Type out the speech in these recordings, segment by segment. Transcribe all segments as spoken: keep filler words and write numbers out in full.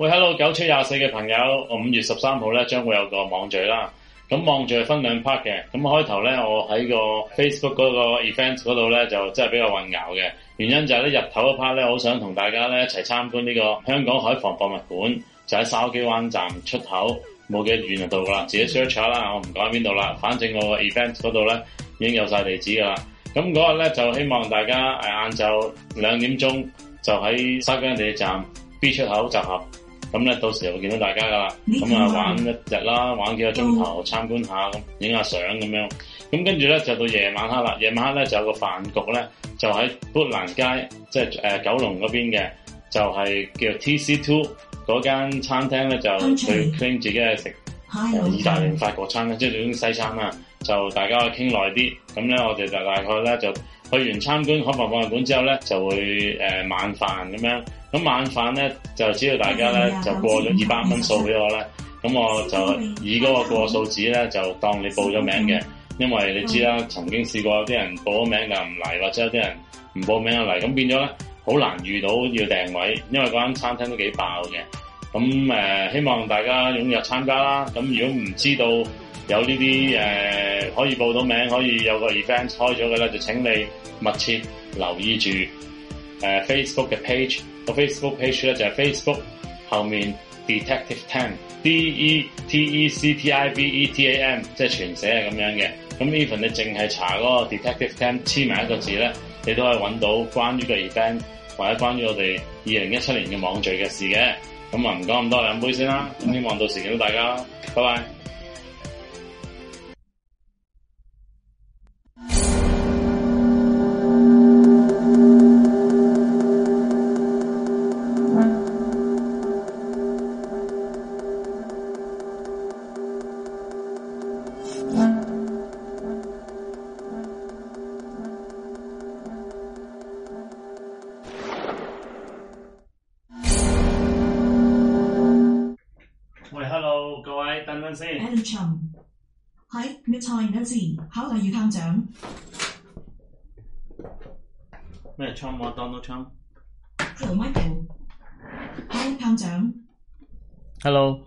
喂 ，Hello 九七廿四嘅朋友，我五月十三號咧將會有個網聚啦。咁網聚係分兩 part 嘅。咁開頭咧，我喺個 Facebook 嗰個 event 嗰度咧就真係比較混淆嘅。原因就係咧入頭嗰 part 咧，好想同大家咧一齊參觀呢個香港海防博物館，就喺筲箕灣站出口，冇幾遠就到噶啦。自己 search 下啦，我唔講喺邊度啦。反正我個 event 嗰度咧已經有晒地址噶啦。咁嗰日咧就希望大家誒晏晝兩點鐘就喺沙咀地鐵站 B 出口集合。咁咧，到時就會見到大家噶啦。咁啊，玩一日啦，玩幾個鐘頭，參觀下，咁影下相咁樣。咁跟住咧，就到夜晚黑啦。夜晚黑咧就有個飯局咧，就喺砵蘭街，即係誒、呃、九龍嗰邊嘅，就係、是、叫 T C Two 嗰間餐廳咧，就佢 claim 自己係食誒意大利法國餐咧，即係總之西餐啦。就大家傾耐啲。咁咧，我哋就大概咧就去完參觀海防博物館之後咧，就會誒、呃、晚飯咁樣。咁晚飯咧就只要大家咧就過咗二百蚊數俾我咧，咁我就以嗰個過數紙咧就當你報咗名嘅，因為你知啦，曾經試過有啲人報咗名就唔嚟，或者有啲人唔報名就嚟，咁變咗咧好難遇到要訂位，因為嗰間餐廳都幾爆嘅。咁誒、呃、希望大家踴躍參加啦。咁如果唔知道有呢啲誒可以報到名，可以有個 event 開咗嘅咧，就請你密切留意住誒、呃、Facebook 嘅 page。個 Facebook page 咧就係 Facebook 後面 Detective Tam，D E T E C T I V E T A M， 即係全寫係咁樣嘅。咁 even 你淨係查嗰個 Detective Tam 黐埋一個字咧，你都可以揾到關於個 event 或者關於我哋二零一七年嘅網聚嘅事嘅。咁啊唔講咁多，兩杯先啦。咁希望到時見到大家，拜拜。喂 ，Hello， 各位，等等先。 Alan Chum，喺 Midtime 嗰時考慮要探長。 咩 Trump 啊 ？Donald Trump。 Hello Michael，喺探長。 Hello。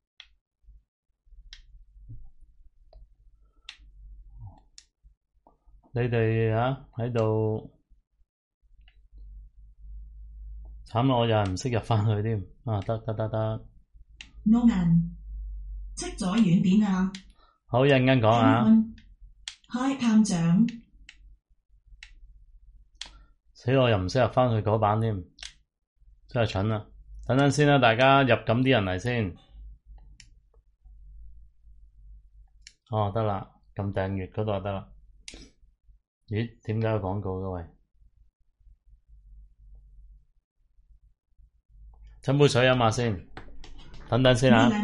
你哋啊喺度，慘我又係唔識入翻去添。啊，得得得得。 Norman， 戚咗遠點啊？ 好，一陣間講啊。 Hi 探長。 死我又唔識入翻去嗰版添，真係蠢啊！等陣先啦，大家入咁啲人嚟先。哦，得啦，撳訂閱嗰度就得啦。咦？點解有廣告嘅喂？斟杯水飲下先。等等先啊。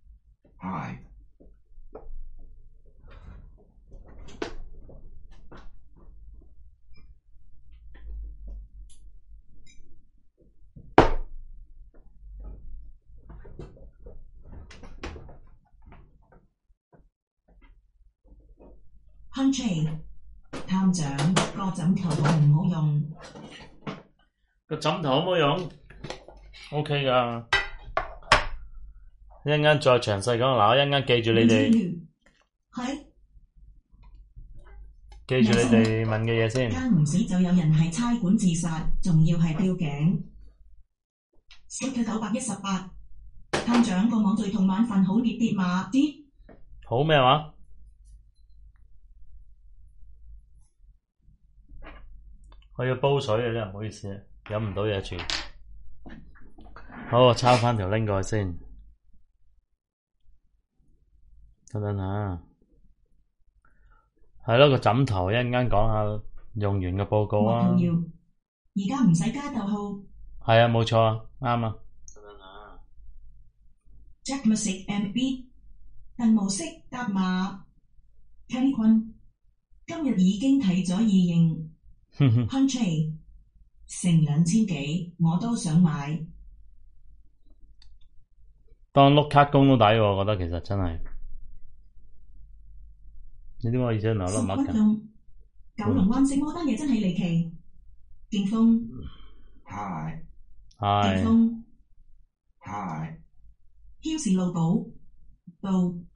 Hi。Hunchie， 探長個枕頭好唔好用？ 個枕頭好唔好用 ？OK 噶。一陣間再詳細講，嗱，我一陣間記住你哋， 係記住你哋問嘅嘢先。 間唔時就有人喺差館自殺，仲要係吊頸。Sticker 九百一十八，探長個網聚同晚飯好熱跌馬啲。 好咩話？我要煲水嘅啫，唔好意思，飲唔到嘢住。好，我抄翻條 link 過去先。等等下，係咯，個枕頭一陣間講下用完嘅報告啊。 而家唔使加逗號。 係啊，冇錯啊，啱啊。等等下。 Jack Music and Beat， 鄧模式搭馬 Kenny 坤，今日已經睇咗異形。Hunchie 成兩千幾，我都想買。 當碌卡工都抵喎，我覺得其實真係。你點解以前攞碌乜㗎？ 九龍灣整摩單嘢真係離奇。勁風， 係。 勁風， 囂士路堡到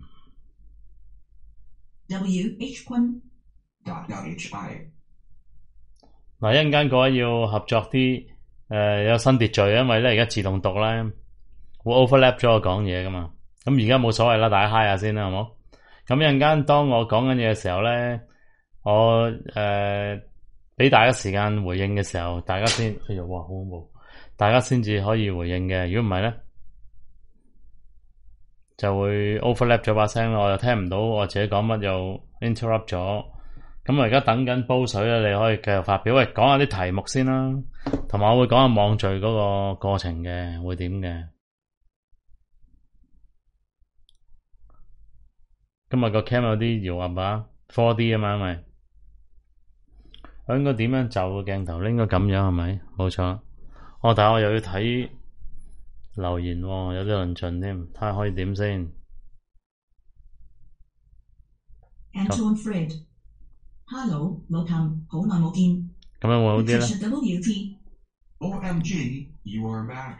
W H 坤 .hi 嗱，一陣間各位要合作啲誒、呃、有新秩序，因為咧而家自動讀咧會 overlap 咗我講嘢噶嘛。咁而家冇所謂啦，大家 hi 下先啦，好冇？咁一陣間當我講緊嘢嘅時候咧，我誒俾、呃、大家時間回應嘅時候，大家先哎呀哇好恐怖，大家先至可以回應嘅。如果唔係咧，就會 overlap 咗把聲咯，我又聽唔到我自己講乜，又 interrupt 咗。咁我而家等緊煲水咧，你可以繼續發表。喂，講下啲題目先啦，同埋我會講下網聚嗰個過程嘅，會點嘅。今日個 cam 有啲搖啊吧 four D 啊嘛，係咪？我應該點樣就個鏡頭？應該咁樣係咪？冇錯。哦，但係我又要睇留言喎，有啲論盡添，睇下可以點先。 Anton Fred，Hello，老譚，好耐冇見。 咁樣會好啲咧 W T O M G, you are back.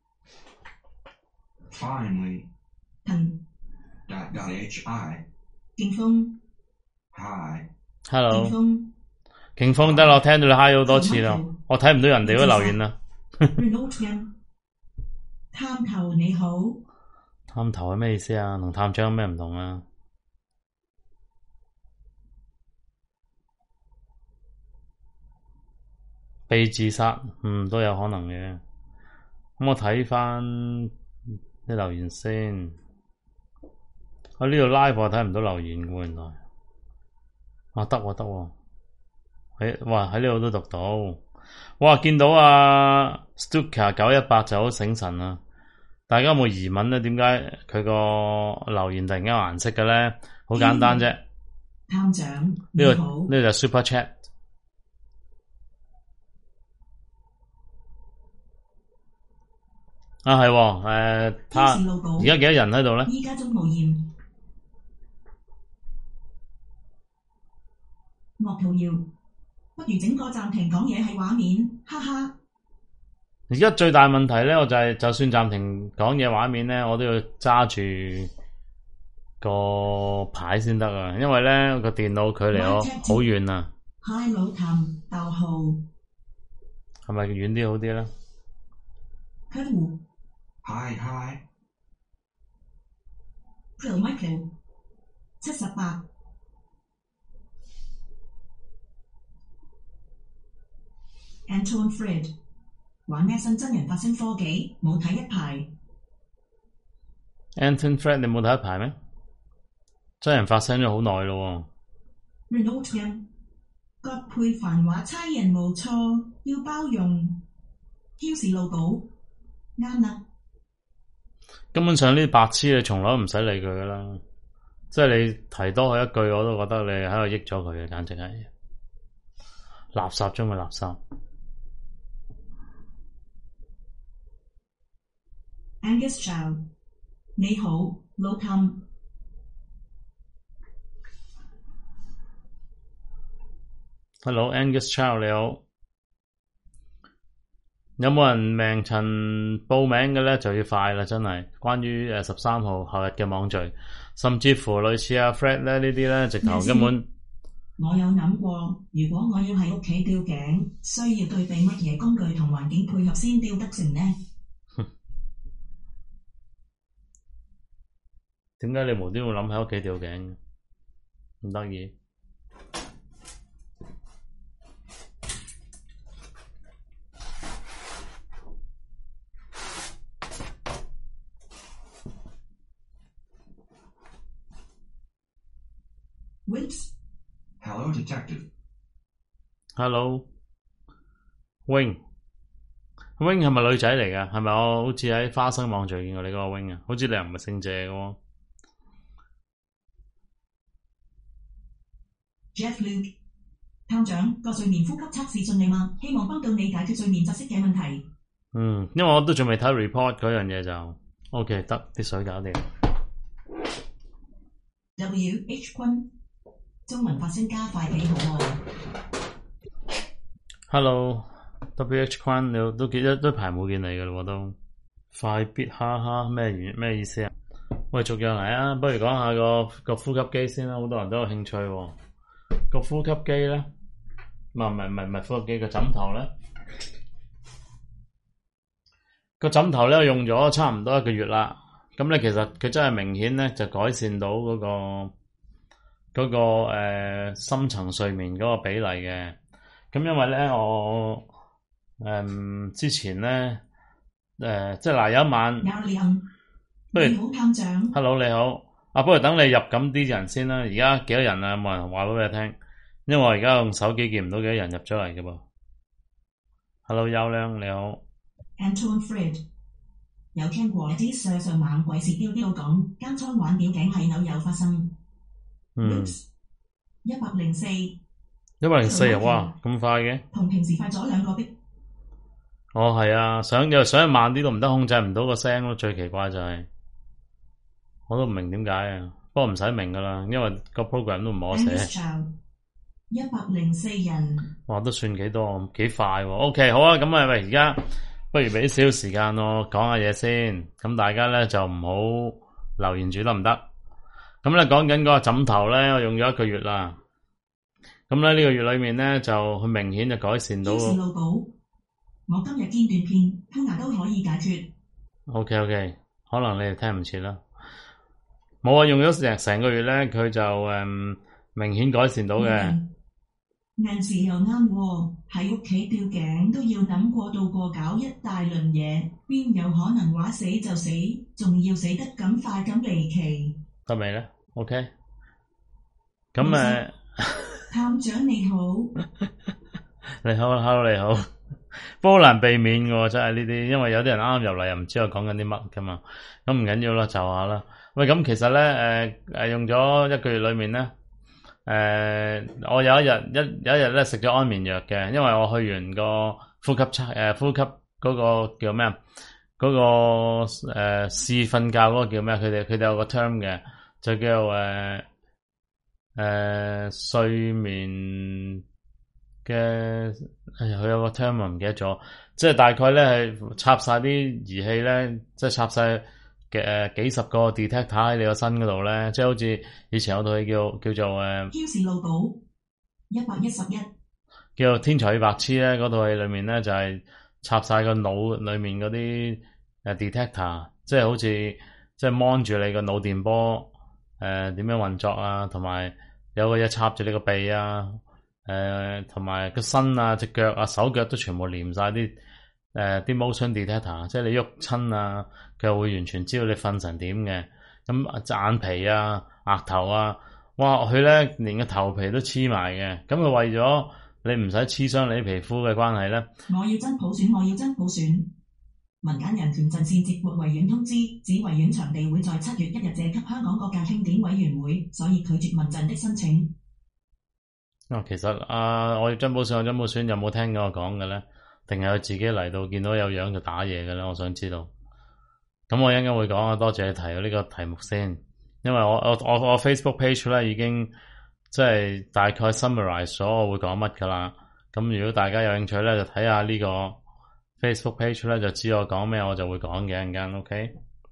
Finally. 騰 Dot dot hi 勁風 Hi. Hello， 勁風勁風得啦，我聽到你 hi 好多次啦，我睇唔到人哋嗰留言啦。 Renault 人探頭你好， 探頭係咩意思啊？同探長有咩唔同啊？被自殺，嗯，都有可能嘅。咁我睇翻啲留言先。我呢度 live 我睇唔到留言嘅原來。啊得喎得喎，喺哇喺呢度都讀到。哇見到啊 Stuka 九一八就好醒神啊！大家有冇疑問咧？點解佢個留言突然間有顏色嘅咧？好簡單啫。 探長呢個你好， 呢個就係 Super Chat。啊係喎，誒，他囂士路堡而家幾多人喺度咧？ 依家中無艷，岳圖耀，不如整個暫停講嘢係畫面，哈哈。 而家最大問題咧，我就係、是、就算暫停講嘢畫面咧，我都要揸住個牌先得啊，因為咧個電腦距離我好遠啊。 Hi 老譚，逗號。 係咪遠啲好啲咧？ 佢湖 Hi hi. Phil Michael 七十八。Anton Fred 玩咩新真人發聲科技？冇睇一排。 Anton Fred 你冇睇一排咩？真人發聲咗好耐咯。 Renault 人葛佩凡話差人冇錯，要包容。囂士路堡啱啦。 根本上呢啲白痴你從來都唔使理佢噶啦，即係你提多佢一句我都覺得你喺度益咗佢嘅，簡直係垃圾中嘅垃圾。 Angus Chow 你好，老譚。 Hello Angus Chow 你好。有冇人命陳報名嘅咧？就要快啦，真係。關於誒十三號後日嘅網聚，甚至乎類似阿 Fred 咧呢啲咧，直頭根本。 我有諗過，如果我要喺屋企吊頸，需要具備乜嘢工具同環境配合先吊得成呢？ 點解你無端會諗喺屋企吊頸？唔得意。 Wait. Hello, detective. Hello. Wing. Wing 係咪女仔嚟㗎？係咪我好似喺花生網聚見過你嗰個 Wing 啊？好似你又唔係姓謝嘅喎。 Jeff Luke， 探長個睡眠呼吸測試順利嗎？希望幫到你解決睡眠窒息嘅問題。 嗯，因為我都仲未睇 report 嗰樣嘢就 OK 得，啲水搞掂。 W H 坤，中文發聲加快幾好啊。 Hello，W H 坤，你都幾一都排冇見你㗎啦，我都。 快必哈哈咩原咩意思啊？喂，逐樣嚟啊！不如講下個個呼吸機先啦，好多人都有興趣喎。個呼吸機咧，唔係唔係唔係唔係呼吸機，個枕頭咧，個枕頭咧我用咗差唔多一個月啦。咁咧其實佢真係明顯咧就改善到嗰、嗰個嗰、嗰個誒、呃、深層睡眠嗰個比例嘅。咁因為咧我誒、呃、之前咧誒、呃、即係嗱有一晚。不如你好探長 ，Hello 你好，啊不如等你入咁啲人先啦。而家幾多人啊？冇人話俾你聽，因為我而家用手機見唔到幾多人入咗嚟嘅噃。Hello 優良你好 ，Anton Fred 有聽過一啲上上猛鬼事標標講監倉玩表頸係扭有發生。 嗯， 一百零四，一百零四啊！哇，咁快嘅？ 同平時快咗兩個逼。 哦係啊，想又想慢啲都唔得，控制唔到個聲咯。最奇怪就係、是。我都唔明點解啊，不過唔使明噶啦，因為個 program 都唔我寫。 一百零四人， 哇，都算幾多，幾快喎。OK，好啊，咁啊，喂，而家不如俾少少時間我講下嘢先，咁大家咧就唔好留言住得唔得？咁咧講緊嗰個枕頭咧，我用咗一個月啦。咁咧呢個月裏面咧就佢明顯就改善到。 路寶，我今日見段片，偷牙都可以解決。 OK OK，可能你哋聽唔切啦。冇啊，用咗成成個月咧，佢就誒、嗯、明顯改善到嘅。 有時又啱喎，喺屋企吊頸都要諗過度過搞一大輪嘢，邊有可能話死就死，仲要死得咁快咁離奇？ 得未咧 ？OK，咁誒，呃、 探長你好， 你好，Hello 你好，不過好難避免嘅，真係呢啲，因為有啲人啱啱入嚟又唔知我講緊啲乜噶嘛，咁唔緊要啦，就下啦。喂，咁其實咧，誒、呃、誒用咗一個月裏面咧，誒、呃、我有一日一有一日咧食咗安眠藥嘅，因為我去完個呼吸測誒、呃、呼吸嗰個叫咩啊？嗰、那個誒、呃、試瞓覺嗰個叫咩？佢哋佢哋有個 term 嘅，就叫誒誒、呃呃、睡眠嘅，哎呀佢有個 term 我唔記得咗，即係大概咧係插晒啲儀器咧，即係插晒。嘅誒幾十個 detector 喺你個身嗰度咧，即係好似以前有套戲叫叫做誒， 標示路寶一百一十一， 叫做《天才與白痴》咧，嗰套戲裏面咧就係、是、插晒個腦裏面嗰啲誒 detector，即係好似即係 mon 住你個腦電波誒點樣運作啊，同埋有，有個嘢插住你個鼻啊，誒同埋個身啊、隻腳啊、手腳都全部連晒啲。誒，啲、呃、motion detector，即係你喐親啊，佢會完全知道你瞓成點嘅。咁眼皮啊、額頭啊，哇，佢咧連個頭皮都黐埋嘅。咁佢為咗你唔使黐傷你啲皮膚嘅關係咧， 我要真普選，我要真普選。民間人權陣線接獲維園通知，指維園場地會在七月一日借給香港各界慶典委員會，所以拒絕民陣的申請。 啊，其實啊，我要真普選，我真普選有冇聽過我講嘅咧？定係佢自己嚟到見到有樣就打嘢嘅咧？我想知道。咁我一陣間會講啊，多謝你提到呢個題目先，因為我我我我 Facebook page 咧已經即係大概 summarize 咗我會講乜噶啦。咁如果大家有興趣咧，就睇下呢個 Facebook page 咧，就知我講咩，我就會講嘅一陣間。OK，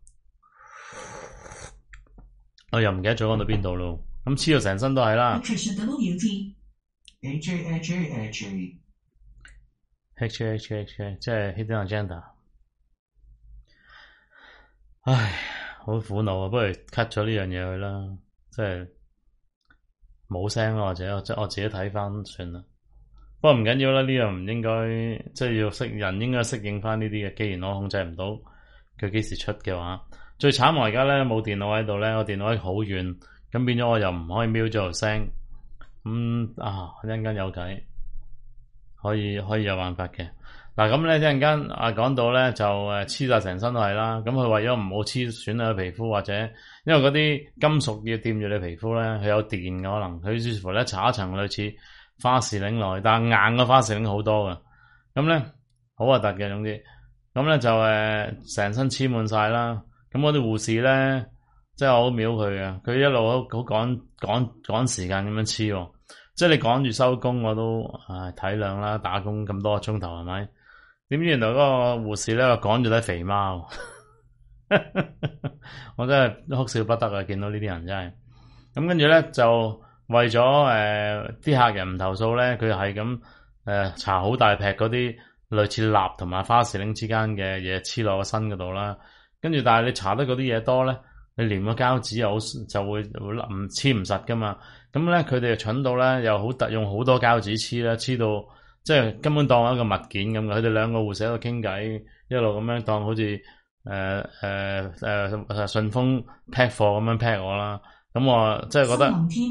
我又唔記得咗講到邊度咯。咁黐到成身都係啦。 H A H A H A H H H A 即係 Hidden Agenda。唉，好苦惱啊！不如 cut 咗呢樣嘢去啦，即係冇聲咯，或者即係我自己睇翻算啦。不過唔緊要啦，呢樣唔應該，即係要適人應該適應翻呢啲嘅。既然我控制唔到佢幾時出嘅話，最慘我而家咧冇電腦喺度咧，我電腦喺好遠，咁變咗我又唔可以 mute 咗條聲。咁、嗯、啊，一陣間有計。可以可以有辦法嘅。嗱，咁咧一陣間啊講到咧就誒黐晒成身都係啦，咁佢為咗唔好黐損你嘅皮膚，或者因為嗰啲金屬要掂住你皮膚咧，佢有電嘅可能，佢似乎咧搽一層類似花士靈落去，但係硬嘅花士靈好多嘅，咁咧好核突嘅總之，咁咧就誒成身黐滿晒啦，咁嗰啲護士咧真係好秒佢嘅，佢一路好好趕趕趕時間咁樣黐喎。即係你趕住收工，我都唉體諒啦，打工咁多個鐘頭係咪？ 點知原來嗰個護士咧趕住睇肥貓，我真係哭笑不得啊！見到呢啲人真係。咁跟住咧就為咗誒啲客人唔投訴咧，佢係咁誒搽好大劈嗰啲類似蠟同埋花士靈之間嘅嘢黐落個身嗰度啦。跟住但係你搽得嗰啲嘢多咧，你連個膠紙又好就會會唔黐唔實噶嘛。咁咧佢哋又蠢到咧，又好特用好多膠紙黐啦，黐到即係根本當一個物件咁嘅。佢哋兩個護士喺度傾偈，一路咁樣當好似誒誒誒誒順豐 pack 貨咁樣 pack 我啦。咁我即係覺得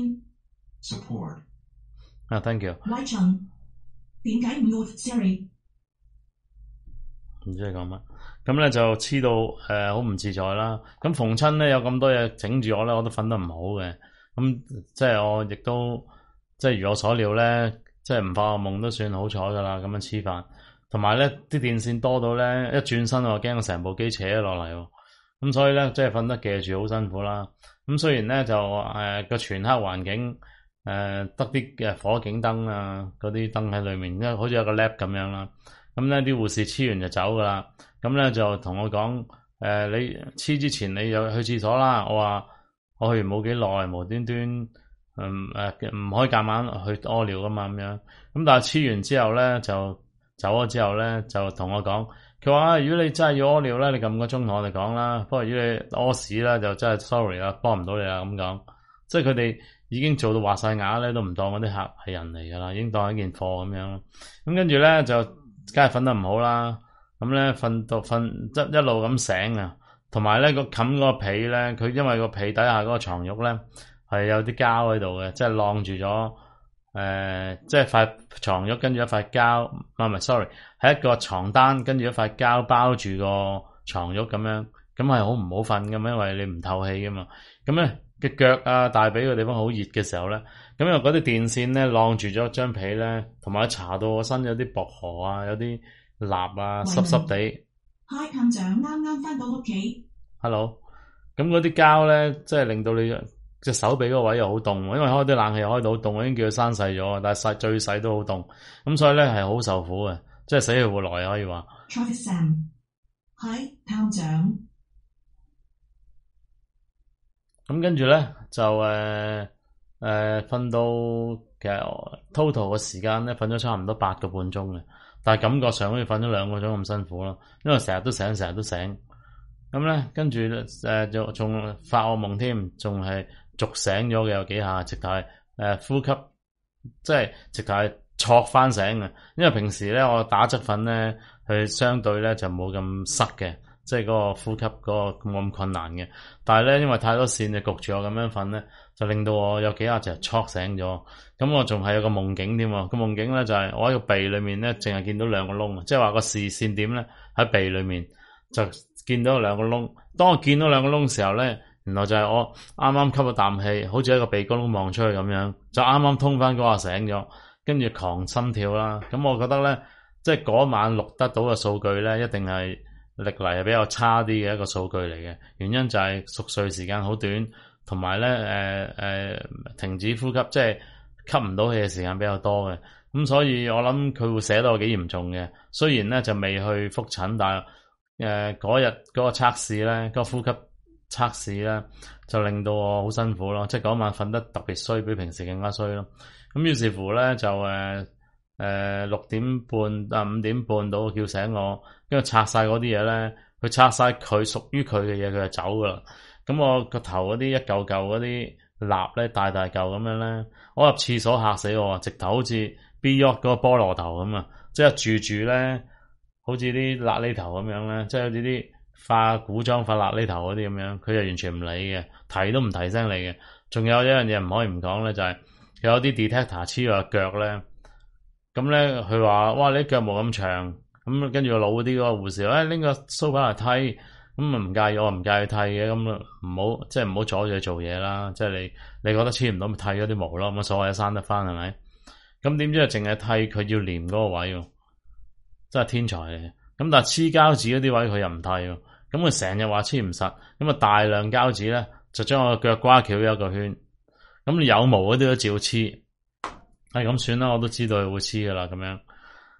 support 啊 ，thank you。 偉俊，點解唔會 Siri？ 唔知你講乜？咁咧就黐到誒好唔自在啦。咁逢親咧有咁多嘢整住我咧，我都瞓得唔好嘅。咁即係我亦都即係如我所料咧，即係唔發惡夢都算好彩噶啦。咁樣黐法，同埋咧啲電線多到咧一轉身我驚我成部機扯咗落嚟喎。咁所以咧即係瞓得記住好辛苦啦。咁雖然咧就誒個、呃、全黑環境誒、呃、得啲嘅火警燈啊嗰啲燈喺裏面，因為好似有個 lab 咁樣啦。咁咧啲護士黐完就走噶啦。咁咧就同我講誒、呃、你黐之前你又去廁所啦。我話我去完冇幾耐，無端端嗯誒唔可以夾硬去屙尿噶嘛咁樣。咁但係黐完之後咧就走咗之後咧就同我講。佢話：如果你真係要屙尿咧，你撳個鐘同我哋講啦。不過如果你屙屎咧，就真係 sorry 啦，幫唔到你啦咁講。即係佢哋已經做到話晒牙咧，都唔當嗰啲客係人嚟噶啦，已經當一件貨咁樣。咁跟住咧就梗係瞓得唔好啦。咁咧瞓到瞓一一路咁醒啊，同埋咧個冚嗰個被咧，佢因為個被底下嗰個床褥咧係有啲膠喺度嘅，即係晾住咗。誒、呃，即係塊床褥跟住一塊膠，唔係唔係，sorry，係一個床單跟住一塊膠包住個床褥咁樣，咁係好唔好瞓噶嘛？因為你唔透氣噶嘛。咁咧嘅腳啊、大髀個地方好熱嘅時候咧，咁又嗰啲電線咧晾住咗張被咧，同埋搽到個身有啲薄荷啊，有啲蠟啊，濕濕地。 嗨，探長啱啱翻到屋企。 Hello，咁嗰啲膠咧，即係令到你隻手臂嗰個位又好凍，因為開啲冷氣開到好凍，我已經叫佢閂細咗，但係細最細都好凍，咁所以咧係好受苦嘅，即係死去活來可以話。 Travis Sam，係探長。 咁跟住咧就誒誒瞓到其實 total 嘅時間咧瞓咗差唔多八個半鐘嘅，但係感覺上好似瞓咗兩個鐘咁辛苦咯，因為成日都醒，成日都醒。咁咧跟住誒就仲發惡夢添，仲係。逐醒咗嘅有幾下，直頭係誒呼吸，即係直頭係錯翻醒嘅。因為平時咧我打側瞓咧，佢相對咧就冇咁塞嘅，即係嗰個呼吸嗰個冇咁困難嘅。但係咧因為太多線就焗住我咁樣瞓咧，就令到我有幾下就係錯醒咗。咁我仲係有個夢境添喎，個夢境咧就係我喺個鼻裏面咧，淨係見到兩個窿，即係話個視線點咧喺鼻裏面就見到兩個窿。當我見到兩個窿嘅時候咧，原來就係我啱啱吸咗啖氣，好似喺個鼻哥窿望出去咁樣，就啱啱通翻嗰下醒咗，跟住狂心跳啦。咁我覺得咧，即係嗰晚錄得到嘅數據咧，一定係歷嚟係比較差啲嘅一個數據嚟嘅。原因就係熟睡時間好短，同埋咧誒誒停止呼吸，即係吸唔到氣嘅時間比較多嘅。咁所以我諗佢會寫到我幾嚴重嘅。雖然咧就未去復診，但係誒嗰日嗰個測試咧，嗰個呼吸測試咧就令到我好辛苦咯，即係嗰晚瞓得特別衰，比平時更加衰咯。咁於是乎咧就誒誒六點半啊五點半到叫醒我，跟住拆晒嗰啲嘢咧，佢拆晒佢屬於佢嘅嘢，佢就走噶啦。咁我個頭嗰啲一嚿嚿嗰啲蠟咧，大大嚿咁樣咧，我入廁所嚇死我，直頭好似 Beyond 嗰個菠蘿頭咁啊！即係住住咧，好似啲瘌痢頭咁樣咧，即係好似啲化古裝化瘌痢頭嗰啲咁樣，佢就完全唔理嘅，提都唔提聲你嘅。仲有一樣嘢唔可以唔講咧，就係、是、有啲 detector 黐咗腳咧，咁咧佢話：哇，你腳毛咁長，咁跟住個老啲嗰個護士話：誒拎個梳把嚟剃，咁啊唔介意，我唔介意剃嘅，咁啊唔好即係唔好阻住佢做嘢啦。即係你你覺得黐唔到咪剃咗啲毛咯，冇所謂，生得翻係咪？咁點知啊，淨係剃佢要黏嗰個位喎，真係天才嚟嘅。咁但係黐膠紙嗰啲位佢又唔剃喎，咁佢成日話黐唔實，咁啊大量膠紙咧就將我個腳瓜翹咗一個圈，咁你有毛嗰啲都照黐，係咁算啦，我都知道佢會黐噶啦咁樣。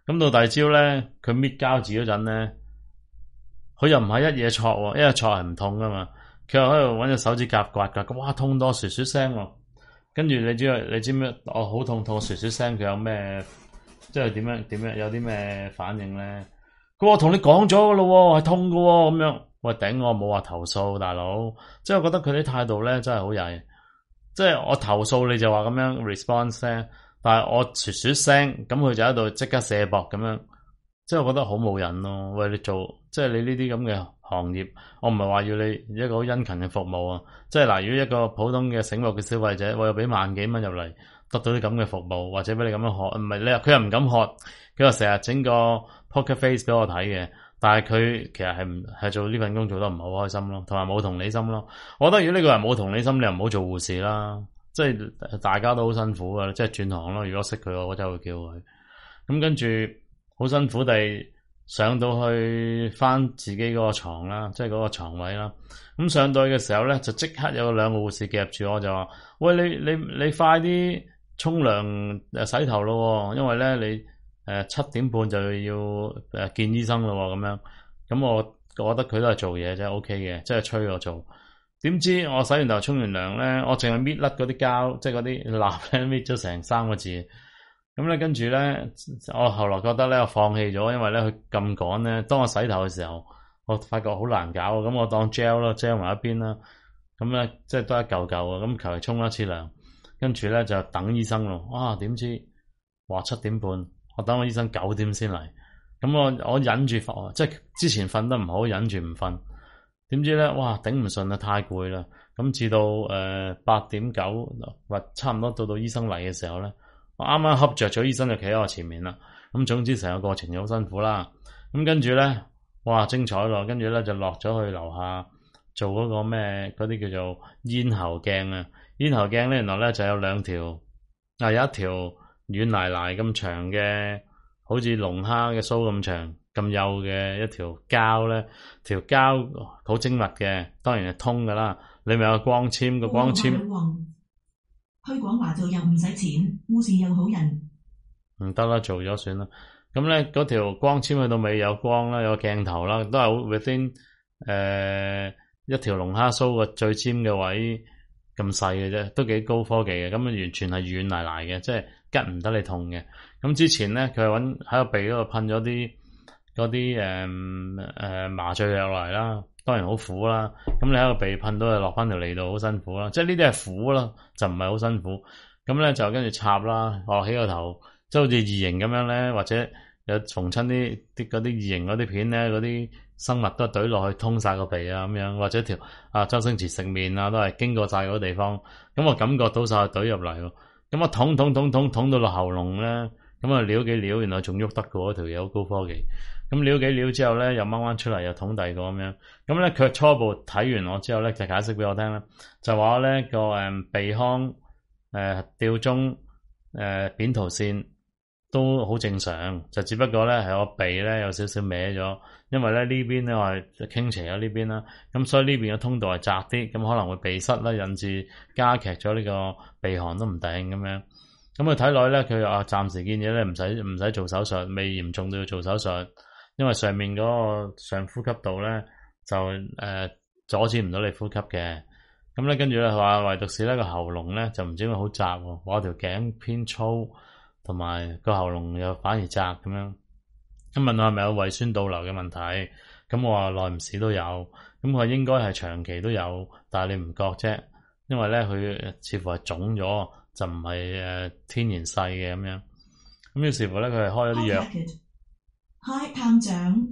咁到第二朝咧，佢搣膠紙嗰陣咧，佢又唔係一嘢戳喎，因為戳係唔痛噶嘛。佢又喺度揾隻手指甲刮刮，哇痛多雪雪聲喎。跟住你知你知咩？我好痛痛雪雪聲，佢有咩？即係點樣點樣有啲咩反應咧？佢話同你講咗噶咯，係痛噶咁樣。喂頂，我冇話投訴大佬，即係我覺得佢啲態度咧真係好曳。即係我投訴你就話咁樣 response 咧，但係我雪雪聲，咁佢就喺度即刻卸膊咁樣。即係我覺得好冇癮咯。喂，你做即係你呢啲咁嘅行業，我唔係話要你一個好殷勤嘅服務啊。即係嗱，如果一個普通嘅醒目嘅消費者，我又俾萬幾蚊入嚟，得到啲咁嘅服務，或者俾你咁樣學，唔係你佢又唔敢學，佢又成日整個 poker face 俾我睇嘅。但係佢其實係唔係做呢份工做得唔係好開心咯，同埋冇同理心咯。我覺得如果呢個人冇同理心，你又唔好做護士啦。即係大家都好辛苦噶，即係轉行咯。如果識佢，我真係會叫佢。咁跟住好辛苦地上到去翻自己嗰個床啦，即係嗰個床位啦。咁上到去嘅時候咧，就即刻有兩個護士夾住我，就話：喂，你你你快啲沖涼誒洗頭咯，因為咧你。誒，七點半就要誒見醫生咯，咁樣，咁我我覺得佢都係做嘢啫 ，OK 嘅，即係催我做。點知我洗完頭沖完涼咧，我淨係搣甩嗰啲膠，即係嗰啲蠟咧，搣咗成三個字。咁咧跟住咧，我後來覺得咧，我放棄咗，因為咧佢咁趕咧，當我洗頭嘅時候，我發覺好難搞，咁我當 gel 咯，gel 埋一邊啦。咁咧即係都一嚿嚿啊，咁求其沖一次涼，跟住咧就等醫生咯。哇，點知話七點半。我等我醫生九點先嚟，咁我我忍住瞓，即係之前瞓得唔好，忍住唔瞓。點知咧，哇頂唔順啊，太攰啦。咁至到誒八點九或差唔多到到醫生嚟嘅時候咧，我啱啱恰着咗，醫生就企喺我前面啦。咁總之成個過程就好辛苦啦。咁跟住咧，哇精彩咯！跟住咧就落咗去樓下做嗰個咩嗰啲叫做咽喉鏡啊。咽喉鏡咧原來咧就有兩條，啊有一條。軟泥泥咁長嘅，好似龍蝦嘅鬚咁長咁幼嘅一條膠咧，條膠好精密嘅，當然係通噶啦。裏面有個光纖，個光纖去廣華做又唔使錢，護士又好人， 唔得啦，做咗算啦。咁咧嗰條光纖去到尾有光啦，有個鏡頭啦，都係 within 誒、呃、一條龍蝦鬚個最尖嘅位咁細嘅啫，都幾高科技嘅。咁完全係軟泥泥嘅，即係。吉唔得你痛嘅，咁之前咧佢揾喺個鼻嗰度噴咗啲嗰啲誒誒麻醉藥落嚟啦，當然好苦啦。咁你喺個鼻噴到，就落翻條脷度，好辛苦啦。即係呢啲係苦啦，就唔係好辛苦。咁咧就跟住插啦，落起個頭，即係好似異形咁樣咧，或者有逢親啲啲嗰啲異形嗰啲片咧，嗰啲生物都係懟落去通晒個鼻啊咁樣，或者條啊周星馳食麵啊都係經過晒嗰個地方，咁我感覺到晒懟入嚟喎。咁啊捅捅捅捅捅到落喉嚨咧，咁啊撩幾撩，原來仲喐得過嗰條嘢，好高科技。咁撩幾撩之後咧，又掹翻出嚟，又捅第二個咁樣。咁咧佢初步睇完我之後咧，就解釋俾我聽咧，就話咧個誒鼻腔誒吊中誒扁桃腺都好正常，就只不過咧係我鼻咧有少少歪咗，因為咧呢邊咧我係傾斜咗呢邊啦，咁所以呢邊嘅通道係窄啲，咁可能會鼻塞啦，引致加劇咗呢個鼻鼾都唔定咁樣。咁佢睇落咧，佢話暫時建議咧唔使唔使做手術，未嚴重到要做手術，因為上面嗰個上呼吸道咧就誒、呃、阻止唔到你呼吸嘅。咁咧跟住咧話唯獨是咧個喉嚨咧就唔知點解好窄喎，我條頸偏粗。同埋個喉嚨又反而窄咁樣，咁問我係咪有胃酸倒流嘅問題？咁我話耐唔時都有，咁我應該係長期都有，但係你唔覺啫，因為咧佢似乎係腫咗，就唔係誒天然細嘅咁樣。咁於是乎咧，佢係開咗啲藥。 開探長。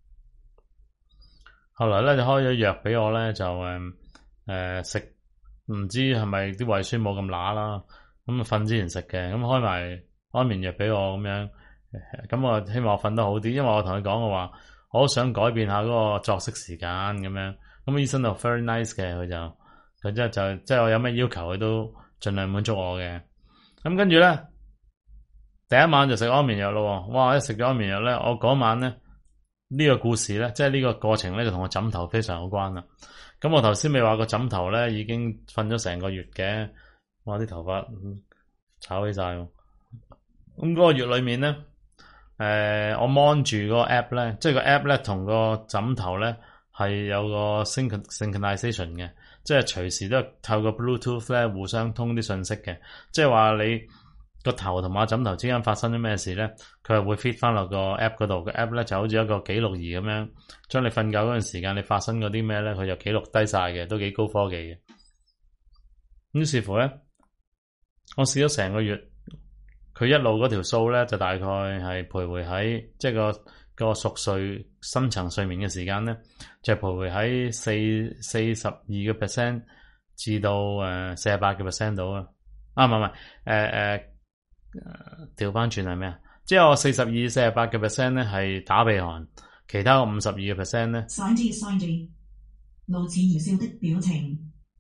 後來咧就開咗藥俾我咧，就誒誒食，唔知係咪啲胃酸冇咁乸啦。咁啊瞓之前食嘅，咁開埋安眠藥俾我咁樣，咁我希望我瞓得好啲，因為我同佢講嘅話，我好想改變下嗰個作息時間咁樣。咁醫生就 very nice 嘅，佢就佢即係就即係我有咩要求，佢都盡量滿足我嘅。咁跟住咧，第一晚就食安眠藥咯。哇！一食咗安眠藥咧，我嗰晚咧呢個故事咧，即係呢個過程咧，就同我枕頭非常有關啦。咁我頭先咪話個枕頭咧已經瞓咗成個月嘅，哇！啲頭髮炒起晒。咁嗰個月裏面咧， 呃、我 mon 住嗰個 app 咧，即係個 app 咧同個枕頭咧係有個 sync synchronization 嘅，即係隨時都透過 Bluetooth 咧互相通啲信息嘅，即係話你個頭同埋枕頭之間發生咗咩事咧，佢係會 fit 翻落個 app 嗰度，個 app 咧就好似一個記錄儀咁樣，將你瞓覺嗰陣時間你發生嗰啲咩咧，佢就記錄低晒嘅，都幾高科技嘅。於是乎咧，我試咗成個月，佢一路嗰條數咧就大概係徘徊喺即係個個熟睡深層睡眠嘅時間咧，就徘徊喺四四十二個 percent 至到誒四十八個 percent 度啊。啊唔係唔係誒誒調翻轉係咩啊？即係我四十二、四十八個 percent 咧係打鼻鼾，其他五十二個 percent 咧。 散字散字，露齒而笑的表情。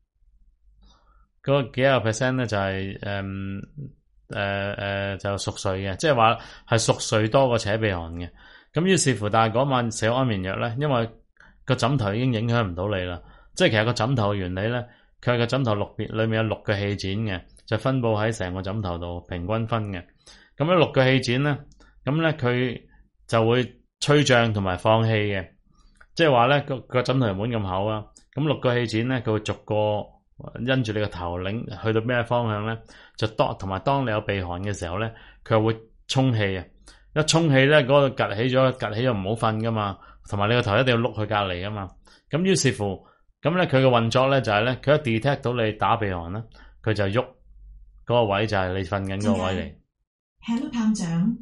嗰幾個 percent 咧就係誒誒誒就熟睡嘅，即係話係熟睡多過扯鼻鼾嘅。咁於是乎，但係嗰晚食安眠藥咧，因為個枕頭已經影響唔到你啦。即係其實個枕頭嘅原理咧，佢係個枕頭六邊裏面有六個氣墊嘅，就分佈喺成個枕頭度平均分嘅。咁咧六個氣墊咧，咁咧佢就會吹脹同埋放氣嘅，即係話咧個個枕頭唔會咁厚啊。咁六個氣墊咧，佢會逐個因住你個頭擰去到咩方向咧，就當同埋當你有鼻鼾嘅時候咧，佢又會充氣啊！一充氣咧，嗰度趌起咗，趌起就唔好瞓噶嘛，同埋你個頭一定要碌去隔離噶嘛。咁於是乎，咁咧佢嘅運作咧就係咧，佢一 detect 到你打鼻鼾咧，佢就喐嗰個位就係你瞓緊嗰個位嚟。 Hello 探長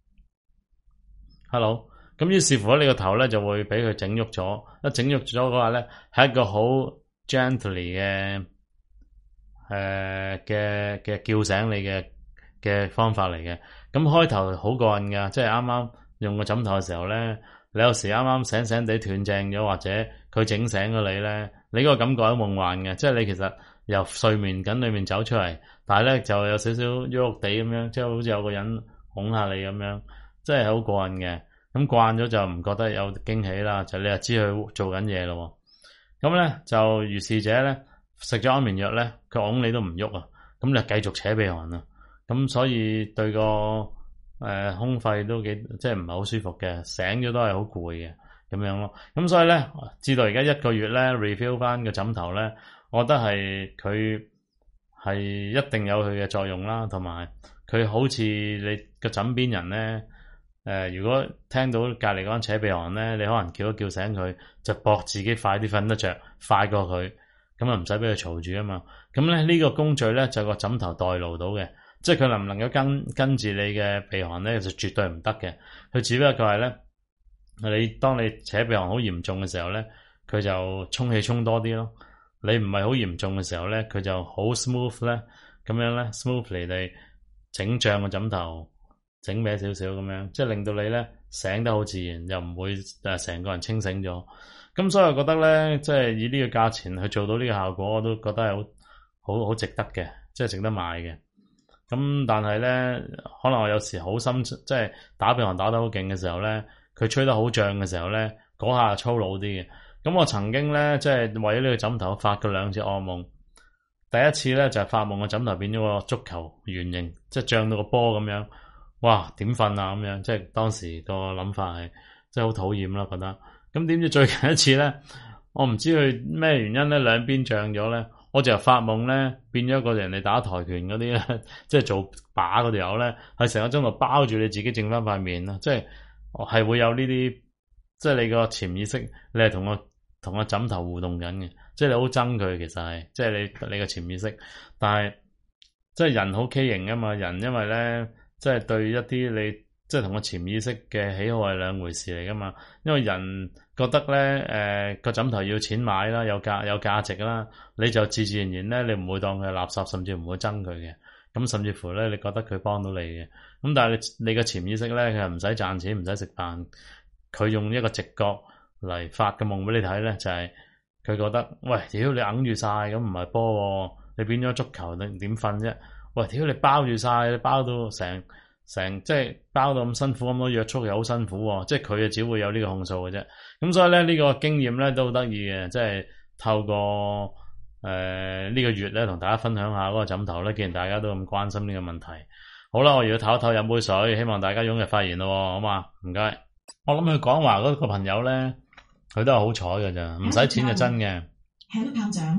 Hello， 咁於是乎咧，你個頭咧就會俾佢整喐咗，一整喐咗嘅話咧，係一個好 gently 嘅誒嘅嘅叫醒你嘅嘅方法嚟嘅。咁開頭好過癮噶，即係啱啱用個枕頭嘅時候咧，你有時啱啱醒醒地斷正咗，或者佢整醒咗你咧，你嗰個感覺好夢幻嘅，即係你其實由睡眠緊裏面走出嚟，但係咧就有少少喐喐地咁樣，即係好似有個人哄下你咁樣，即係好過癮嘅。咁慣咗就唔覺得有驚喜啦，就你就知佢做緊嘢咯。咁咧就如是者咧食咗安眠藥咧，佢拱你都唔喐啊，咁就繼續扯鼻鼾啦。咁所以對個誒、呃、胸肺都幾即係唔係好舒服嘅，醒咗都係好攰嘅咁樣咯。咁所以咧，至到而家一個月咧 review 翻個枕頭咧，我覺得係佢係一定有佢嘅作用啦，同埋佢好似你個枕邊人咧誒、呃，如果聽到隔離嗰個人扯鼻鼾咧，你可能叫一叫醒佢，就搏自己快啲瞓得着，快過佢，咁啊唔使俾佢嘈住啊嘛。咁咧呢、這個工序咧就個枕頭代勞到嘅。即係佢能唔能夠跟跟住你嘅鼻鼾咧，就絕對唔得嘅。佢只不過係咧，你當你扯鼻鼾好嚴重嘅時候咧，佢就充氣充多啲咯。你唔係好嚴重嘅時候咧，佢就好 smooth 咧，咁樣咧 smoothly 地整脹個枕頭，整歪少少咁樣，即係令到你咧醒得好自然，又唔會誒成個人清醒咗。咁所以我覺得咧，即係以呢個價錢去做到呢個效果，我都覺得係好好好值得嘅，即係值得買嘅。咁但係咧，可能我有時好心，即係打鼻鼾打得好勁嘅時候咧，佢吹得好脹嘅時候咧，嗰下粗魯啲嘅。咁我曾經咧，即係為咗呢個枕頭發過兩次噩夢。第一次咧就係、是、發夢個枕頭變咗個足球圓形，即係脹到個波咁樣。哇！點瞓啊咁樣，即係當時個諗法係，即係好討厭啦覺得。咁點知最近一次咧，我唔知佢咩原因咧，兩邊脹咗咧。我就發夢咧，變咗個人哋打跆拳嗰啲咧，即係做把嗰條友咧，係成個鐘頭包住你自己剩翻塊面啦，即係係會有呢啲，即係你個潛意識，你係同個同個枕頭互動緊嘅，即係你好憎佢，其實係，即係你你個潛意識，但係即係人好畸形啊嘛，人因為咧，即係對一啲你即係同個潛意識嘅喜好係兩回事嚟噶嘛，因為人覺得咧，誒個枕頭要錢買啦，有價有價值啦，你就自自然然咧，你唔會當佢係垃圾，甚至唔會憎佢嘅。咁甚至乎咧，你覺得佢幫到你嘅。咁但係你你個潛意識咧，佢係唔使賺錢，唔使食飯，佢用一個直覺嚟發個夢俾你睇咧，就係、是、佢覺得，喂，屌你揞住晒，咁唔係波喎，你變咗足球你點瞓啫？喂，屌你包住晒，你包到成成即係包到咁辛苦，咁多約束又好辛苦喎，即係佢啊只會有呢個控訴嘅啫。咁所以咧呢、這個經驗咧都好得意嘅，即係透過誒呢、呃這個月咧同大家分享下嗰個枕頭咧，既然大家都咁關心呢個問題， 好啦，我要唞一唞飲杯水，希望大家踴躍發言咯，好嘛？唔該。我諗佢講話嗰個朋友咧，佢都係好彩嘅咋，唔使錢就真嘅。 Hello 探長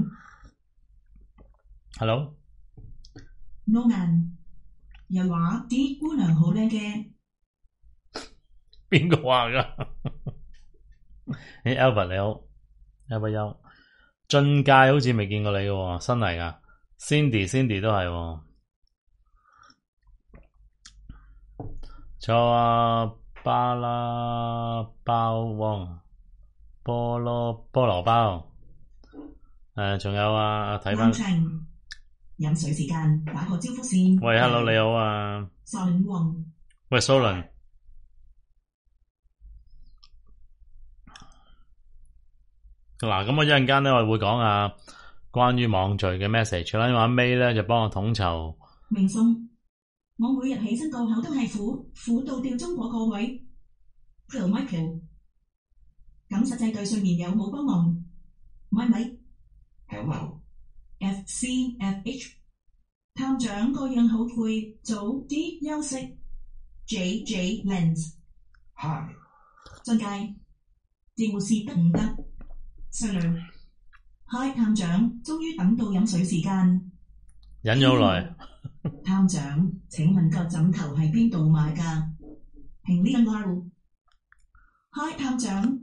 Hello， Norman 又話啲姑娘好靚嘅， 邊個話噶？誒 Albert 你好 ，Albert 優，俊介好似未見過你嘅喎，新嚟噶。Cindy Cindy 都係喎。仲有啊巴拉包汪菠蘿菠蘿包，誒仲有啊睇翻飲水時間打個招呼先。 喂 ，hello 你好啊， 蘇倫王， 喂蘇倫，嗱咁我一陣間咧我會講下關於網聚嘅 message 啦，因為阿 May 咧就幫我統籌。 明松，我每日起身個口都係苦苦到掉中嗰個位。Phil Michael， 咁實際對睡眠有冇幫忙？咪咪 Hello， F C F H， 探長個樣好攰，早啲休息。J J Lens， Hi， 俊介，啲護士得唔得？細女 ，Hi 探長，終於等到飲水時間。 忍咗好耐。 探長，請問個枕頭喺邊度買㗎？平呢個路。Hi 探長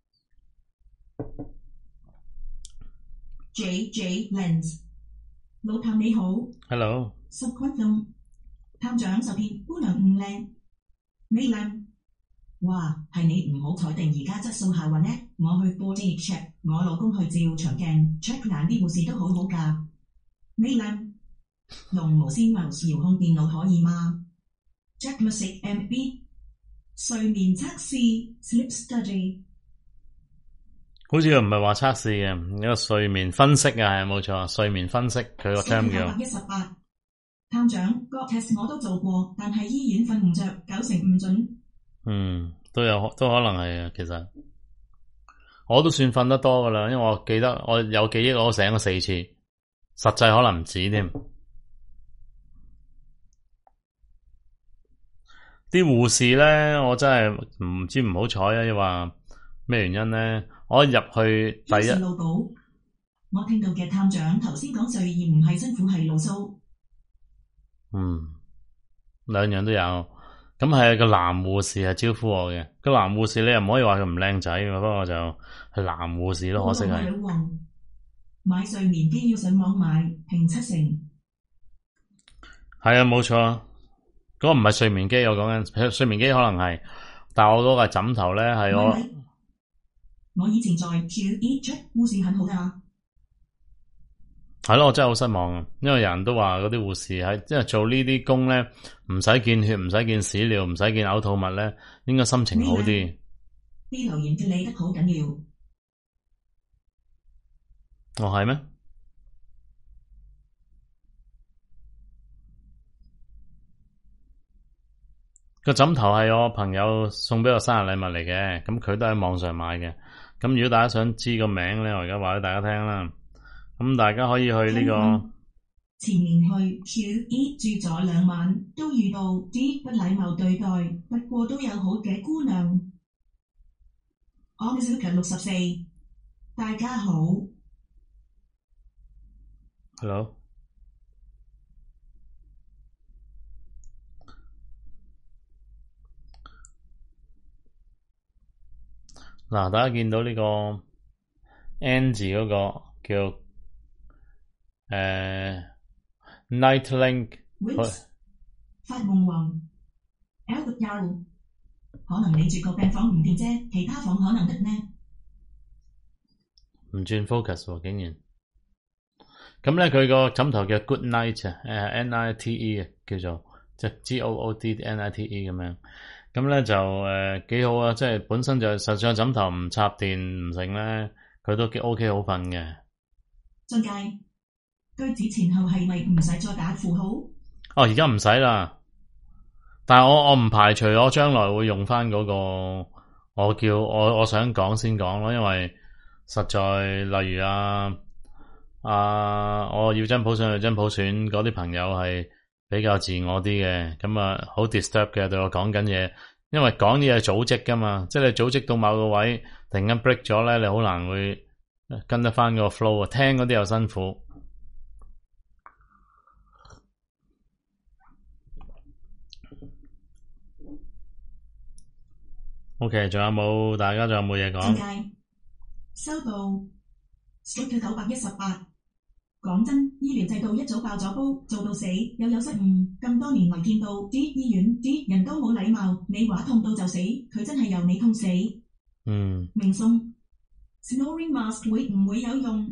，J J Lens， 老探你好。 Hello。 十分鐘，探長受騙，姑娘唔靚，美靚。哇，係你唔好彩定而家質素下滑呢？我去 body check， 我老公去照腸鏡 check 眼啲護士都好好㗎。美靚，用無線 mouse 遙控電腦可以嗎 ？Jack Music M B。睡眠測試 Sleep Study， 好似佢唔係話測試嘅，一個睡眠分析啊，係冇錯，睡眠分析佢個 term 叫。 一十八，探長個 test 我都做過，但係醫院瞓唔着，九成唔準。 嗯，都有都可能係啊，其實我都算瞓得多噶啦，因為我記得我有記憶，我醒咗四次，實際可能唔止添。啲護士咧，我真係唔知唔好彩啊！又話咩原因咧？我一入去第一， 我聽到嘅探長頭先講睡意唔係辛苦係牢騷。 嗯，兩樣都有。咁係個男護士係招呼我嘅，個男護士你又唔可以話佢唔靚仔嘅，不過就係男護士咯，可惜係。 老王買睡眠機要上網買，平七成。 係啊，冇錯。嗰個唔係睡眠機，我講緊睡眠機可能係，但係我嗰個枕頭咧係我。 我以前在 Q E 出護士很好㗎。 係咯，我真係好失望啊！因為人都話嗰啲護士喺即係做呢啲工咧，唔使見血，唔使見屎尿，唔使見嘔吐物咧，應該心情好啲。 啲留言嘅理得好緊要。 哦，係咩？個枕頭係我朋友送俾我生日禮物嚟嘅，咁佢都喺網上買嘅。咁如果大家想知個名咧，我而家話俾大家聽啦。咁大家可以去呢、這個。 前年去 Q E 住咗兩晚，都遇到啲不禮貌對待，不過都有好嘅姑娘。我嘅小強六十四，大家好。 Hello。嗱，大家見到呢個 N 字嗰個叫誒 Nightlink， 發夢王 L 又可能你住個病房唔掂啫，其他房可能得呢？ 唔轉 focus 喎，竟然。咁咧佢個枕頭叫 Good Night 啊，誒 N I T E 啊，叫做即係 G O O D N I T E 咁樣。咁咧就誒幾、呃、好啊！即係本身就實際枕頭唔插電唔成咧，佢都 OK 好瞓嘅。 俊介，句子前後係咪唔使再打符號？ 哦，而家唔使啦。但係我我唔排除我將來會用翻嗰、嗰個，我叫我我想講先講咯，因為實在例如啊啊，我要真普選要真普選嗰啲朋友係比較自我啲嘅，咁啊好 disturb 嘅對我講緊嘢，因為講嘢係組織噶嘛，即係你組織到某個位突然間 break 咗咧，你好難會跟得翻個 flow 啊，聽嗰啲又辛苦。OK， 仲有冇？大家仲有冇嘢講？ 收到 Striker 九百一十八。講真，醫療制度一早爆咗煲，做到死又有失誤。咁多年嚟見到啲醫院啲人都冇禮貌，你話痛到就死，佢真係由你痛死。 嗯。 明送 Snoring Mask 會唔會有用？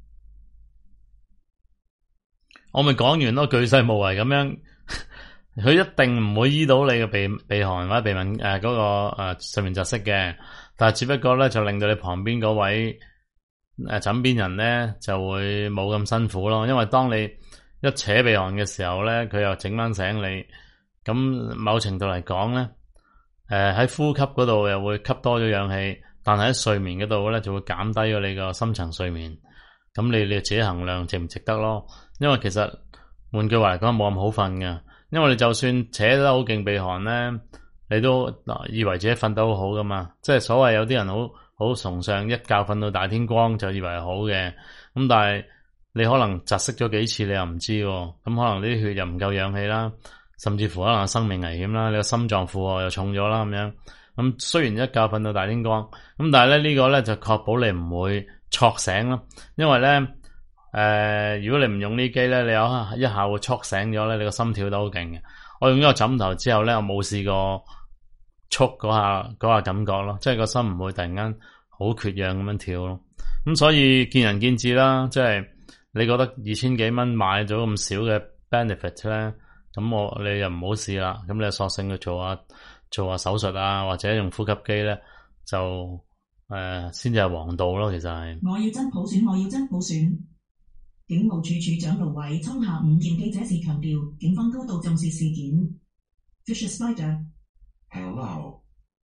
我咪講完咯，巨細無遺咁樣，佢一定唔會醫到你嘅鼻鼻鼾或者鼻敏誒嗰個誒睡眠窒息嘅，但係只不過咧就令到你旁邊嗰位誒枕邊人咧就會冇咁辛苦咯，因為當你一扯鼻鼾嘅時候咧，佢又整翻醒你，咁某程度嚟講咧，誒喺呼吸嗰度又會吸多咗氧氣，但係喺睡眠嗰度咧就會減低咗你個深層睡眠，咁你你自己衡量值唔值得咯？因為其實換句話嚟講冇咁好瞓㗎，因為你就算扯得好勁鼻鼾咧，你都以為自己瞓得好好噶嘛，即係所謂有啲人好好崇尚一覺瞓到大天光就以為係好嘅，咁但係你可能窒息咗幾次你又唔知喎，咁可能啲血又唔夠氧氣啦，甚至乎可能生命危險啦，你個心臟負荷又重咗啦咁樣，咁雖然一覺瞓到大天光，咁但係咧呢個咧就確保你唔會錯醒咯，因為咧誒、呃、如果你唔用呢機咧，你有一下會錯醒咗咧，你個心跳得好勁嘅。我用咗個枕頭之後咧，我冇試過觸嗰下嗰下感覺咯，即係個心唔會突然間好缺氧咁樣跳咯。咁所以見仁見智啦，即係你覺得二千幾蚊買咗咁少嘅 benefit 咧，咁我你又唔好試啦。咁你索性去做下做下手術啊，或者用呼吸機咧，就誒先至係王道咯。其實係我要真普選，我要真普選。警務處處長盧偉聰下午見記者時強調，警方高度重視事件。Fisher Spider Hello。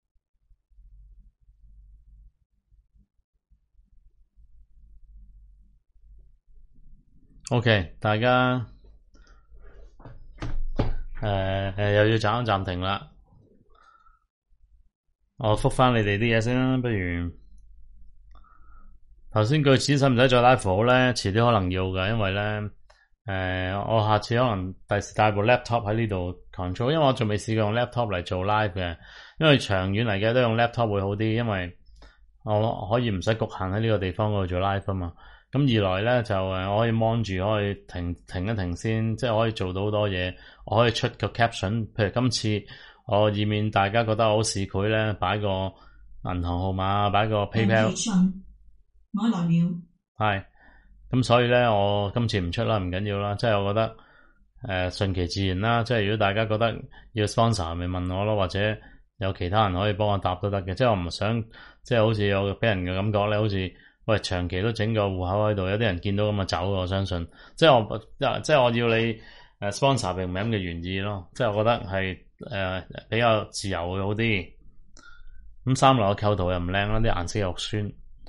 OK， 大家誒誒又要暫一暫停啦。我覆返你哋啲嘢先啦，不如頭先句子使唔使再 live 好咧？遲啲可能要㗎，因為咧誒、呃、我下次可能第時帶部 laptop 喺呢度 control，因為我仲未試過用 laptop 嚟做 live 嘅，因為長遠嚟嘅都用 laptop 會好啲，因為我可以唔使局限喺呢個地方嗰度做 live 啊嘛。咁二來咧就誒，我可以 mon 住，可以停停一停先，即係可以做到好多嘢。我可以出個 caption，譬如今次我以免大家覺得我好市儈咧，擺個銀行號碼，擺個 PayPal。 我來了。 係，咁所以咧，我今次唔出啦，唔緊要啦。即係我覺得誒順其自然啦。即係如果大家覺得要 sponsor，咪問我咯，或者有其他人可以幫我答都得嘅。即係我唔想，即係好似有俾人嘅感覺咧，好似。喂，長期都整個戶口喺度，有啲人見到咁就走，我相信，即係我，即係我要你誒 sponsor 並唔係咁嘅原意咯，即係我覺得係誒、呃、比較自由會好啲。咁三樓嘅構圖又唔靚啦，啲顏色又肉酸。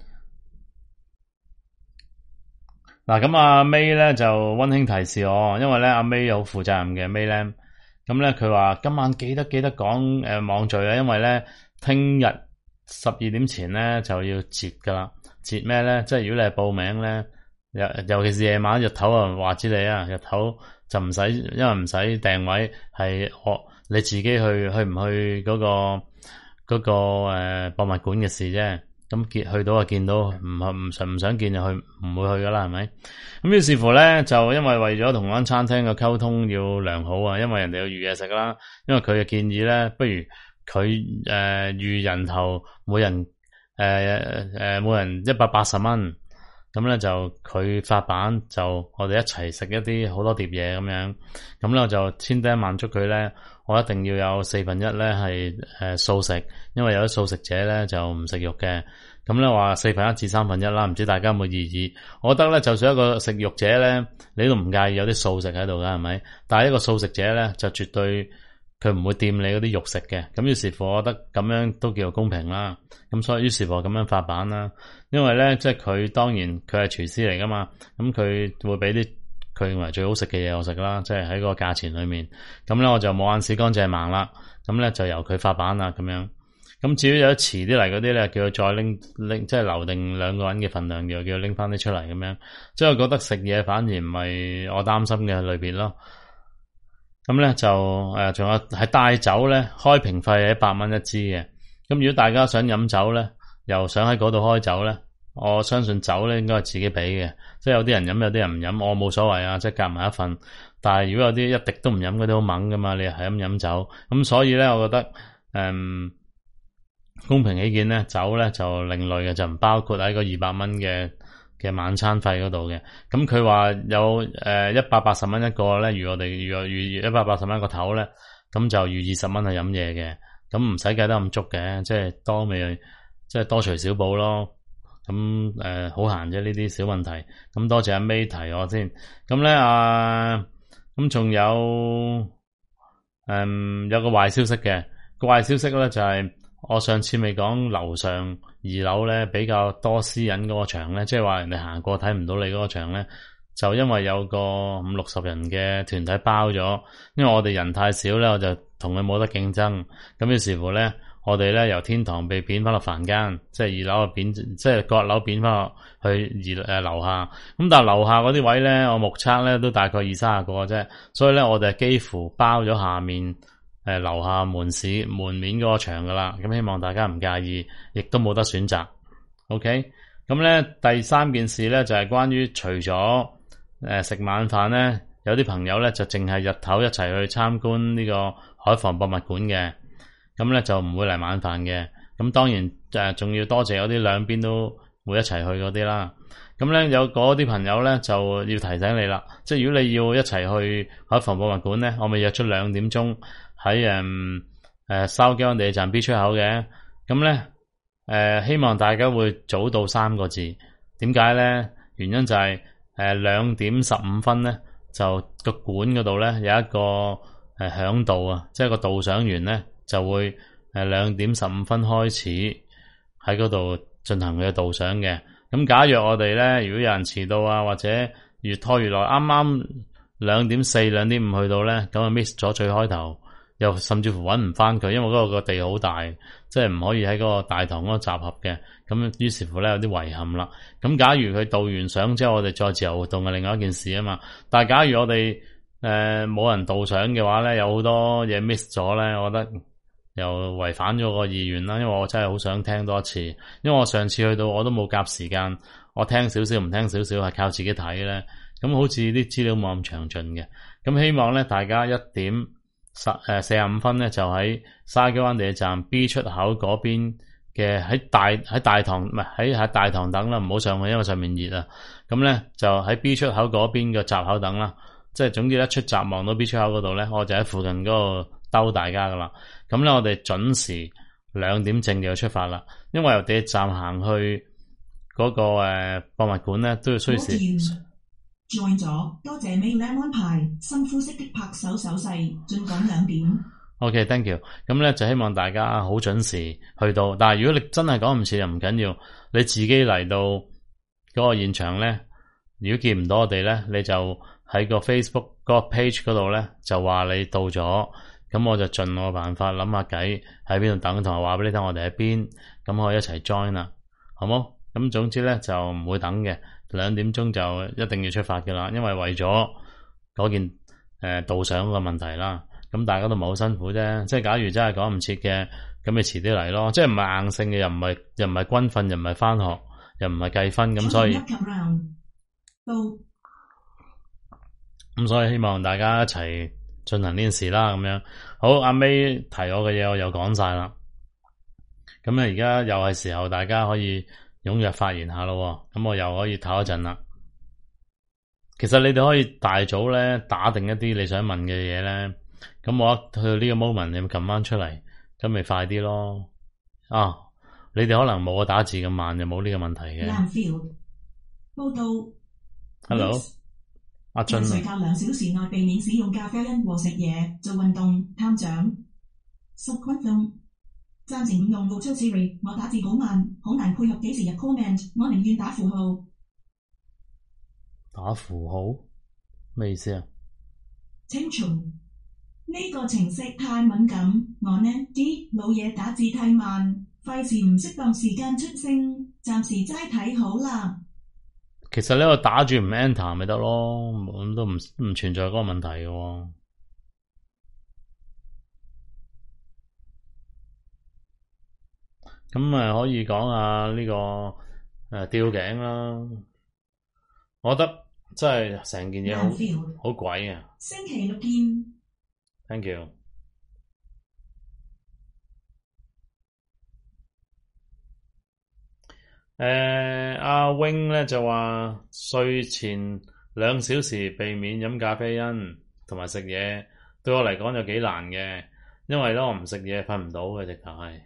嗱，咁阿 May 咧就溫馨提示我，因為咧阿 May 好負責任嘅 May 咧，咁咧佢話今晚記得記得講誒、呃、網聚啊，因為咧聽日十二點前咧就要截噶啦。截咩咧？即係如果你係報名咧，尤尤其是夜晚日頭啊，話之你啊，日頭就唔使，因為唔使訂位，係我你自己去去唔去嗰個嗰個誒博物館嘅事啫。咁見去到就見到，唔唔想唔想見就去唔會去噶啦，係咪？咁於是乎咧，就因為為咗同間餐廳嘅溝通要良好啊，因為人哋要預嘢食啦，因為佢嘅建議咧，不如佢誒預人頭每人。誒、呃、誒、呃，每人一百八十蚊，咁咧就佢發版，就我哋一齊食一啲好多碟嘢咁樣，咁咧就千叮萬囑佢咧，我一定要有四分一咧係誒素食，因為有啲素食者咧就唔食肉嘅，咁咧話四分一至三分一啦，唔知大家有冇異議？我覺得咧，就算一個食肉者咧，你都唔介意有啲素食喺度噶，係咪？但係一個素食者咧，就絕對。佢唔會掂你嗰啲肉食嘅，咁於是乎我覺得咁樣都叫做公平啦。咁所以於是乎咁樣發版啦，因為咧即係佢當然佢係廚師嚟噶嘛，咁佢會俾啲佢認為最好食嘅嘢我食啦，即係喺個價錢裏面。咁咧我就冇眼屎乾淨盲啦，咁咧就由佢發版啦咁樣。咁至於有啲遲啲嚟嗰啲咧，叫佢再拎拎，即係留定兩個人嘅份量，又叫佢拎翻啲出嚟咁樣。即係我覺得食嘢反而唔係我擔心嘅類別咯。咁咧就誒，仲、呃、有係帶酒咧，開瓶費係一百蚊一支嘅。咁如果大家想飲酒咧，又想喺嗰度開酒咧，我相信酒咧應該係自己俾嘅。即係有啲人飲，有啲人唔飲，我冇所謂啊，即係夾埋一份。但係如果有啲一滴都唔飲嗰啲好猛噶嘛，你係咁飲酒。咁所以咧，我覺得誒。嗯公平起見咧，酒咧就另類嘅，就唔包括喺個二百蚊嘅嘅晚餐費嗰度嘅。咁佢話有誒一百八十蚊一個咧，如我哋預預一百八十蚊一個頭咧，咁就預二十蚊去飲嘢嘅。咁唔使計得咁足嘅，即係多咪即係多除少補咯。咁誒好閒啫，呢啲小問題。咁多謝阿 May 提我先。咁咧啊，咁仲有誒、嗯、有個壞消息嘅，個壞消息咧就係、是。我上次未講樓上二樓咧比較多私隱嗰個場咧，即係話人哋行過睇唔到你嗰個場咧，就因為有個五六十人嘅團體包咗，因為我哋人太少咧，我就同佢冇得競爭，咁於是乎咧，我哋咧由天堂被貶翻落凡間，即係二樓啊貶，即係閣樓貶翻落去二誒樓下，咁但係樓下嗰啲位咧，我目測咧都大概二三十個啫，所以咧我哋幾乎包咗下面。誒，樓下門市門面嗰個場噶啦，咁希望大家唔介意，亦都冇得選擇。OK，咁咧第三件事咧就係、是、關於除咗誒、呃、食晚飯咧，有啲朋友咧就淨係日頭一齊去參觀呢個海防博物館嘅，咁咧就唔會嚟晚飯嘅。咁當然誒，仲、呃、要多謝有啲兩邊都會一齊去嗰啲啦。咁咧有嗰啲朋友咧就要提醒你啦，即係如果你要一齊去海防博物館咧，我咪約出兩點鐘。喺誒誒筲箕灣地鐵站 B 出口嘅，咁咧誒希望大家會早到三個字。點解咧？原因就係誒兩點十五分咧，就個館嗰度咧有一個誒響導啊，即係個導賞員咧就會誒兩點十五分開始喺嗰度進行佢嘅導賞嘅。咁假若我哋咧，如果有人遲到啊，或者越拖越耐，啱啱兩點四、兩點五去到咧，咁就 miss 咗最開頭。又甚至乎揾唔翻佢，因為嗰個個地好大，即係唔可以喺嗰個大堂嗰個集合嘅。咁於是乎咧有啲遺憾啦。咁假如佢導完賞之後，我哋再自由活動係另外一件事啊嘛。但係假如我哋誒冇人導賞嘅話咧，有好多嘢 miss 咗咧，我覺得又違反咗個意願啦。因為我真係好想聽多一次，因為我上次去到我都冇夾時間，我聽少少唔聽少少係靠自己睇咧。咁好似啲資料冇咁詳盡嘅。咁希望咧大家一點。十誒四十五分咧就喺筲箕灣地鐵站 B 出口嗰邊嘅喺大喺大堂唔係喺喺大堂等啦，唔好上去，因為上面熱啊。咁咧就喺 B 出口嗰邊嘅閘口等啦。即係總之一出閘望到 B 出口嗰度咧，我就喺附近嗰度兜大家噶啦。咁咧我哋準時兩點正就要出發啦。因為由地鐵站行去嗰個誒博物館咧都要需要時。 join 咗，多謝美靚安排，深呼吸的拍手手勢，進講兩點。 OK，thank you。咁咧就希望大家好準時去到，但係如果你真係講唔切又唔緊要，你自己嚟到嗰個現場咧，如果見唔到我哋咧，你就喺個 Facebook 嗰個 page 嗰度咧就話你到咗，咁我就盡我辦法諗下計喺邊度等，同埋話俾你聽我哋喺邊，咁可以一齊 join 啦，好冇？咁總之咧就唔會等嘅。兩點鐘就一定要出發嘅啦，因為為咗嗰件誒導賞嘅問題啦，咁大家都唔係好辛苦啫。即係假如真係趕唔切嘅，咁咪遲啲嚟咯。即係唔係硬性嘅，又唔係又唔係軍訓，又唔係返學，又唔係計分，咁所以咁所以希望大家一齊進行呢件事啦。咁樣好，阿 May 提我嘅嘢我又講晒啦。咁咧而家又係時候大家可以踴躍發言下咯，咁我又可以唞一陣啦。其實你哋可以大早咧打定一啲你想問嘅嘢咧，咁我一去到呢個 moment，你咪撳翻出嚟，咁咪快啲咯。啊，你哋可能冇我打字咁慢，就冇呢個問題嘅。 報道 ，Hello， 阿俊啊。 靠兩小時內避免使用咖啡因和食嘢做運動，探長。十分鐘。暫時唔用 Auto Siri， 我打字好慢，好難配合幾時入 comment， 我寧願打符號。 打符號？ 咩意思啊？ 清蟲，呢個程式太敏感，我呢啲老嘢打字太慢，費事唔適當時間出聲，暫時齋睇好啦。 其實呢個打住唔 enter 咪得咯，咁都唔唔存在嗰個問題嘅喎。咁咪可以講下呢、這個誒、呃、吊頸啦。我覺得真係成件嘢好好鬼啊！ 星期六見。 Thank you。誒，阿 wing 咧就話睡前兩小時避免飲咖啡因同埋食嘢，對我嚟講就幾難嘅，因為咧我唔食嘢瞓唔到嘅，直頭係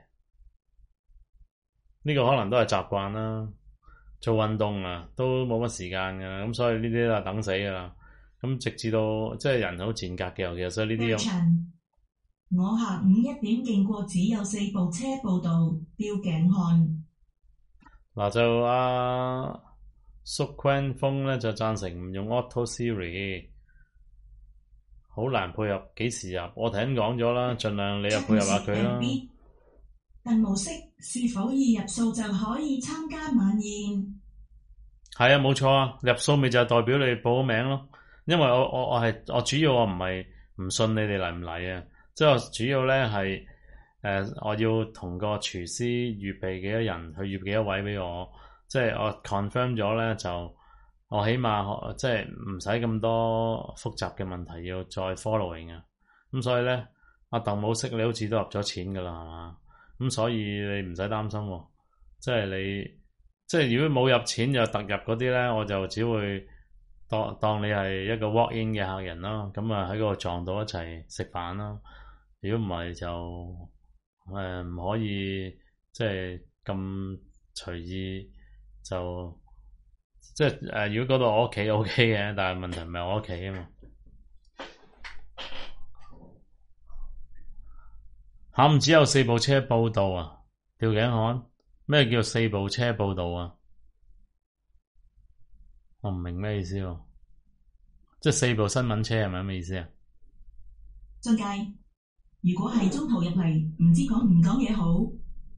呢個可能都係習慣啦。做運動啊都冇乜時間噶，咁所以呢啲都係等死噶啦。咁直至到即係人好賤格嘅，其實所以呢啲咁。 我下午一點經過只有四部車報道吊頸漢。 嗱就阿蘇坤峰咧就贊成唔用 Auto Siri， 好難配合，幾時入？我頭先講咗啦，盡量你又配合下佢啦。 鄧模式是否已入數就可以參加晚宴？ 係啊，冇錯啊，入數咪就係代表你報咗名咯。因為我我我係我主要我唔係唔信你哋嚟唔嚟啊，即係我主要咧係誒我要同個廚師預備幾多人，去預備幾多位俾我，即係我 confirm 咗咧就我起碼即係唔使咁多複雜嘅問題要再 following 啊。咁所以咧阿鄧模式你好似都入咗錢噶啦係嘛？咁所以你唔使擔心喎，即係你即係如果冇入錢又突入嗰啲咧，我就只會當當你係一個 walk in 嘅客人咯。咁啊喺嗰度撞到一齊食飯咯。如果唔係就誒唔可以即係咁隨意就即係誒、呃。如果嗰度我屋企 OK 嘅，但係問題唔係我屋企啊嘛。下午只有四部車報道啊！吊頸漢咩叫四部車報道啊？我唔明咩意思喎，即係四部新聞車係咪咩意思啊？ 俊介，如果係中途入嚟，唔知講唔講嘢好？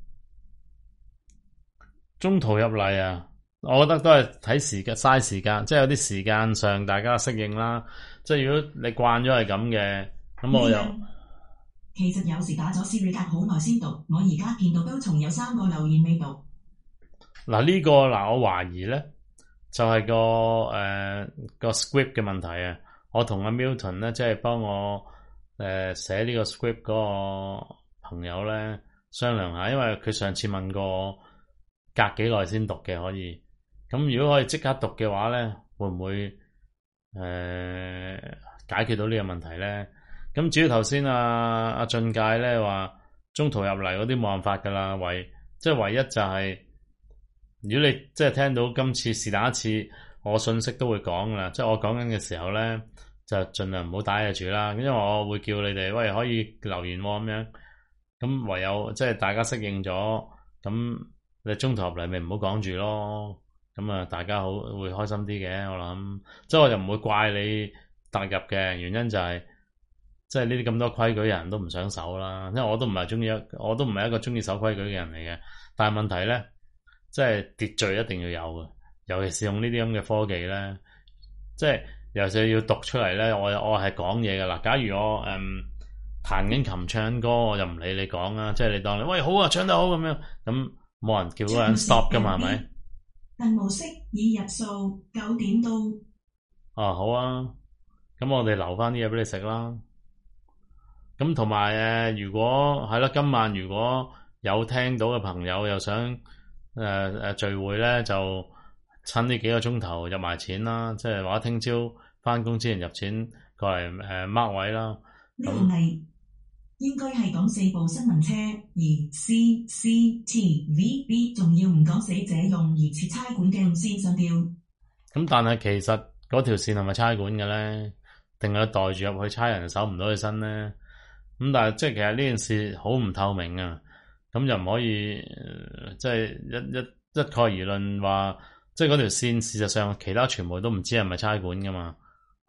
中途入嚟啊，我覺得都係睇時間嘥時間，即係有啲時間上大家適應啦。即係如果你慣咗係咁嘅，咁我又。 其實有時打咗 Siri 隔好耐先讀，我而家見到都仲有三個留言未讀。 嗱呢個嗱我懷疑咧就係、是、個誒、呃、個 script 嘅問題啊！我同阿 Milton 咧即係幫我誒寫呢個 script 嗰個朋友咧商量下，因為佢上次問過我隔幾耐先讀嘅可以，咁如果可以即刻讀嘅話咧，會唔會誒、呃、解決到呢個問題咧？咁至於頭先阿阿俊介咧話中途入嚟嗰啲冇辦法噶啦，唯即係唯一就係、是、如果你即係聽到今次是但一次我信息都會講啦，即係我講緊嘅時候咧就盡量唔好打嘢住啦，因為我會叫你哋喂可以留言咁樣，咁唯有即係大家適應咗，咁你中途入嚟咪唔好講住咯，咁啊大家好會開心啲嘅，我諗即係我就唔會怪你突入嘅原因就係、是。即係呢啲咁多規矩嘅人都唔想守啦，因為我都唔係中意一，我都唔係一個中意守規矩嘅人嚟嘅。但係問題咧，即係秩序一定要有嘅，尤其是用呢啲咁嘅科技咧，即係尤其是要讀出嚟咧，我我係講嘢㗎啦。假如我誒彈緊琴唱歌，我就唔理你講啦，即係你當你喂好啊，唱得好咁樣，咁冇人叫嗰個人 stop 㗎嘛，係咪？ 鄧模式已入數九點到。 哦，好啊，咁我哋留翻啲嘢俾你食啦。咁同埋誒，如果係啦，今晚如果有聽到嘅朋友又想誒誒、呃、聚會咧，就趁呢幾個鐘頭入埋錢啦，即係話聽朝翻工之前入錢過嚟誒 mark 位啦。 呢個係應該係講四部新聞車，而 C C T V B 仲要唔講死者用而設差館嘅線上吊。咁但係其實嗰條線係咪差館嘅咧？定係袋住入去差人守唔到佢身咧？咁但係即係其實呢件事好唔透明啊，咁就唔可以、呃、即係一一一概而論話，即係嗰條線事實上其他傳媒都唔知係咪差館噶嘛，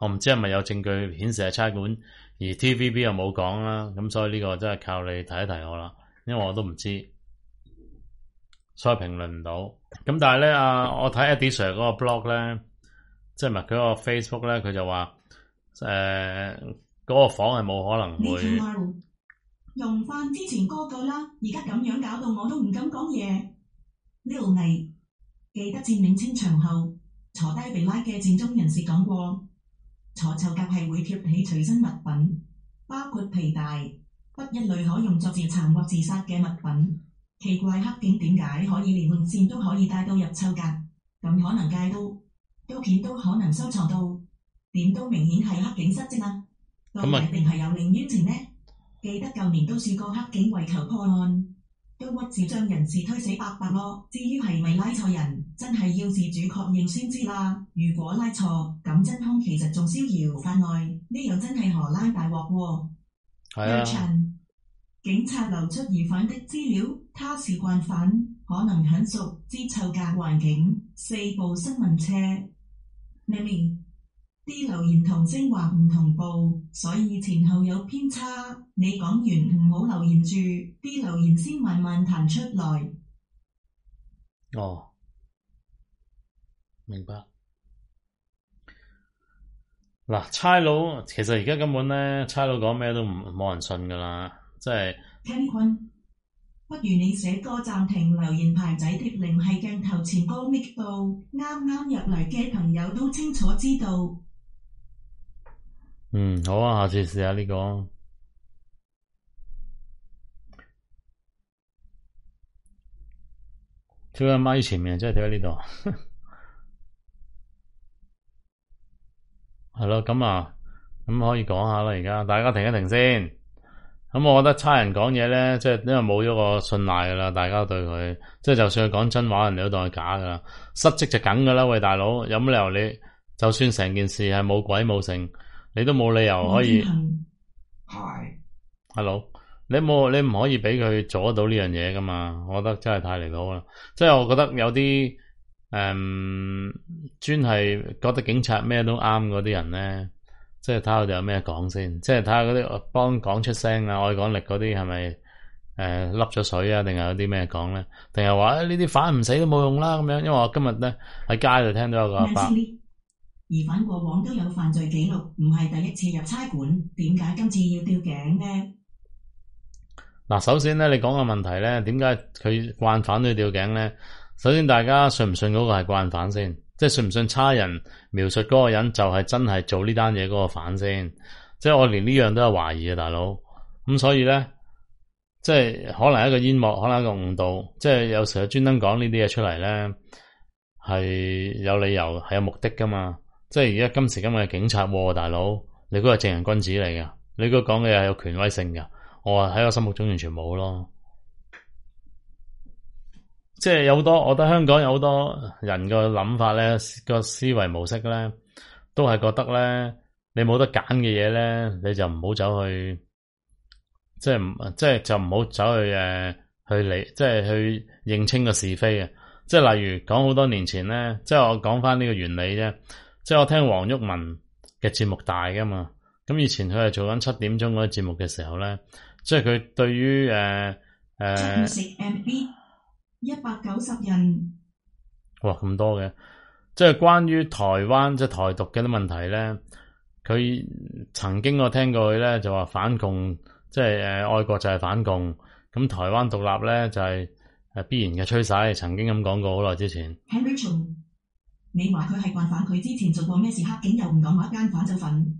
我唔知係咪有證據顯示係差館，而 T V B 又冇講啦，咁所以呢個真係靠你提一提我啦，因為我都唔知，所以評論唔到。咁但係咧啊，我睇 Eddie Sir 嗰個 blog 咧，即係咪佢個 Facebook 咧，佢就話誒嗰個房係冇可能會用翻之前嗰個啦，而家咁樣搞到我都唔敢講嘢。呢度係記得佔領清場後坐低被拉嘅佔中人士講過，坐臭格係會貼起隨身物品，包括皮帶、筆一類可用作自殘或自殺嘅物品。奇怪黑警點解可以連換線都可以帶到入臭格？咁可能戒刀、刀片都可能收藏到，點都明顯係黑警失職啊！到底定係有另冤情呢？記得舊年都試過黑警為求破案，都屈指將人事推死八百咯。至於係咪拉錯人，真係要事主確認先知啦。如果拉錯，咁真兇其實仲逍遙法外，呢樣真係荷蘭大鑊喎。 係啊。 警察流出疑犯的資料，他是慣犯，可能很熟知臭格環境。四部新聞車，明明啲留言同聲話唔同步，所以前後有偏差。你講完唔好留言住，啲留言先慢慢彈出來。 哦，明白。嗱，差佬其實而家根本咧，差佬講咩都唔冇人信噶啦。即係 Ken 坤，不如你寫個暫停留言牌仔貼令喺鏡頭前高 mic 度，啱啱入嚟嘅朋友都清楚知道。 嗯，好啊，下次試下呢個。跳喺咪前面，即係跳喺呢度。係咯，咁啊，咁可以講下啦。而家大家停一停先。咁我覺得差人講嘢咧，即係因為冇咗個信賴噶啦，大家對佢，即係就算佢講真話，人哋都當係假噶啦。失職就梗噶啦，喂大佬，有乜理由你就算成件事係冇鬼冇性，你都冇理由可以。 係。 Hello，你冇你唔可以俾佢做得到呢樣嘢噶嘛？我覺得真係太離譜啦。即係我覺得有啲誒專係覺得警察咩都啱嗰啲人咧。即係睇下佢哋有咩講先，即係睇下嗰啲幫講出聲啊、愛講力嗰啲係咪誒笠咗水啊？定係有啲咩講咧？定係話呢啲反唔死都冇用啦咁樣？因為我今日咧喺街度聽到有個阿伯， 疑犯過往都有犯罪記錄，唔係第一次入差館，點解今次要吊頸呢？ 嗱，首先咧，你講個問題咧，點解佢慣犯都要吊頸咧？首先，大家信唔信嗰個係慣犯先？即係信唔信差人描述嗰個人就係真係做呢單嘢嗰個犯先？即係我連呢樣都有懷疑啊，大佬。咁所以咧，即係可能係一個煙幕，可能係一個誤導。即係有時候專登講呢啲嘢出嚟咧，係有理由，係有目的噶嘛。即係而家今時今日嘅警察，大佬，你估係正人君子嚟噶？你估講嘅嘢係有權威性噶？我話喺我心目中完全冇咯。即係有好多，我覺得香港有好多人個諗法咧，個思維模式咧，都係覺得咧，你冇得揀嘅嘢咧，你就唔好走去，即係唔即係就唔好走去誒去理，即係去認清個是非嘅。即係例如講好多年前咧，即係我講翻呢個原理啫。即係我聽黃毓民嘅節目大噶嘛，咁以前佢係做緊七點鐘嗰啲節目嘅時候咧，即係佢對於誒誒。 一百九十人， 哇咁多嘅，即係關於台灣即係台獨嘅啲問題咧，佢曾經我聽過佢咧就話反共，即係誒愛國就係反共，咁台灣獨立咧就係誒必然嘅趨勢，曾經咁講過好耐之前。 Henry，你話佢係慣犯，佢之前做過咩事？黑警又唔講話奸犯就瞓。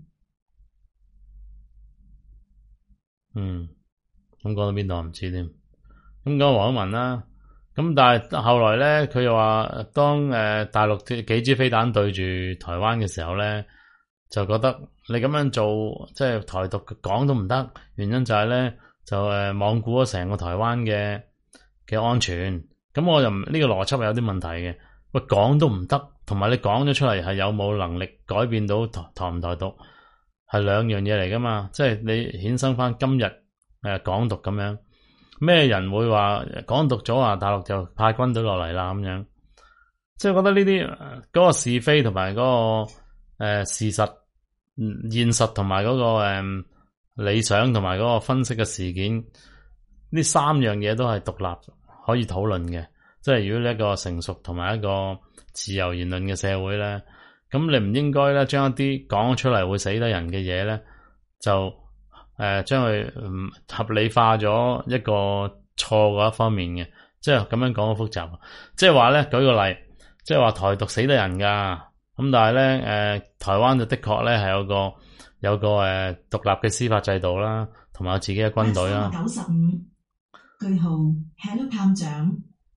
嗯，咁講到邊度唔知添，咁講黃毓民啦。咁但係後來咧，佢又話當誒大陸幾支飛彈對住台灣嘅時候咧，就覺得你咁樣做即係台獨講都唔得，原因就係咧就誒罔顧咗成個台灣嘅嘅安全。咁我就呢個邏輯係有啲問題嘅。喂，講都唔得，同埋你講咗出嚟係有冇能力改變到台台唔台獨，係兩樣嘢嚟噶嘛？即係你衍生翻今日誒港獨咁樣。咩人會話港獨咗啊？大陸就派軍隊落嚟啦咁樣，即係覺得呢啲嗰個是非同埋嗰個誒、呃、事實嗯現實同埋嗰個誒、嗯、理想同埋嗰個分析嘅事件，呢三樣嘢都係獨立可以討論嘅。即係如果呢一個成熟同埋一個自由言論嘅社會咧，咁你唔應該咧將一啲講出嚟會死得人嘅嘢咧，就誒將佢唔合理化咗一個錯嗰一方面嘅，即係咁樣講好複雜。即係話咧，舉個例，即係話台獨死得人㗎，咁但係咧誒台灣就的確咧係有個有個誒獨立嘅司法制度啦，同埋有自己嘅軍隊啦。 九十五句號 Hello 探長。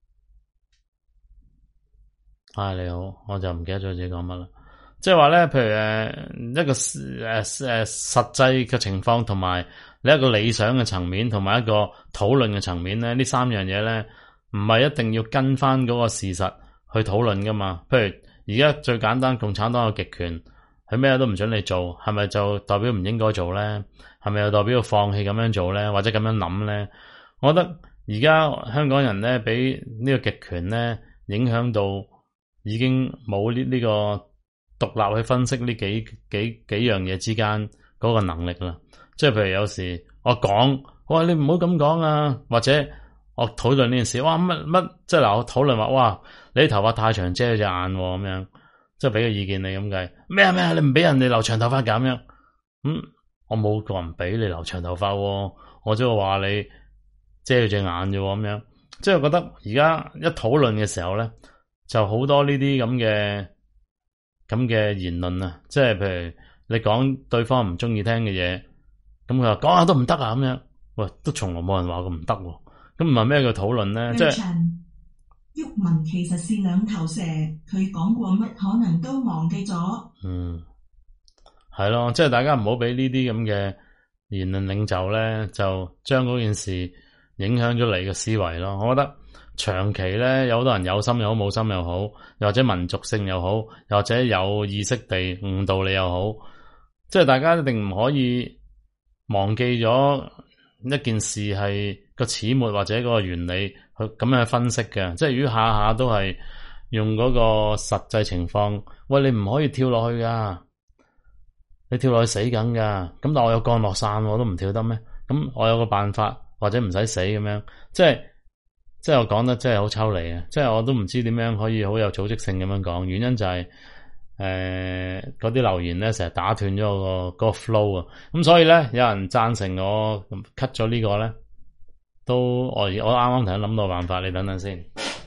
啊，你好，我就唔記得咗自己講乜啦。即係話咧，譬如誒一個誒誒實際嘅情況，同埋你一個理想嘅層面，同埋一個討論嘅層面咧，呢三樣嘢咧，唔係一定要跟翻嗰個事實去討論噶嘛。譬如而家最簡單，共產黨有極權，佢咩都唔准你做，係咪就代表唔應該做咧？係咪又代表要放棄咁樣做咧？或者咁樣諗咧？我覺得而家香港人咧，俾呢個極權咧影響到。已經冇呢呢個獨立去分析呢幾幾幾樣嘢之間嗰個能力啦。即係譬如有時我講，我話你唔好咁講啊，或者我討論呢件事，哇乜乜，即係嗱我討論話，哇你啲頭髮太長遮隻眼咁樣，即係俾個意見你咁計咩啊咩啊，你唔俾人哋留長頭髮咁樣，咁、嗯、我冇個人俾你留長頭髮，我只係話你遮住隻眼啫咁樣。即係覺得而家一討論嘅時候咧。就好多呢啲咁嘅咁嘅言論啊，即係譬如你講對方唔中意聽嘅嘢，咁佢話講下都唔得啊咁樣，喂，都從來冇人話過唔得喎，咁唔係咩叫討論咧？即係毓民其實是兩頭蛇，佢講過乜可能都忘記咗。 嗯，係咯，即係大家唔好俾呢啲咁嘅言論領袖咧，就將嗰件事影響咗你嘅思維咯。我覺得。長期咧，有好多人有心又好，冇心又好，又或者民族性又好，又或者有意識地誤導你又好，即係大家一定唔可以忘記咗一件事係個始末或者嗰個原理去咁樣去分析嘅。即係如果下下都係用嗰個實際情況，喂，你唔可以跳落去噶，你跳落去死緊噶。咁但係我有降落傘，我都唔跳得咩？咁我有個辦法，或者唔使死咁樣，即係。即係我講得真係好抽離啊！即係我都唔知點樣可以好有組織性咁樣講，原因就係誒嗰啲留言咧成日打斷咗個個 flow 啊！咁所以咧有人贊成我 cut 咗呢個咧，都我我啱啱頭先諗到辦法，你等等先。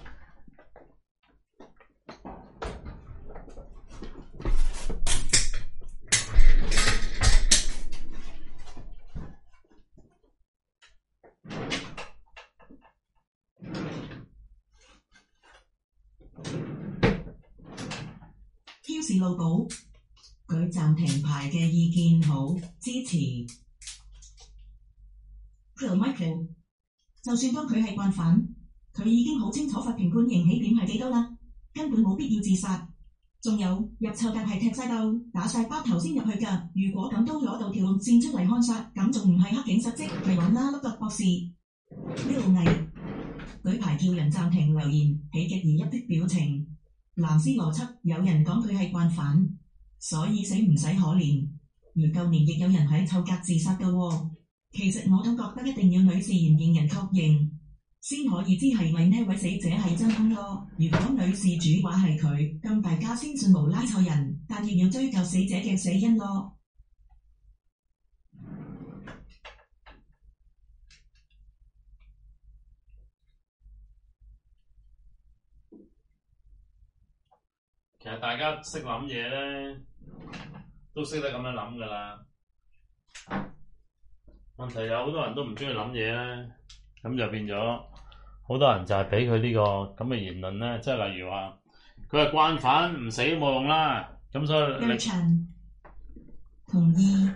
是路寶舉暫停牌嘅意見好支持。Phil Michael， 就算當佢係慣犯，佢已經好清楚法庭判刑起點係幾多啦，根本冇必要自殺。仲有入囚格係踢晒鬥打晒包頭先入去㗎，如果咁都攞到條路線出嚟看殺，咁仲唔係黑警失職？係揾啦，碌特博士。Will 毅舉牌叫人暫停留言，喜極而泣的表情。藍絲邏輯，有人講佢係慣犯，所以死唔使可憐。而舊年亦有人喺臭格自殺㗎喎。其實我都覺得一定要女士嫌疑人確認，先可以知係咪呢位死者係真兇咯。如果女事主話係佢，咁大家先算無拉錯人，但亦要追究死者嘅死因咯。 其實大家識諗嘢咧，都識得咁樣諗噶啦。問題有好多人都唔中意諗嘢咧，咁就變咗好多人就係俾佢呢個咁嘅言論咧，即係例如話佢係慣犯，唔死都冇用啦。咁所以你同意。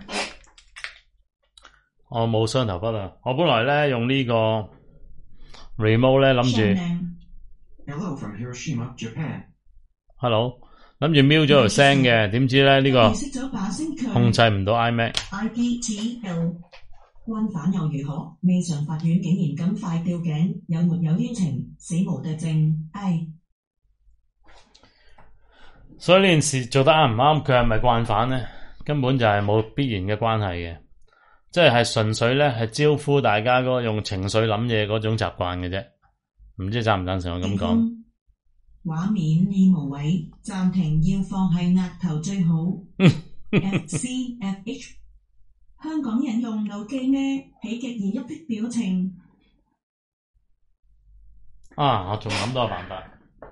我冇雙頭筆啊！我本來咧用呢個 remote 咧諗住。 Hello from Hiroshima, Japan. Hello， 諗住瞄咗條聲嘅，點知咧呢個控制唔到 iMac。 I P T L 慣犯又如何？未上法院竟然咁快吊頸，有沒有冤情？死無對證。唉， 所以呢件事做得啱唔啱？佢係咪慣犯咧？ 根本就係冇必然嘅關係嘅，即係係純粹咧係招呼大家嗰用情緒諗嘢嗰種習慣嘅啫。唔知贊唔贊成我咁講？ 畫面已無位，暫停要放喺額頭最好。F C F H 香港人用腦機咩？喜極而泣的表情。 啊！我仲諗到個辦法。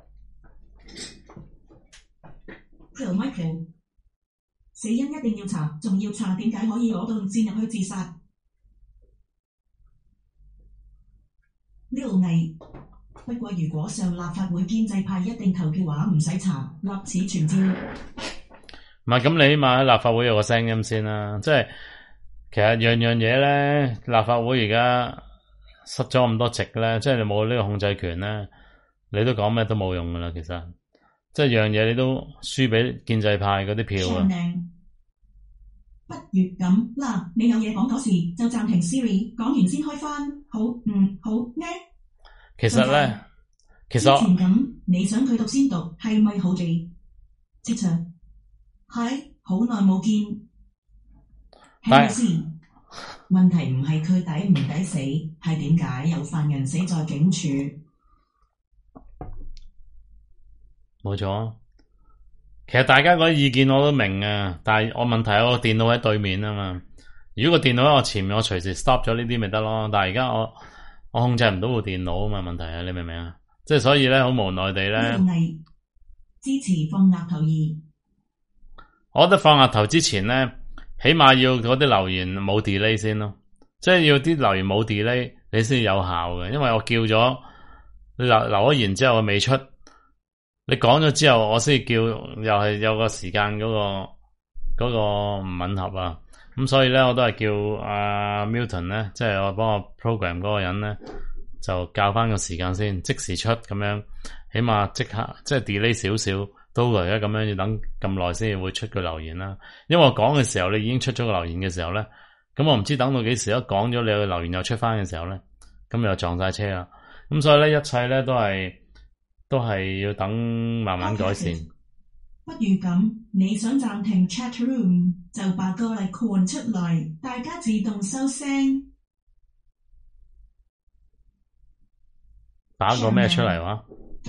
Hello Michael， 死因一定要查，仲要查點解可以攞到箭入去自殺。Lil 毅，不過如果上立法會建制派一定投嘅話，唔使查，立此存照。 唔係咁，你起碼喺立法會有個聲音先啦。即係其實樣樣嘢咧，立法會而家失咗咁多席咧，即係你冇呢個控制權咧，你都講咩都冇用噶啦。其實即係樣嘢你都輸俾建制派嗰啲票啊。 不如咁嗱，你有嘢講嗰時就暫停 Siri， 講完先開翻。好，嗯，好呢。 其實咧，其實之前咁，你想佢讀先讀，係咪好啲？即場係好耐冇見，係咪先？問題唔係佢抵唔抵死，係點解有犯人死在警署？ 冇錯。其實大家嗰啲意見我都明啊，但係我問題我個電腦喺對面啊嘛。如果個電腦喺我前面，我隨時 stop 咗呢啲咪得咯。但係而家我我控制唔到部電腦啊嘛，問題係你明唔明啊？即係所以咧，好無奈地咧， 支持放額頭二。 我覺得放額頭之前咧，起碼要嗰啲留言冇 delay 先咯，即係要啲留言冇 delay，你先有效嘅。因為我叫咗你留留咗言之後，我未出，你講咗之後，我先叫，又係有個時間嗰個嗰個唔吻合啊。咁所以咧，我都係叫阿 Milton 咧，即係我幫我 program 嗰個人咧，就校翻個時間先，即時出咁樣，起碼即刻即係 delay 少少，都而家咁樣要等咁耐先會出個留言啦。因為我講嘅時候，你已經出咗個留言嘅時候咧，咁我唔知等到幾時，一講咗你個留言又出翻嘅時候咧，咁又撞晒車啦。咁所以咧，一切咧都係都係要等慢慢改善。 不如咁，你想暫停 chat room 就把個嚟擴出嚟，大家自動收聲。 打個咩出嚟話？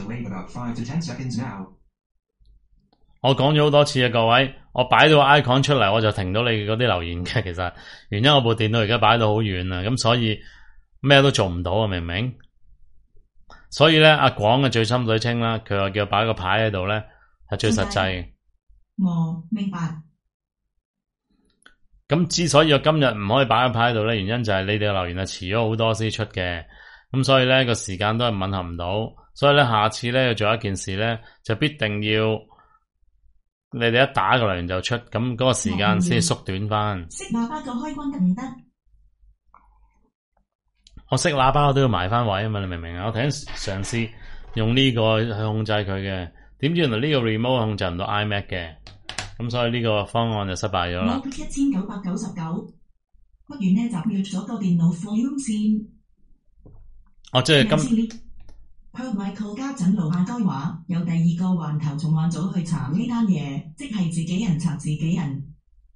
我講咗好多次啊，各位，我擺到個 icon 出嚟，我就停到你嗰啲留言嘅。其實原因我部電腦而家擺到好遠啊，咁所以咩都做唔到啊，明唔明？所以咧，阿廣嘅最深水清啦，佢話叫我擺個牌喺度咧。係最實際嘅。 我明白。 咁之所以我今日唔可以擺個牌喺度咧，原因就係你哋嘅留言係遲咗好多先出嘅，咁所以咧個時間都係吻合唔到，所以咧下次咧要做一件事咧，就必定要你哋一打個留言就出，咁嗰個時間先縮短翻。 熄喇叭個開關得唔得？ 我熄喇叭我都要埋翻位啊嘛，你明唔明啊？我頭先嘗試用呢個去控制佢嘅。點知原來呢個 remote 控制唔到 iMac 嘅，咁所以呢個方案就失敗咗啦。 一千九百九十九，不如呢集滅咗個電腦放先。 哦，即係今。 Michael 家陣樓下該話有第二個環頭重案組去查呢單嘢，即係自己人查自己人。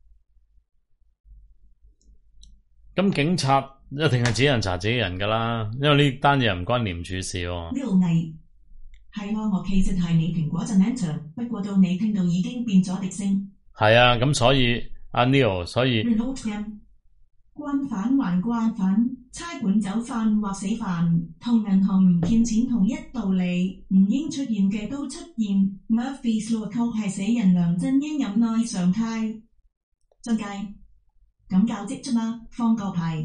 咁警察一定係自己人查自己人噶啦，因為呢單嘢唔關廉署事喎。 呢個係。係咯，我其實係你蘋果陣 answer， 不過到你聽到已經變咗笛聲。 係啊，咁所以阿 Neil， 所以慣犯還慣犯，差館走犯或死犯，同銀行唔見錢同一道理，唔應出現嘅都出現。Murphy's Law 確係死人梁振英有內常態。進界咁教職啫嘛，放個牌。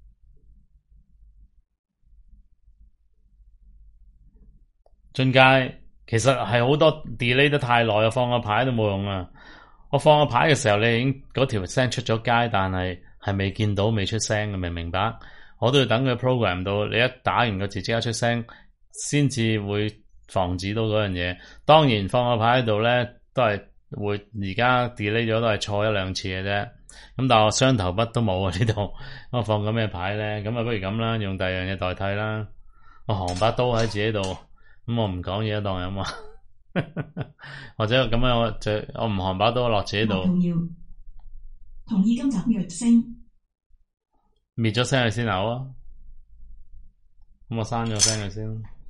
進階其實係好多 delay 得太耐啊，放個牌都冇用啊！我放個牌嘅時候，你已經嗰條聲出咗街，但係係未見到未出聲嘅，明唔明白？我都要等佢 program 到，你一打完個字即刻出聲，先至會防止到嗰樣嘢。當然放個牌喺度咧，都係會而家 delay 咗，都係錯一兩次嘅啫。咁但係我雙頭筆都冇啊呢度，我放緊咩牌咧？咁啊不如咁啦，用第二樣嘢代替啦。我行把刀喺自己度。咁我唔講嘢當係嘛，或者咁樣我就我唔含把刀落自己度。 同意今集躍聲。 滅咗聲佢先好啊，咁我刪咗聲佢先。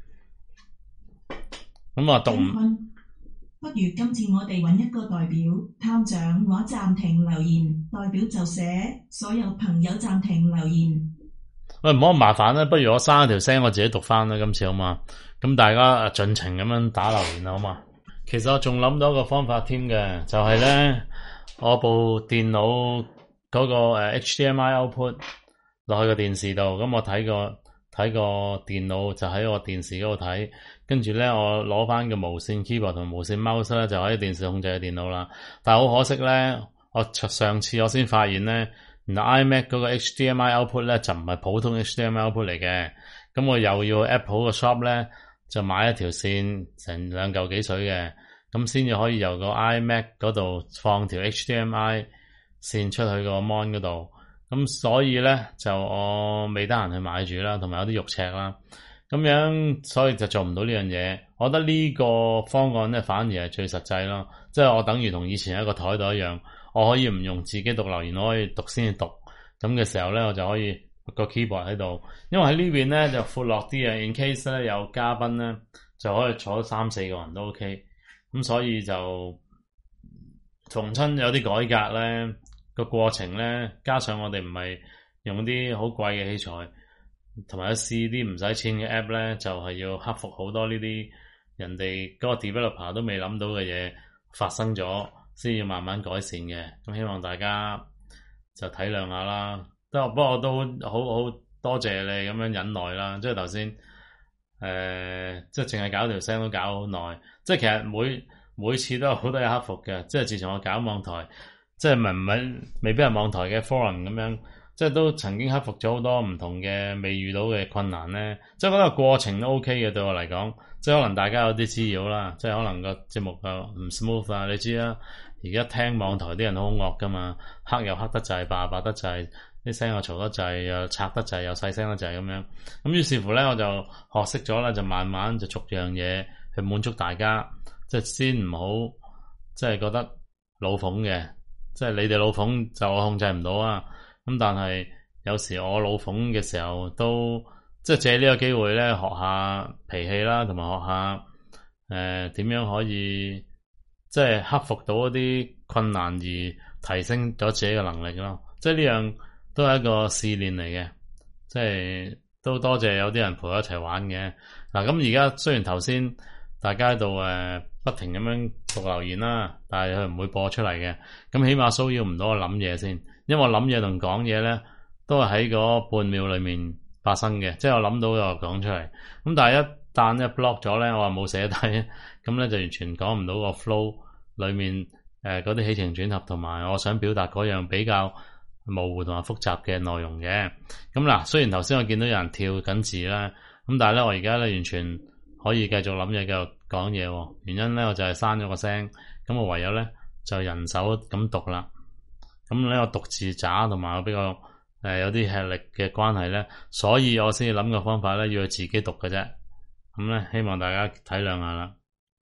咁我讀唔， 不如今次我哋揾一個代表，探長我暫停留言，代表就寫所有朋友暫停留言。 喂，唔好咁麻煩啦，不如我刪咗條聲，我自己讀翻啦，今次好嘛？咁大家盡情咁樣打留言啦，好嘛？其實我仲諗到一個方法添嘅，就係咧，我部電腦嗰個誒 H D M I output 落去個電視度，咁我睇個睇個電腦就喺個電視嗰度睇，跟住咧我攞翻個無線 keyboard 同無線 mouse 咧就可以電視控制嘅電腦啦。但係好可惜咧，我上次我先發現咧，原來 iMac 嗰個 H D M I output 咧就唔係普通 H D M I output 嚟嘅，咁我又要 Apple 個 shop 咧就買一條線成兩嚿幾水嘅，咁先至可以由個 iMac 嗰度放條 H D M I 線出去個 mon 嗰度。咁所以咧就我未得閒去買住啦，同埋有啲肉赤啦，咁樣所以就做唔到呢樣嘢。我覺得呢個方案咧反而係最實際咯，即係我等於同以前一個台度一樣，我可以唔用自己讀留言，我可以讀先至讀，咁嘅時候咧我就可以個 keyboard 喺度，因為喺呢邊咧就闊落啲啊 ，in case 咧有嘉賓咧就可以坐三四個人都 OK， 咁所以就重親有啲改革咧。個過程咧，加上我哋唔係用啲好貴嘅器材，同埋試啲唔使錢嘅 app 咧，就係要克服好多呢啲人哋嗰個 developer 都未諗到嘅嘢發生咗，先要慢慢改善嘅。咁希望大家就體諒下啦。不過我都好好多謝你咁樣忍耐啦。即係頭先誒，即係淨係搞條聲都搞好耐。即係其實每每次都有好多嘢克服嘅。即係自從我搞網台。即係唔係唔係未必係網台嘅 forum 咁樣，即係都曾經克服咗好多唔同嘅未遇到嘅困難咧。即係覺得個過程都 OK 嘅，對我嚟講。即係可能大家有啲滋擾啦，即係可能個節目又唔 smooth 啊。你知啦，而家聽網台啲人好惡噶嘛，黑又黑得滯，白白得滯，啲聲又嘈得滯，又拆得滯，又細聲得滯咁樣。咁於是乎咧，我就學識咗啦，就慢慢就逐樣嘢去滿足大家，即係先唔好即係覺得老諷嘅。即係你哋老諷就我控制唔到啊，咁但係有時我老諷嘅時候都即係借呢個機會咧學下脾氣啦，同埋學下誒點樣可以即係克服到一啲困難而提升咗自己嘅能力咯。即係呢樣都係一個試煉嚟嘅，即係都多謝有啲人陪我一齊玩嘅。嗱，咁而家雖然頭先大家喺度誒不停咁樣讀留言啦，但係佢唔會播出嚟嘅。咁起碼騷擾唔到我諗嘢先，因為我諗嘢同講嘢咧都係喺嗰半秒裏面發生嘅，即係我諗到就講出嚟。咁但係一旦一 block 咗咧，我話冇寫低，咁咧就完全講唔到個 flow 裏面誒嗰啲起承轉合同埋我想表達嗰樣比較模糊同埋複雜嘅內容嘅。咁嗱，雖然頭先我見到有人跳緊字啦，咁但係咧我而家咧完全可以繼續諗嘢，繼續講嘢喎。原因咧我就係刪咗個聲，咁我唯有咧就人手咁讀啦。咁咧我讀字渣同埋我比較誒、呃、有啲吃力嘅關係咧，所以我先至諗個方法咧要佢自己讀嘅啫。咁咧希望大家體諒下啦。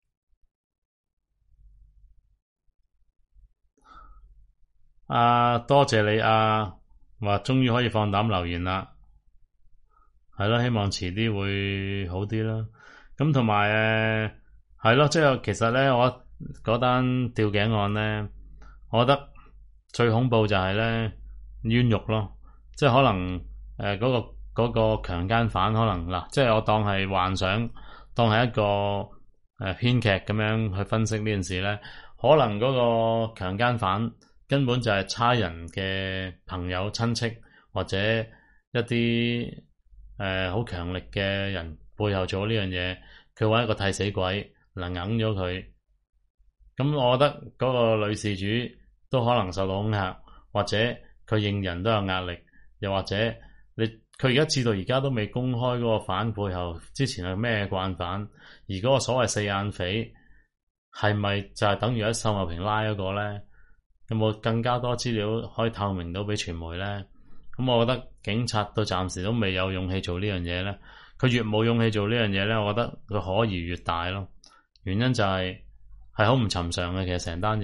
啊，多謝你啊，話終於可以放膽留言啦。係咯，希望遲啲會好啲啦。咁同埋誒係咯，即係其實咧，我嗰單吊頸案咧，我覺得最恐怖就係咧冤獄咯。即係可能誒嗰、呃嗰個嗰、嗰個強姦犯可能嗱，即係我當係幻想，當係一個誒編劇咁樣去分析呢件事咧，可能嗰個強姦犯根本就係差人嘅朋友親戚或者一啲誒好強力嘅人。背後做呢樣嘢，佢揾一個替死鬼嚟揞咗佢。咁我覺得嗰個女事主都可能受到恐嚇，或者佢認人都有壓力，又或者你佢而家至到而家都未公開嗰個犯背後之前係咩慣犯，而嗰個所謂四眼匪係咪就係等於喺秀茂坪拉嗰個咧？有冇更加多資料可以透明到俾傳媒咧？咁我覺得警察到暫時都未有勇氣做呢樣嘢咧。佢越冇勇氣做呢樣嘢咧，我覺得佢可疑越大咯。原因就係係好唔尋常嘅，其實成單嘢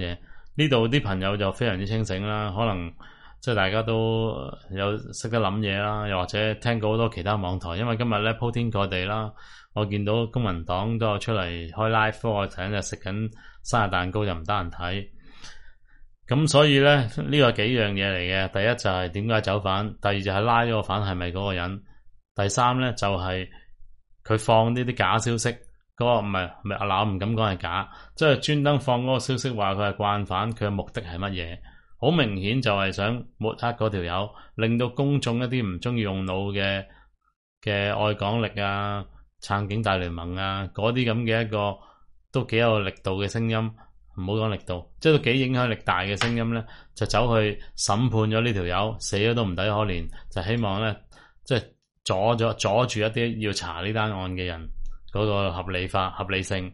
呢度啲朋友就非常之清醒啦，可能即係大家都有識得諗嘢啦，又或者聽過好多其他網台，因為今日咧鋪天蓋地啦，我見到公民黨都有出嚟開 live， 我睇緊就食緊生日蛋糕就唔得閒睇。咁所以咧呢個幾樣嘢嚟嘅，第一就係點解走反，第二就係拉咗個反係咪嗰個人，第三咧就係佢放呢啲假消息，嗰個唔係唔係阿劉唔敢講係假，即係專登放嗰個消息話佢係慣犯，佢嘅目的係乜嘢？好明顯就係想抹黑嗰條友，令到公眾一啲唔中意用腦嘅嘅愛港力啊、撐警大聯盟啊嗰啲咁嘅一個都幾有力度嘅聲音，唔好講力度，即係都幾影響力大嘅聲音咧，就走去審判咗呢條友，死咗都唔抵可憐，就希望咧即係阻咗阻住一啲要查呢單案嘅人嗰個合理化、合理性。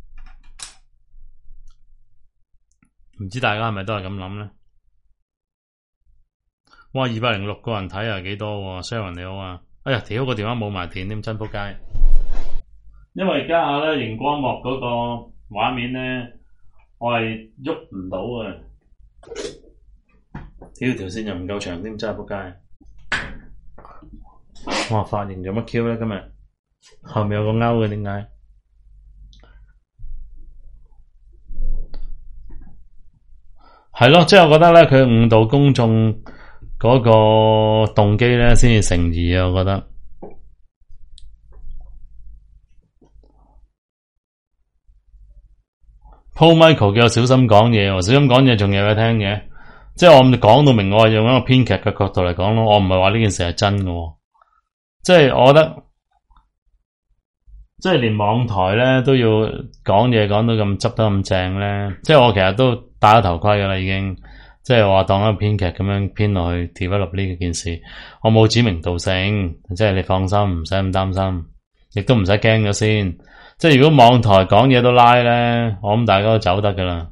唔知大家係咪都係咁諗咧？哇！二百零六個人睇啊，幾多喎 ？Sharon 你好啊！哎呀，屌個電話冇埋電添，真仆街！因為家下咧熒光幕嗰個畫面咧，我係喐唔到啊！屌條線又唔夠長添，真係仆街！哇！髮型做乜 Q 咧？今日後面有個勾嘅，點解？係咯，即係我覺得咧，佢誤導公眾嗰個動機咧，先至成疑啊！我覺得。Paul Michael 叫我小心講嘢，小心講嘢仲有嘢聽嘅，即係我唔講到明，我係用一個編劇嘅角度嚟講咯，我唔係話呢件事係真嘅，即係我覺得，即係連網台咧都要講嘢講到咁執得咁正咧，即係我其實都戴咗頭盔噶啦，已經，即係話當一個編劇咁樣編落去 develop 呢件事，我冇指名道姓，即係你放心，唔使咁擔心，亦都唔使驚咗先。即係如果網台講嘢都拉咧，我諗大家都走得噶啦。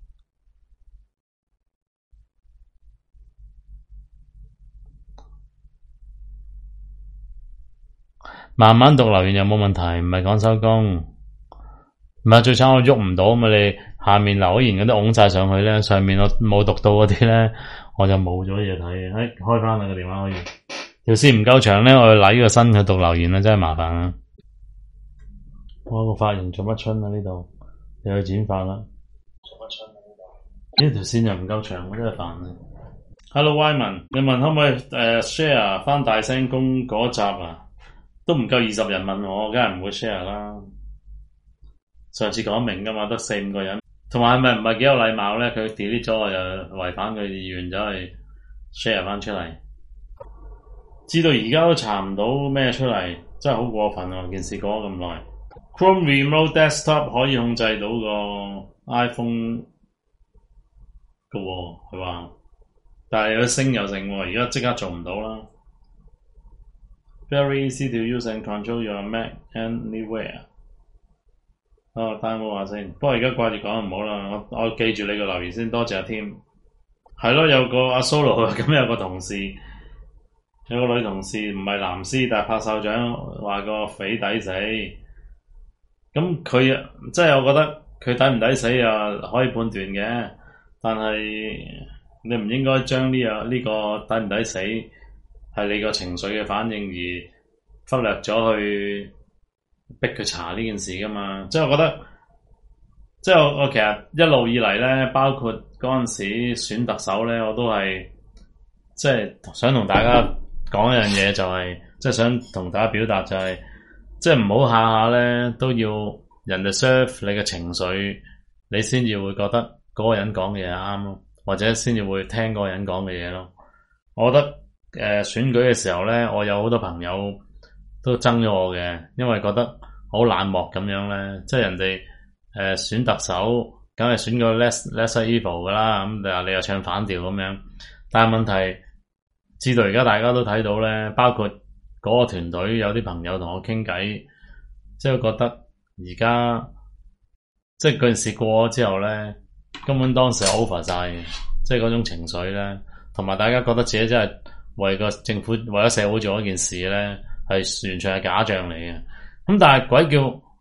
慢慢讀留言又冇問題，唔係講收工。唔係最慘我喐唔到啊嘛！你下面留言嗰啲拱晒上去咧，上面我冇讀到嗰啲咧，我就冇咗嘢睇。哎，開翻啦個電話可以。條線唔夠長咧，我要嚟個新去讀留言啦，真係麻煩啊！我個髮型做乜春啊？呢度又去剪髮啦，做乜春啊？呢度呢條線又唔夠長，我真係煩啊 ！Hello Wyman， 你問可唔可以誒、uh, share 翻大聲公嗰集啊？都唔夠二十人問我，梗係唔會 share 啦。上次講明噶嘛，得四五個人，同埋係咪唔係幾有禮貌咧？佢 delete 咗我又違反佢意願，走去 share 翻出嚟。至到而家都查唔到咩出嚟，真係好過分啊！件事過咗咁耐。Chrome Remote Desktop 可以控制到個 iPhone 嘅喎，係嘛？但係有升又剩喎，而家即刻做唔到啦。Very easy to use and control your Mac anywhere。哦，但係冇話先，不過而家掛住講唔好啦。我我記住你個留言先，多謝阿 Tim。係咯，有個阿 Solo 咁有個同事，有個女同事唔係藍絲，但係拍手掌話個匪抵死。咁佢即係我覺得佢抵唔抵死啊，可以判斷嘅，但係你唔應該將呢個呢個抵唔抵死係你個情緒嘅反應而忽略咗去逼佢查呢件事噶嘛。即係我覺得，即係我我其實一路以嚟咧，包括嗰陣時選特首咧，我都係即係想同大家講一樣嘢，就係即係想同大家表達就係。即係唔好下下咧都要人哋 serve 你嘅情緒，你先至會覺得嗰個人講嘅嘢啱咯，或者先至會聽嗰個人講嘅嘢咯。我覺得誒、呃、選舉嘅時候咧，我有好多朋友都憎咗我嘅，因為覺得好冷漠咁樣咧。即係人哋誒、呃、選特首，梗係選個 less lesser evil 噶啦，咁但係你又唱反調咁樣。但係問題，至到而家大家都睇到咧，包括嗰個團隊有啲朋友同我傾偈，即係覺得而家即係嗰件事過咗之後咧，根本當時係 over 晒嘅，即係嗰種情緒咧，同埋大家覺得自己真係為個政府、為咗社會做一件事咧，係完全係假象嚟嘅。咁但係鬼叫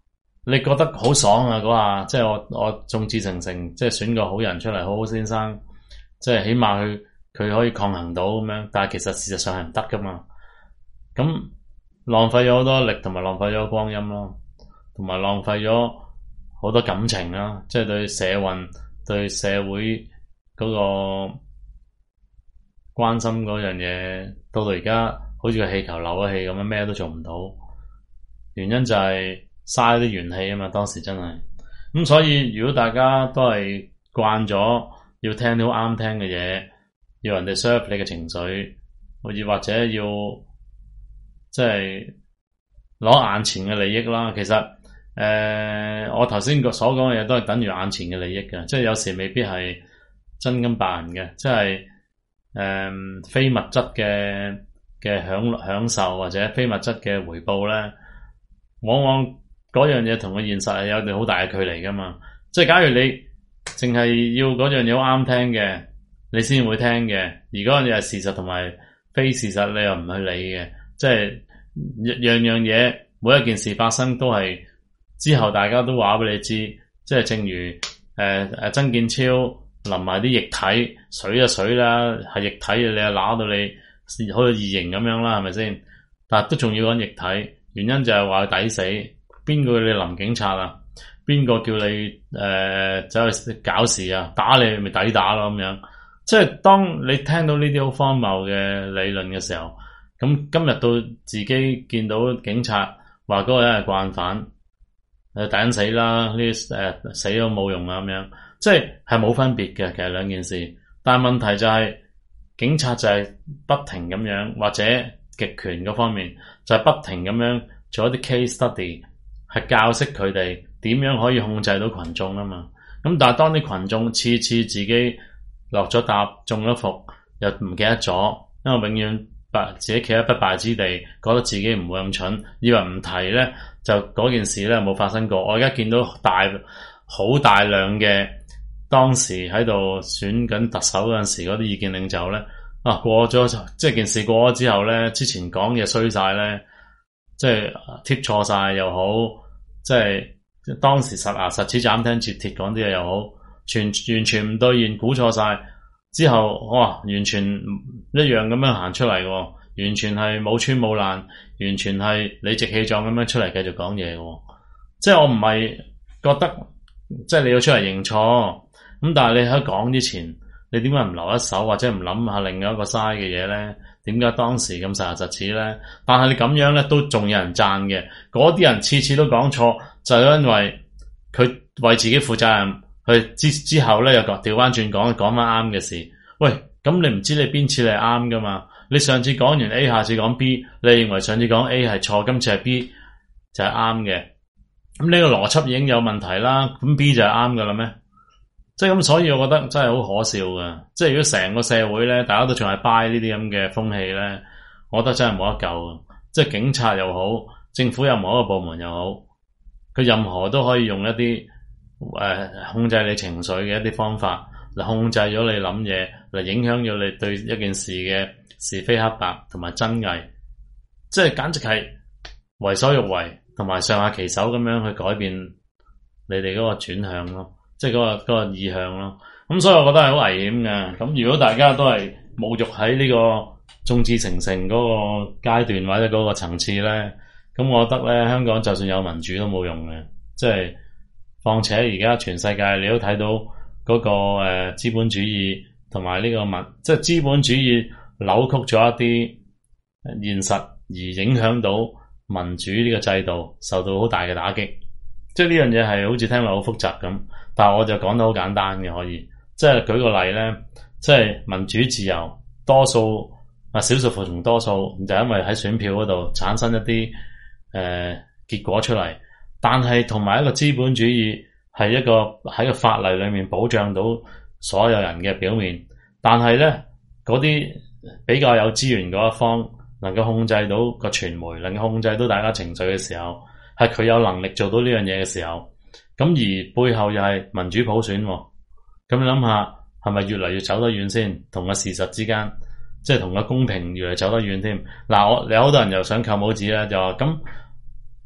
你覺得好爽啊嗰下，即係我我眾志成城，即係選個好人出嚟，好好先生，即係起碼佢佢可以抗衡到咁樣，但係其實事實上係唔得噶嘛。咁浪費咗好多力，同埋浪費咗光陰咯，同埋浪費咗好多感情啦，即係對社運、對社會嗰個關心嗰樣嘢，到到而家好似個氣球漏咗氣咁樣，咩都做唔到。原因就係嘥啲元氣啊嘛，當時真係咁，所以如果大家都係慣咗要聽啲好啱聽嘅嘢，要人哋 serve 你嘅情緒，或者或者要即係攞眼前嘅利益啦。其實誒、呃，我頭先所講嘅嘢都係等於眼前嘅利益嘅，即係有時未必係真金白銀嘅，即係誒、呃、非物質嘅嘅享享受或者非物質嘅回報咧，往往嗰樣嘢同個現實係有段好大嘅距離噶嘛。即係假如你淨係要嗰樣嘢好啱聽嘅，你先會聽嘅，而嗰樣嘢係事實同埋非事實，你又唔去理嘅。即係樣樣嘢，每一件事發生都係之後大家都話俾你知。即係正如誒誒、呃、曾建超淋埋啲液體，水就水啦，係液體你又揦到你好似異形咁樣啦，係咪先？但係都仲要講液體，原因就係話佢抵死。邊個叫你淋警察啊？邊個叫你誒走、呃、去搞事啊？打你咪抵打咯咁樣。即係當你聽到呢啲好荒謬嘅理論嘅時候，咁今日到自己見到警察話嗰個人係慣犯，誒抵死啦，呢啲誒死都冇用啊咁樣，即係係冇分別嘅，其實兩件事。但係問題就係、是、警察就係不停咁樣，或者極權嗰方面就係不停咁樣做一啲 case study。係教識佢哋點樣可以控制到群眾啊嘛，咁但係當啲群眾次次自己落咗答中咗伏，又唔記得咗，因為永遠敗自己企喺不敗之地，覺得自己唔會咁蠢，以為唔提咧就嗰件事咧冇發生過。我而家見到大好大量嘅當時喺度選緊特首嗰陣時嗰啲意見領袖咧，啊過咗即係件事過咗之後咧，之前講嘢衰晒咧，即係貼錯晒又好。即係當時實牙實齒斬釘截鐵講啲嘢又好，全完全唔兌現，估錯晒之後，哇！完全一樣咁樣行出嚟嘅，完全係冇穿冇爛，完全係理直氣壯咁樣出嚟繼續講嘢嘅。即係我唔係覺得，即係你要出嚟認錯，咁但係你喺講之前，你點解唔留一手或者唔諗下另外一個嘥嘅嘢咧？點解當時咁實牙實齒咧？但係你咁樣咧都仲有人讚嘅，嗰啲人次次都講錯，就係因為佢為自己負責任，佢之之後咧又調翻轉講講翻啱嘅事。喂，咁你唔知你邊次你係啱噶嘛？你上次講完 A， 下次講 B， 你認為上次講 A 係錯，今次係 B 就係啱嘅。咁呢個邏輯已經有問題啦，咁 B 就係啱噶啦咩？即係咁，所以我覺得真係好可笑㗎。即係如果成個社會咧，大家都仲係 buy 呢啲咁嘅風氣咧，我覺得真係冇得救。即係警察又好，政府任何一個部門又好，佢任何都可以用一啲誒、呃、控制你情緒嘅一啲方法嚟控制咗你諗嘢，嚟影響咗你對一件事嘅是非黑白同埋真偽。即係簡直係為所欲為，同埋上下其手咁樣去改變你哋嗰個轉向咯。即係嗰個嗰個意向咯，咁所以我覺得係好危險嘅。咁如果大家都係沐浴喺呢個眾志成城嗰個階段或者嗰個層次咧，咁我覺得咧香港就算有民主都冇用嘅。即係況且而家全世界你都睇到嗰個誒資本主義同埋呢個民，即係資本主義扭曲咗一啲現實，而影響到民主呢個制度受到好大嘅打擊。即係呢樣嘢係好似聽落好複雜咁。但係我就講得好簡單嘅，可以即係舉個例咧，即係民主自由，多數啊少數服從多數，就因為喺選票嗰度產生一啲誒、呃、結果出嚟。但係同埋一個資本主義係一個喺個法例裏面保障到所有人嘅表面，但係咧嗰啲比較有資源嗰一方能夠控制到個傳媒，能夠控制到大家情緒嘅時候，係佢有能力做到呢樣嘢嘅時候。咁而背後又係民主普選，咁你諗下係咪越嚟越走得遠先？同個事實之間，即係同個公平越嚟走得遠添。嗱，我有好多人又想扣帽子啦，就話咁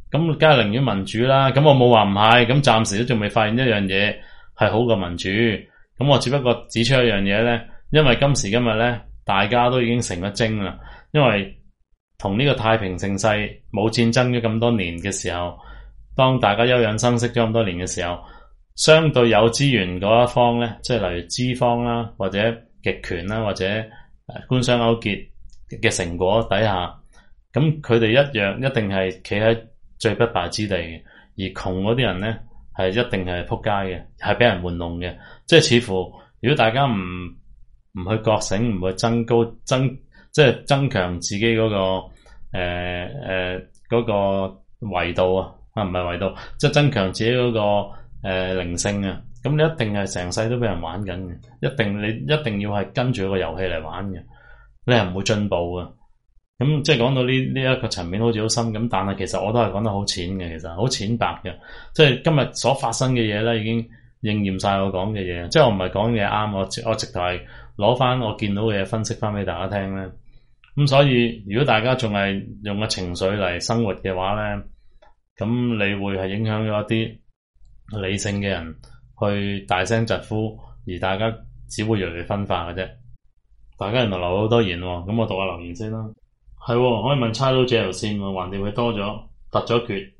咁梗係寧願民主啦。咁我冇話唔係，咁暫時都仲未發現一樣嘢係好過民主。咁我只不過指出一樣嘢咧，因為今時今日咧，大家都已經成咗精啦。因為同呢個太平盛世冇戰爭咗咁多年嘅時候，當大家休養生息咗咁多年嘅時候，相對有資源嗰一方咧，即係例如資方啦，或者極權啦，或者官商勾結嘅成果底下，咁佢哋一樣一定係企喺最不敗之地嘅，而窮嗰啲人咧係一定係撲街嘅，係俾人玩弄嘅。即係似乎如果大家唔唔去覺醒，唔去增高增即係增強自己嗰、嗰個誒誒嗰個維度啊，啊唔係維度，即係增強自己嗰、嗰個誒、呃、靈性啊。咁你一定係成世都俾人玩緊嘅，一定你一定要係跟住個遊戲嚟玩嘅，你係唔會進步嘅。咁即係講到呢呢一個層面好似好深咁，但係其實我都係講得好淺嘅，其實好淺白嘅。即係今日所發生嘅嘢咧，已經應驗晒我講嘅嘢。即係我唔係講嘢啱，我我直頭係攞翻我見到嘅嘢分析翻俾大家聽咧。咁所以如果大家仲係用個情緒嚟生活嘅話咧，咁你會係影響咗一啲理性嘅人去大聲疾呼，而大家只會越嚟越分化嘅啫。大家原來留好多言喎，咁我讀下留言先啦。係，可以問差佬借條線喎，橫掂佢多咗，突咗缺。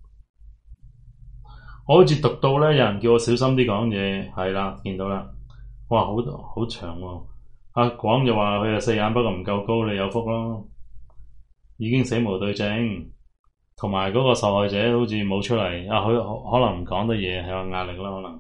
我好似讀到咧，有人叫我小心啲講嘢，係啦，見到啦。哇，好好長喎。阿廣就話佢係四眼，不過唔夠高，你有福咯。已經死無對證，同埋嗰個受害者好似冇出嚟，啊，佢可能唔講得嘢，係有壓力啦，可能。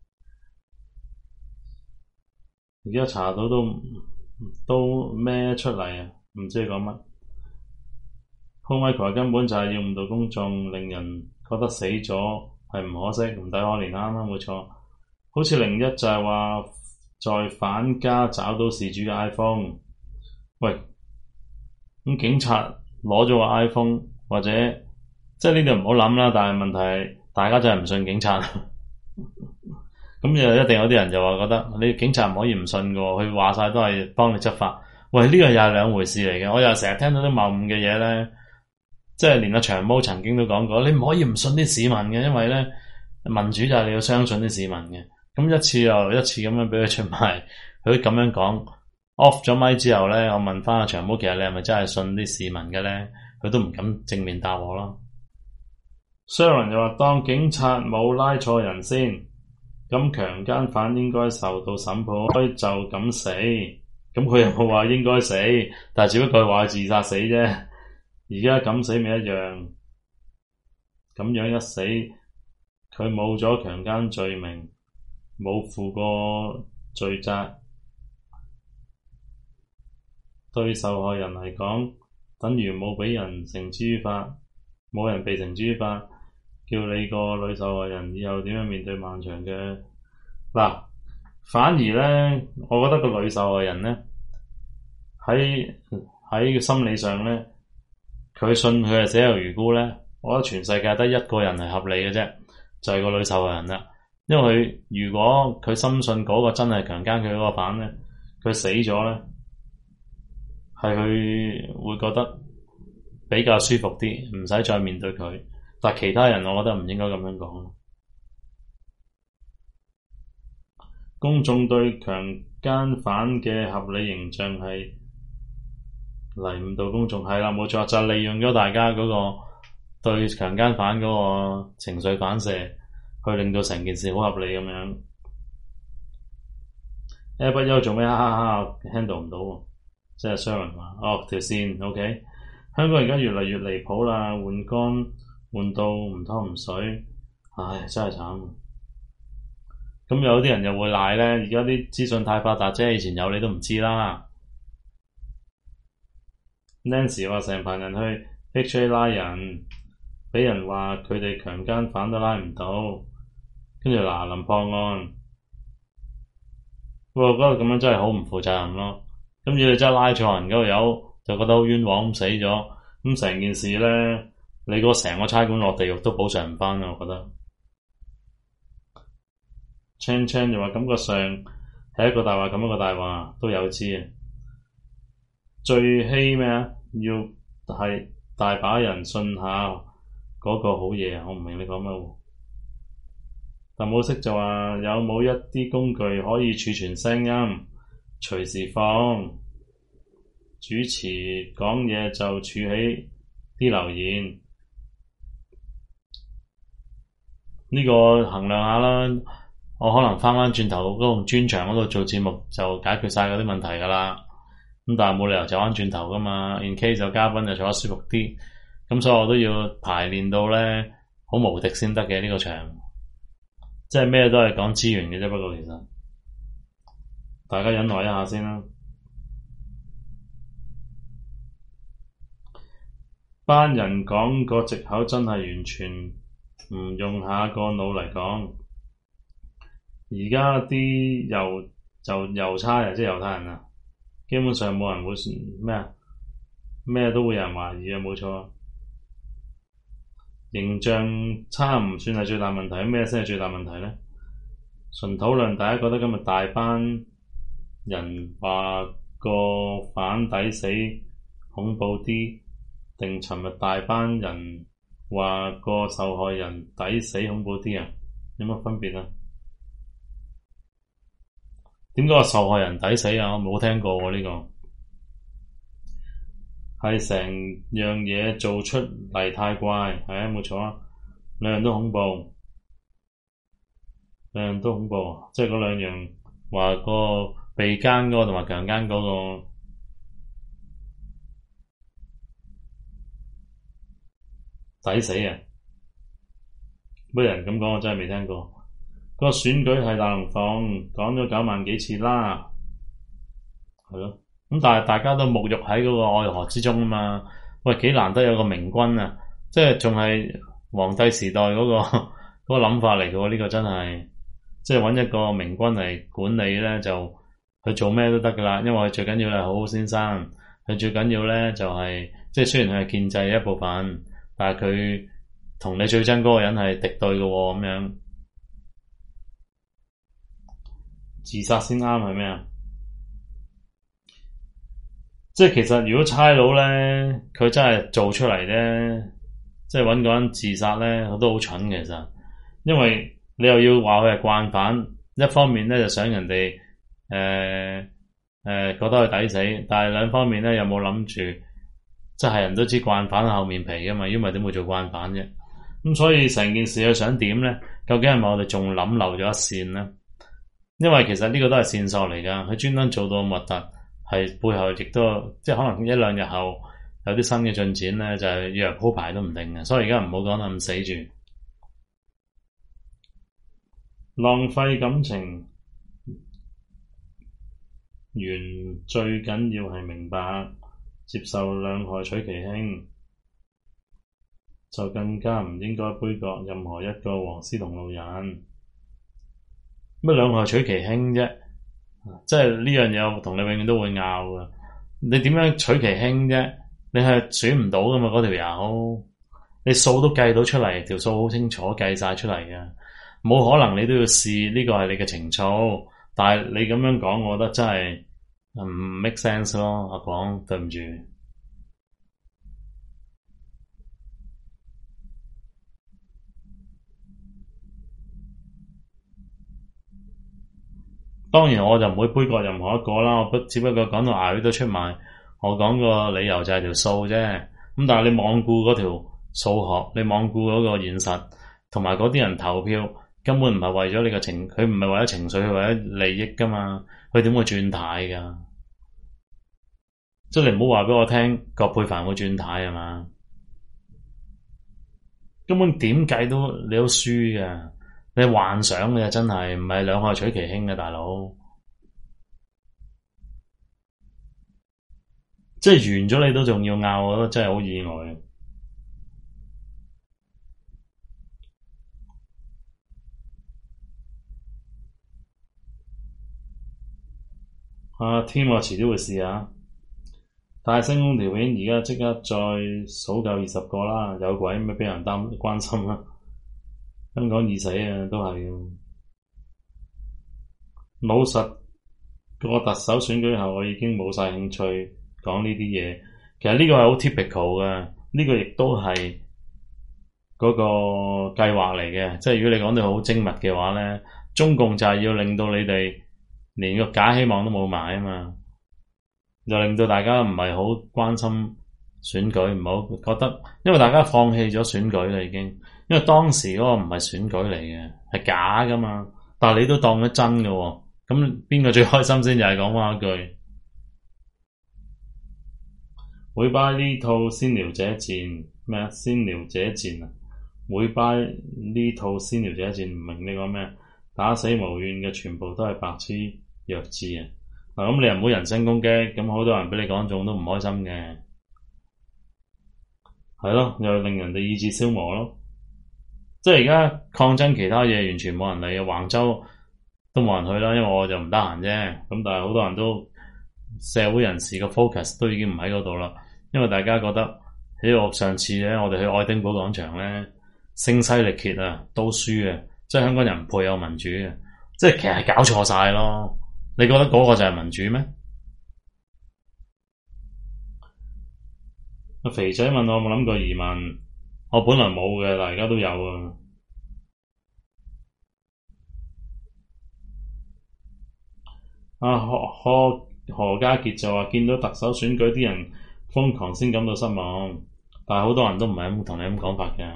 而家查到都都咩出嚟啊？唔知你講乜。Paul Michael根本就係要誤導公眾，令人覺得死咗係唔可惜，唔抵可憐，啱啱冇錯。好似零一就係話在返家找到事主嘅 iPhone， 喂，咁警察攞咗個 iPhone 或者即係呢度唔好諗啦，但係問題係大家真係唔信警察。咁就一定有啲人就話覺得你警察唔可以唔信噶，佢話晒都係幫你執法。喂，呢個又係兩回事嚟嘅。我又成日聽到啲謬誤嘅嘢咧，即係連阿長毛曾經都講過，你唔可以唔信啲市民嘅，因為咧民主就係你要相信啲市民嘅。咁一次又一次咁樣俾佢出賣，佢咁樣講 off 咗咪之後咧，我問翻阿長毛，其實你係咪真係信啲市民嘅咧？佢都唔敢正面答我咯。Sharon 又話當警察冇拉錯人先，咁強姦犯應該受到審判，就咁死。咁佢又冇話應該死，但係只不過話自殺死啫。而家咁死咪一樣，咁樣一死，佢冇咗強姦罪名，冇負過罪責，對受害人嚟講，等於冇俾人繩之於法，冇人被繩之於法，叫你個女受害人以後點樣面對漫長嘅嗱。反而咧，我覺得個女受害人咧喺喺心理上咧，佢信佢係死有餘辜咧。我覺得全世界得一個人係合理嘅啫，就係、是、個女受害人啦。因為佢如果佢深信嗰個真係強姦佢嗰個犯咧，佢死咗咧，係佢會覺得比較舒服啲，唔使再面對佢。但係其他人，我覺得唔應該咁樣講。公眾對強姦犯嘅合理形象係嚟誤導公眾，係啦，冇錯，就係、利用咗大家嗰個對強姦犯嗰個情緒反射，去令到成件事好合理咁樣。A 不憂做咩？哈哈哈 handle 唔到喎，即係 Sharon 話：哦條線 OK。香港而家越嚟越離譜啦，換乾換到唔湯唔水，唉真係慘。咁有啲人又會賴咧，而家啲資訊太發達啫，以前有你都唔知啦。Nancy 話成班人去 H A 拉人，俾人話佢哋強姦犯都拉唔到，跟住嗱臨破案。我覺得咁樣真係好唔負責任咯。咁如果你真係拉錯人嗰度有，就覺得好冤枉咁死咗，咁成件事咧，你個成個差館落地獄都補償唔返啊！我覺得。Chan Chan 就話感覺上係一個大話，咁一個大話都有知啊。最希咩啊？要係大把人信下嗰個好嘢啊！我唔明你講乜喎？但冇識就話有冇一啲工具可以儲存聲音，隨時放，主持講嘢就儲起啲留言，呢個衡量下啦。我可能翻返轉頭嗰個專場嗰度做節目就解決晒嗰啲問題㗎啦。咁但係冇理由走翻轉頭㗎嘛。in case 有嘉賓就坐得舒服啲，咁所以我都要排練到咧好無敵先得嘅呢個場。即係咩都係講資源嘅啫，不過其實大家忍耐一下先啦。班人講個藉口真係完全唔用下個腦嚟講。而家啲郵就郵差啊，即係猶太人啊，基本上冇人會咩啊，咩都會有人懷疑啊，冇錯。形象差唔算係最大問題，咩先係最大問題咧？純討論，大家覺得今日大班人話個反抵死恐怖啲，定尋日大班人話個受害人抵死恐怖啲啊？有乜分別啊？點解個受害人抵死啊？我冇聽過喎，呢個係成樣嘢做出嚟太怪，係啊，冇錯啊，兩樣都恐怖，兩樣都恐怖，即係嗰兩樣話個被奸嗰個同埋強奸嗰個抵死啊！乜人咁講，我真係未聽過。個選舉係大龍鳳講咗九萬幾次啦，係咯。咁但係大家都沐浴喺嗰個愛河之中啊嘛。喂，幾難得有個明君啊，即係仲係皇帝時代嗰個嗰個諗法嚟嘅喎。呢個真係即係揾一個明君嚟管理咧，就佢做咩都得噶啦。因為佢最緊要係好好先生，佢最緊要咧就係即係雖然佢係建制嘅一部分，但係佢同你最憎嗰個人係敵對嘅喎，咁樣。自殺先啱係咩啊？即係其實如果差佬咧，佢真係做出嚟咧，即係搵個人自殺咧，我都好蠢嘅其實。因為你又要話佢係慣犯，一方面咧就想人哋誒誒覺得佢抵死，但係兩方面咧有冇諗住，即係人都知慣犯喺後面皮噶嘛，因為點會做慣犯啫？咁所以成件事佢想點咧？究竟係咪我哋仲諗漏咗一線咧？因為其實呢個都係線索嚟噶，佢專登做到咁核突，係背後亦都即係可能一兩日後有啲新嘅進展咧，就係約鋪排都唔定嘅，所以而家唔好講得咁死住，浪費感情。原最緊要係明白，接受兩害取其輕，就更加唔應該杯葛任何一個黃絲同路人。乜兩害取其輕啫？即係呢樣嘢，我同你永遠都會拗噶。你點樣取其輕啫？你係選唔到噶嘛？嗰條友，你數都計到出嚟，條數好清楚計晒出嚟嘅，冇可能你都要試呢個係你嘅情操。但係你咁樣講，我覺得真係唔 make sense 咯。阿廣，對唔住。當然我就唔會杯葛任何一個啦，我不只不過講到牙都出埋，我講個理由就係條數啫。咁但係你罔顧嗰條數學，你罔顧嗰個現實，同埋嗰啲人投票根本唔係為咗你嘅情，佢唔係為咗情緒，佢為咗利益噶嘛，佢點會轉軚噶？即係你唔好話俾我聽，葛珮帆會轉軚係嘛？根本點計都你都輸噶。你幻想嘅真係唔係兩害取其輕嘅，大佬，即係完咗你都仲要拗，我覺得真係好意外。啊，添我遲啲會試下。大聲公條片而家即刻再數夠二十個啦，有鬼咩俾人擔關心啦？香港已死啊，都係老實。個特首選舉後，我已經冇晒興趣講呢啲嘢。其實呢個係好 typical 嘅，呢個亦都係嗰個計劃嚟嘅。即係如果你講到好精密嘅話咧，中共就係要令到你哋連個假希望都冇埋啊嘛，就令到大家唔係好關心選舉，唔好覺得，因為大家放棄咗選舉啦已經，因為當時嗰個唔係選舉嚟嘅，係假噶嘛，但係你都當咗真嘅喎，咁邊個最開心先？就係講翻一句，會 buy 呢套先撩者戰咩啊？先撩者戰啊！會 buy 呢套先撩者戰，唔明你講咩？打死無怨嘅全部都係白痴弱智啊！嗱，咁你又唔好人身攻擊，咁好多人俾你講中都唔開心嘅，係咯，又令人哋意志消磨咯。即係而家抗爭其他嘢完全冇人理嘅，橫州都冇人去啦，因為我就唔得閒啫。咁但係好多人都社會人士嘅 focus 都已經唔喺嗰度啦，因為大家覺得喺我上次咧，我哋去愛丁堡廣場咧，聲嘶力竭啊，都輸啊，即係香港人唔配有民主嘅，即係其實係搞錯晒咯。你覺得嗰個就係民主咩？阿肥仔問我有冇諗過移民，我本來冇嘅，但係而家都有啊。啊何何何家傑就話見到特首選舉啲人瘋狂先感到失望，但係好多人都唔係咁同你咁講法嘅。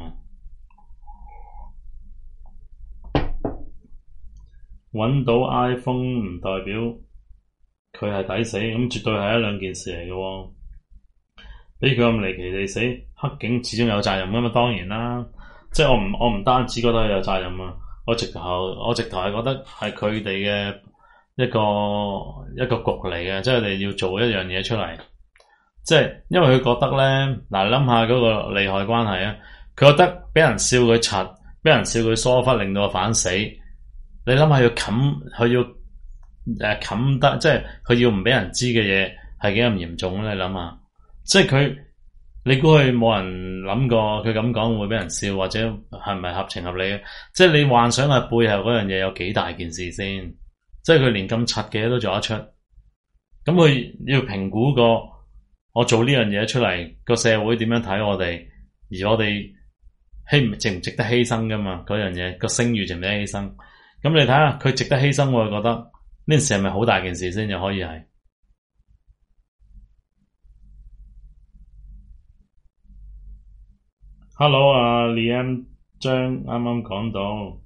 揾到 iPhone 唔代表佢係抵死，咁絕對係一兩件事嚟嘅喎。俾佢咁離奇地死，黑警始終有責任㗎嘛，當然啦。即係我唔我唔單止覺得佢有責任啊，我直頭我直頭係覺得係佢哋嘅一個一個局嚟嘅，即係佢哋要做一樣嘢出嚟。即係因為佢覺得咧，嗱你諗下嗰個利害關係啊，佢覺得俾人笑佢柒，俾人笑佢疏忽，令到佢反死。你諗下要冚，佢要誒冚得，即係佢要唔俾人知嘅嘢係幾咁嚴重咧？你諗下，即係佢，你估佢冇人諗過佢咁講會俾人笑，或者係咪合情合理嘅？即係你幻想下背後嗰樣嘢有幾大件事先？即係佢連咁柒嘅都做得出，咁佢要評估過我做呢樣嘢出嚟個社會點樣睇我哋，而我哋希值唔值得犧牲噶嘛？嗰樣嘢個聲譽值唔值得犧牲？咁你睇下佢值得犧牲，我就覺得呢件事係咪好大件事先？就可以係。Hello 啊 Liam 張啱啱講到，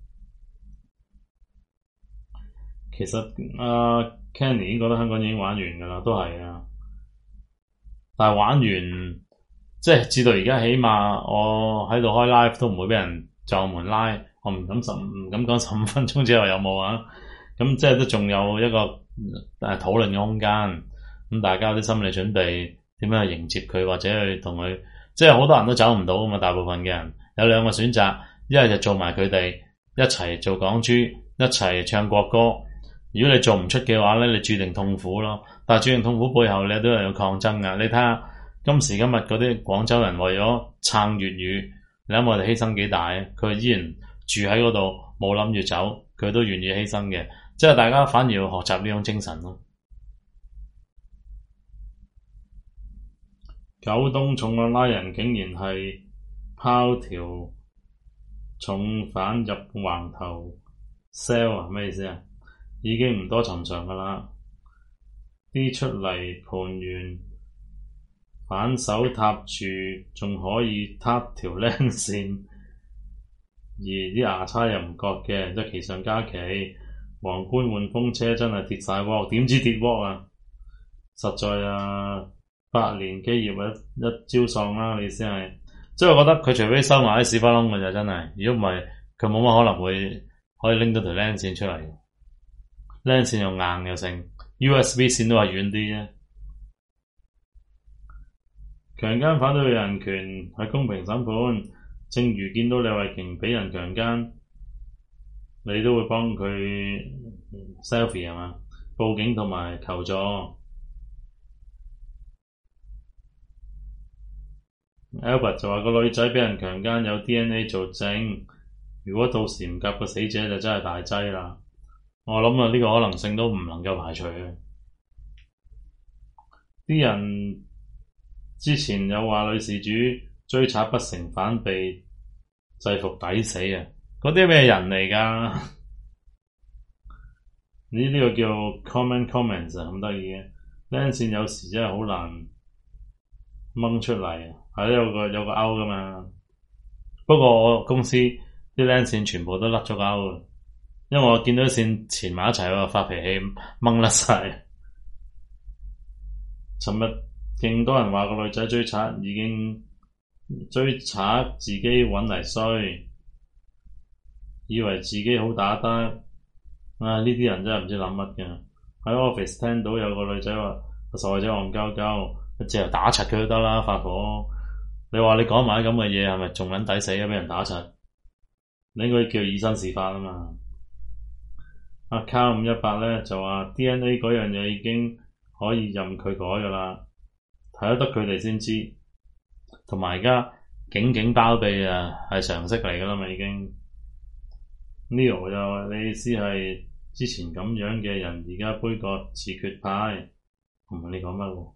其實阿、uh, Kenny 已經覺得香港已經玩完㗎啦，都係啊。但係玩完，即係至到而家，起碼我喺度開 live 都唔會俾人撞門拉。我唔敢十唔敢講十五分鐘之後有冇啊？咁即係都仲有一個誒討論嘅空間。咁大家有啲心理準備，點樣去迎接佢，或者去同佢，即係好多人都走唔到啊嘛。大部分嘅人有兩個選擇，一係就做埋佢哋一齊做港豬，一齊唱國歌。如果你做唔出嘅話咧，你注定痛苦咯。但係注定痛苦背後，你都係有抗爭噶。你睇下今時今日嗰啲廣州人為咗撐粵語，你諗我哋犧牲幾大啊？佢依然住喺嗰度，冇諗住走，佢都願意犧牲嘅，即係大家反而要學習呢種精神咯。九東重案拉人，竟然係拋條重犯入橫頭 cell 啊？咩意思啊？已經唔多尋常噶啦，啲出嚟盤完反手踏住，仲可以撻條靚線。而啲牙差又唔覺嘅，即係奇上加奇。皇冠換風車真係跌晒鑊，點知跌鑊啊？實在啊，百年基業一一朝喪啦！你先係，即係我覺得佢除非收埋啲屎窟窿嘅就真係，如果唔係，佢冇乜可能會可以拎到條靚線出嚟。靚線又硬又剩 ，U S B 線都係軟啲啫。強姦反對人權係公平審判。正如見到李慧瓊俾人強姦，你都會幫佢 selfie 係嘛？報警同埋求助。Albert 就話個女仔俾人強姦有 D N A 做證，如果到時唔夾個死者就真係大劑啦。我諗啊，呢個可能性都唔能夠排除嘅。啲人之前有話女事主追賊不成反被制服抵死啊！嗰啲咩人嚟㗎？呢呢個叫 comment comments 啊，咁得意嘅。靚線有時真係好難掹出嚟，係有個有個勾㗎嘛。不過我公司啲靚線全部都甩咗勾，因為我見到啲線纏埋一齊，我發脾氣掹甩晒。尋日勁多人話個女仔追賊，已經追賊自己搵嚟衰，以為自己好打得。啊！呢啲人真係唔知諗乜嘅。喺 office 聽到有個女仔話個受害者戇鳩鳩，一直打柒佢都得啦，發火。你話你講埋啲咁嘅嘢，係咪仲撚抵死啊？俾人打柒，你應該叫以身試法啊嘛。阿卡五一八咧就話 D N A 嗰樣嘢已經可以任佢改噶啦，睇得佢哋先知。同埋而家警警包庇啊，係常識嚟噶啦嘛已經。Leo 就話你意思係之前咁樣嘅人，而家杯葛自決派，唔係你講乜喎？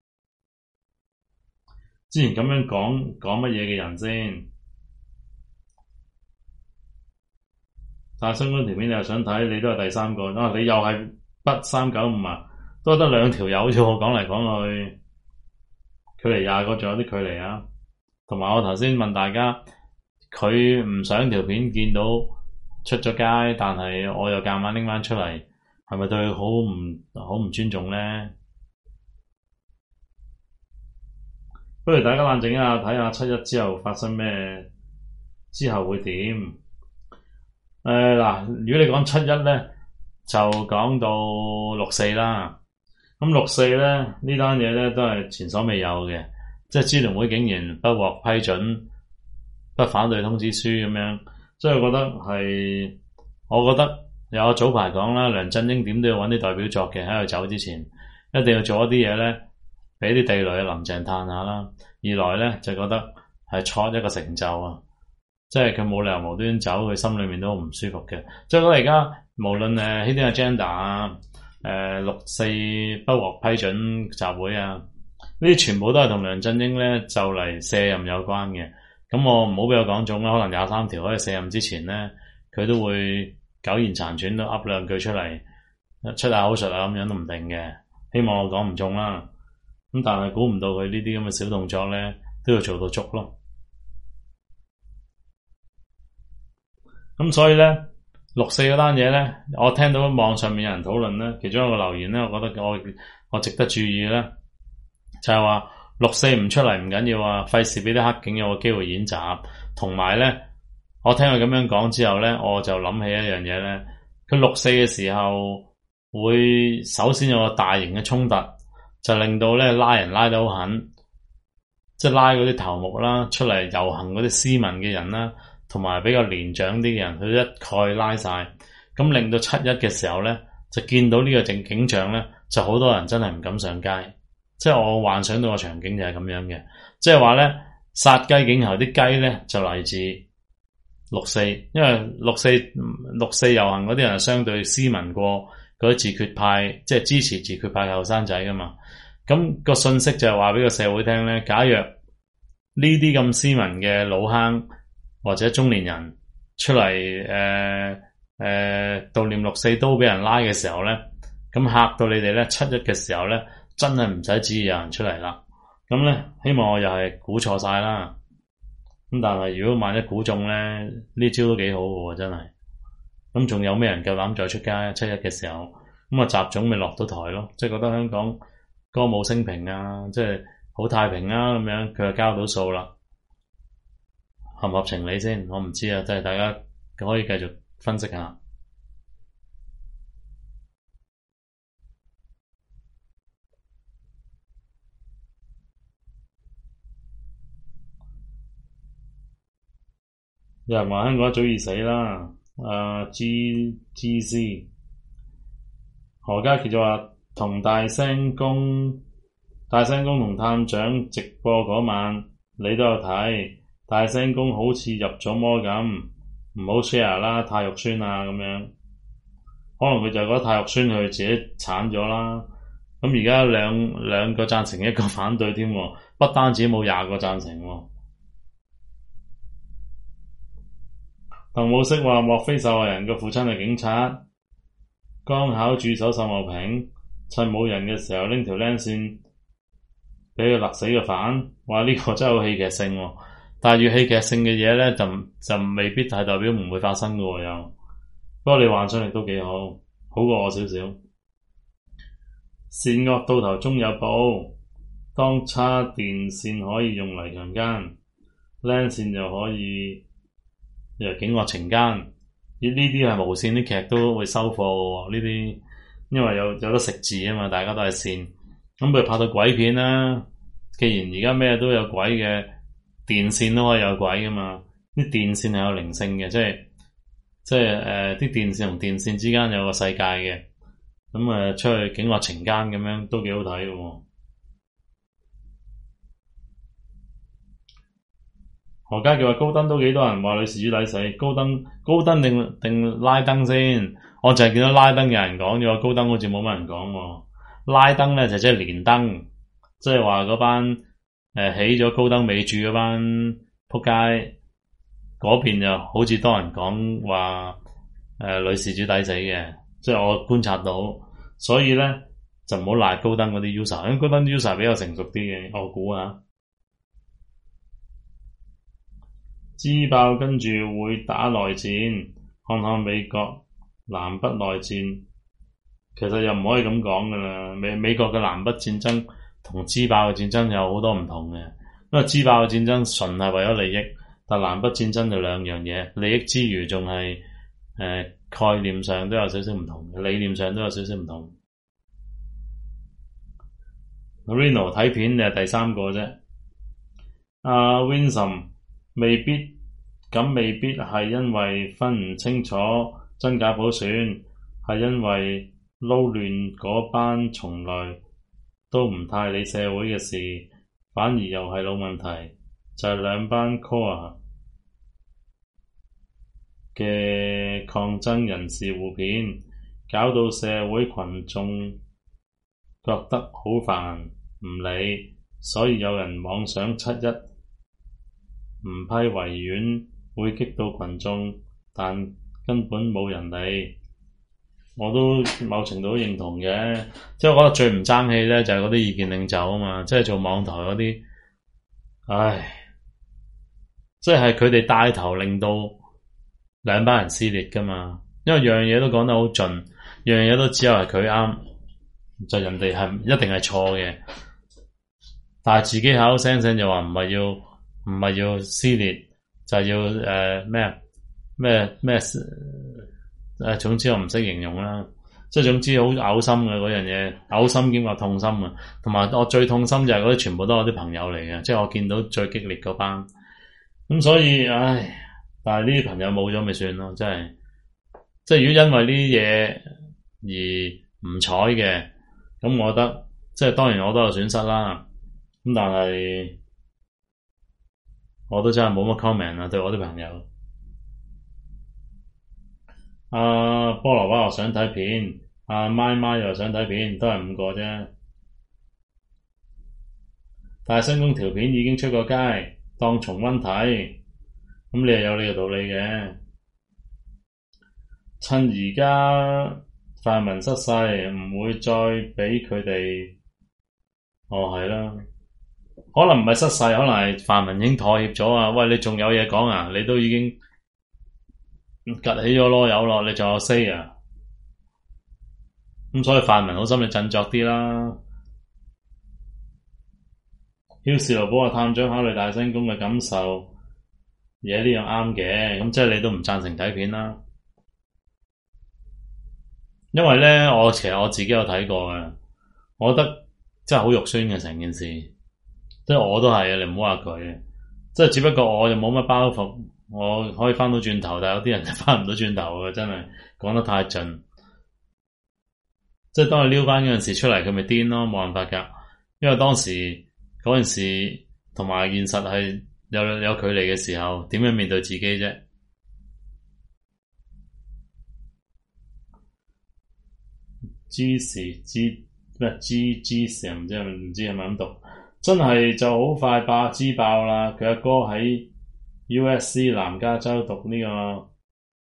之前咁樣講講乜嘢嘅人先？但係新嗰條片你又想睇，你都係第三個啊！你又係北三九五啊，都得兩條友啫喎，講嚟講去，距離廿個仲有啲距離啊！同埋我頭先問大家，佢唔想條片見到出咗街，但係我又夾硬拎翻出嚟，係咪對佢好唔好唔尊重咧？不如大家冷靜一下，睇下七一之後發生咩，之後會點？誒、呃、嗱，如果你講七一咧，就講到六四啦。咁六四咧呢單嘢咧都係前所未有嘅，即係支聯會竟然不獲批准，不反對通知書咁樣，所以我覺得係，我覺得有我早排講啦，梁振英點都要揾啲代表作嘅，喺佢走之前，一定要做一啲嘢咧。俾啲地雷林鄭嘆下啦，二來咧就覺得係錯一個成就啊，即係佢冇理由無端走，佢心裏面都唔舒服嘅。即係我而家無論誒 Hidden Agenda 啊，誒六四不獲批准集會啊，呢啲全部都係同梁振英咧就嚟卸任有關嘅。咁我唔好俾我講中啦，可能廿三條可以卸任之前咧，佢都會苟延殘喘都噏兩句出嚟，出下口術啊咁樣都唔定嘅。希望我講唔中啦。咁但係估唔到佢呢啲咁嘅小動作咧，都要做到足咯。咁所以咧，六四嗰單嘢咧，我聽到網上面有人討論咧，其中一個留言咧，我覺得我我值得注意咧，就係話六四唔出嚟唔緊要啊，費事俾啲黑警有個機會演習。同埋咧，我聽佢咁樣講之後咧，我就諗起一樣嘢咧，佢六四嘅時候會首先有個大型嘅衝突。就令到咧拉人拉得好狠，即係拉嗰啲頭目啦，出嚟遊行嗰啲斯文嘅人啦，同埋比較年長啲嘅人，佢一概拉晒，咁令到七一嘅時候咧，就見到呢個景景象咧，就好多人真係唔敢上街，即係我幻想到個場景就係咁樣嘅，即係話咧殺雞儆猴啲雞咧就嚟自六四，因為六四六四遊行嗰啲人係相對斯文過嗰啲自決派，即係支持自決派嘅後生仔噶嘛。咁個信息就係話俾個社會聽咧，假若呢啲咁斯文嘅老坑或者中年人出嚟誒誒悼念六四都俾人拉嘅時候咧，咁嚇到你哋咧七一嘅時候咧，真係唔使指意有人出嚟啦。咁咧希望我又係估錯晒啦。咁但係如果萬一估中咧，呢招都幾好嘅喎，真係。咁仲有咩人夠膽再出街？七一嘅時候，咁啊習總咪落到台咯，即係覺得香港歌舞升平啊，即係好太平啊咁樣，佢就交到數啦，合唔合情理先？我唔知啊，即係大家可以繼續分析下。有人話香港早已死啦。啊、uh, G G C 何家傑就話同大聲公大聲公同探長直播嗰晚你都有睇，大聲公好似入咗魔咁，唔好 share 啦，太肉酸啊咁樣，可能佢就覺得太肉酸，佢自己慘咗啦。咁而家兩兩個贊成一個反對添，不單止冇廿個贊成， 鄧武飾話：莫非受害人嘅父親係警察？剛考駐守秀茂坪，趁冇人嘅時候拎條靚線俾佢勒死個犯。話呢、這個真係好戲劇性喎！但係越戲劇性嘅嘢咧，就就未必係代表唔會發生嘅喎。又不過你幻想力都幾好，好過我少少。善惡到頭終有報，當叉電線可以用嚟強姦，靚線就可以又警惡懲奸。呢啲係無線啲劇都會收貨喎。呢啲因為有有得食字啊嘛，大家都係線。咁佢拍到鬼片啦。既然而家咩都有鬼嘅，電線都可以有鬼噶嘛。啲電線係有靈性嘅，即係即係誒啲電線同電線之間有個世界嘅。咁誒、呃、出去警惡懲奸咁樣都幾好睇嘅喎。何家叫話高登都幾多人話女事主抵死，高登高登定定拉登先？我就係見到拉登有人講咗，高登好似冇乜人講喎。拉登咧就即係連登，即係話嗰班誒、呃、起咗高登尾柱嗰班仆街嗰邊就好似多人講話誒女事主抵死嘅，即係我觀察到，所以咧就唔好賴高登嗰啲 user，因為高登 user 比較成熟啲嘅，我估下。支爆跟住會打內戰，看看美國南北內戰，其實又唔可以咁講噶啦。美美國嘅南北戰爭同支爆嘅戰爭有好多唔同嘅，因為支爆嘅戰爭純係為咗利益，但南北戰爭就兩樣嘢，利益之餘仲係誒概念上都有少少唔同，理念上都有少少唔同。Reno 睇片你係第三個啫，阿、uh, Winsome。未必咁，未必係因為分唔清楚真假普選，係因為撈亂嗰班從來都唔太理社會嘅事，反而又係老問題，就係、是、兩班 core 嘅抗爭人士互騙，搞到社會群眾覺得好煩唔理，所以有人妄想七一唔批維園會激到群眾，但根本冇人理。我都某程度都認同嘅，即係我覺得最唔爭氣咧就係嗰啲意見領袖啊嘛，即係做網台嗰啲，唉，即係佢哋帶頭令到兩班人撕裂噶嘛，因為樣嘢都講得好盡，樣嘢都只有係佢啱，就人哋係一定係錯嘅，但係自己口口聲聲就話唔係要。唔係要撕裂，就係、是、要誒咩咩咩誒，總之我唔識形容啦。即係總之好嘔心嘅嗰樣嘢，嘔心兼話痛心啊！同埋我最痛心就係嗰啲全部都係我啲朋友嚟嘅，即係我見到最激烈嗰班。咁所以唉，但係呢啲朋友冇咗咪算咯，真係。即係如果因為呢啲嘢而唔睬嘅，咁我覺得即係當然我都有損失啦。咁但係。我都真係冇乜 comment 啊，對我啲朋友。阿、啊、菠蘿包又想睇片，阿、啊、媽媽又想睇片，都係五個啫。但係新公條片已經出過街，當重溫睇，咁你又有你嘅道理嘅。趁而家泛民失勢，唔會再畀佢哋。哦，係啦。可能唔係失勢，可能係泛民已經妥協咗啊！喂，你仲有嘢講啊？你都已經趷起咗囉柚咯，你仲有 say 啊？咁所以泛民好心你振作啲啦。曉士羅寶話探長考慮大聲公嘅感受，嘢呢樣啱嘅，咁即係你都唔贊成睇片啦。因為咧，我其實我自己有睇過嘅，我覺得真係好肉酸嘅成件事。即係我都係啊，你唔好話佢，即係只不過我又冇乜包袱，我可以翻到轉頭，但係有啲人就翻唔到轉頭嘅，真係講得太盡。即係當佢撩翻嗰陣時出嚟，佢咪癲咯，冇辦法噶。因為當時嗰陣時同埋現實係有有距離嘅時候，點樣面對自己啫？G 時 G 咩 G G 時唔知係咪唔知係咪咁讀？真係就好快爆支爆啦！佢阿哥喺 U S C 南加州讀呢個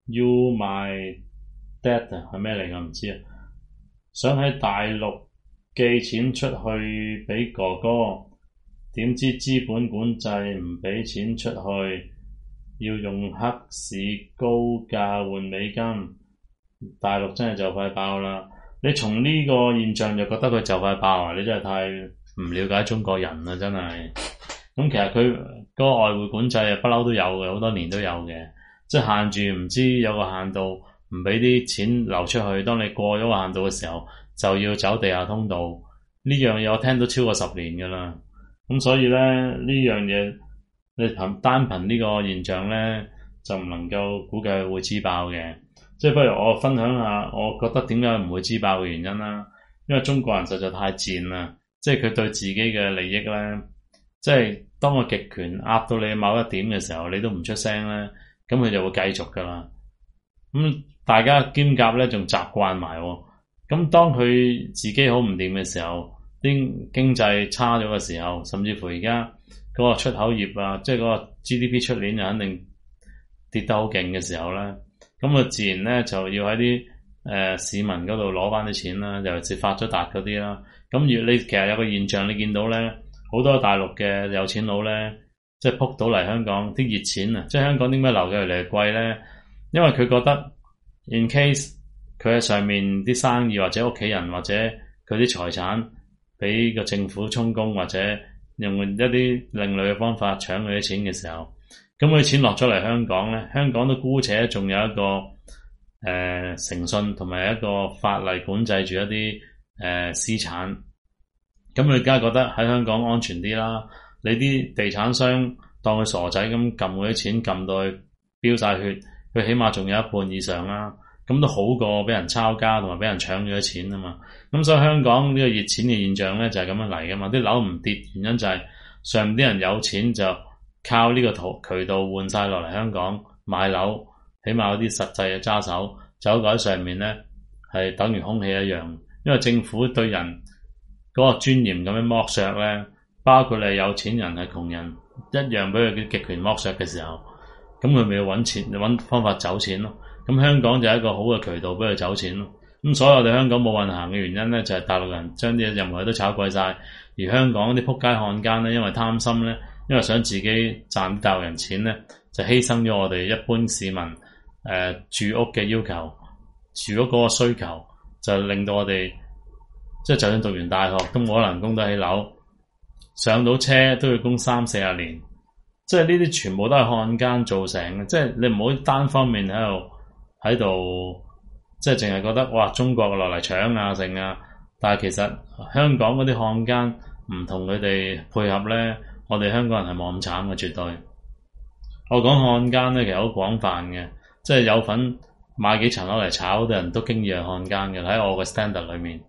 You My Dad 係咩嚟㗎？唔知啊。想喺大陸寄錢出去俾哥哥，點知資本管制唔俾錢出去，要用黑市高價換美金。大陸真係就快爆啦！你從呢個現象就覺得佢就快爆啊！你真係太唔了解中國人啦，真係。咁其實佢嗰個外匯管制啊，不嬲都有嘅，好多年都有嘅。即係限住唔知有個限度，唔俾啲錢流出去。當你過咗個限度嘅時候，就要走地下通道。呢樣嘢我聽到超過十年㗎啦。咁所以咧，呢樣嘢你憑單憑呢個現象咧，就唔能夠估計會支爆嘅。即係不如我分享下，我覺得點解唔會支爆嘅原因啦。因為中國人實在太賤啦，即係佢對自己嘅利益咧，即係當個極權壓到你某一點嘅時候，你都唔出聲咧，咁佢就會繼續噶啦。咁大家兼夾咧，仲習慣埋。咁當佢自己好唔掂嘅時候，啲經濟差咗嘅時候，甚至乎而家嗰個出口業啊，即係嗰個 G D P 出年就肯定跌得好勁嘅時候咧，咁佢自然咧就要喺啲誒市民嗰度攞翻啲錢啦，尤其是發咗達嗰啲啦。咁如你其實有個現象，你見到咧，好多大陸嘅有錢佬咧，即係撲到嚟香港啲熱錢啊！即係香港點解流嘅嚟貴咧？因為佢覺得 in case 佢喺上面啲生意或者屋企人或者佢啲財產俾個政府充公，或者用一啲另類嘅方法搶佢啲錢嘅時候，咁佢啲錢落咗嚟香港咧，香港都姑且仲有一個誒、呃、誠信同埋一個法例管制住一啲誒、呃、私產，咁佢梗係覺得喺香港安全啲啦。你啲地產商當佢傻仔咁撳佢啲錢，撳到去飆晒血，佢起碼仲有一半以上啦。咁都好過俾人抄家同埋俾人搶咗啲錢啊嘛。咁所以香港呢個熱錢嘅現象咧就係咁樣嚟噶嘛。啲樓唔跌，原因就係上面啲人有錢就靠呢個途渠道換晒落嚟香港買樓，起碼有啲實際嘅揸手。走喺上面咧係等於空氣一樣，因為政府對人嗰個尊嚴咁樣剝削咧，包括你係有錢人係窮人一樣俾佢極權剝削嘅時候，咁佢咪要揾錢揾方法走錢咯。咁香港就係一個好嘅渠道俾佢走錢咯。咁所以我哋香港冇運行嘅原因咧，就係大陸人將啲任何嘢都炒貴晒，而香港啲仆街漢奸咧，因為貪心咧，因為想自己賺大陸人錢咧，就犧牲咗我哋一般市民誒、呃、住屋嘅要求，住屋嗰個需求，就令到我哋即係就算讀完大學都冇可能供得起樓，上到車都要供三四十年，即係呢啲全部都係漢奸造成嘅。即係你唔好單方面喺度喺度，即係淨係覺得哇中國落嚟搶啊剩啊，但係其實香港嗰啲漢奸唔同佢哋配合咧，我哋香港人係冇咁慘嘅，絕對。我講漢奸咧，其實好廣泛嘅，即係有份買幾層樓嚟炒嘅人都經已係漢奸嘅，喺我嘅 standard 裏面。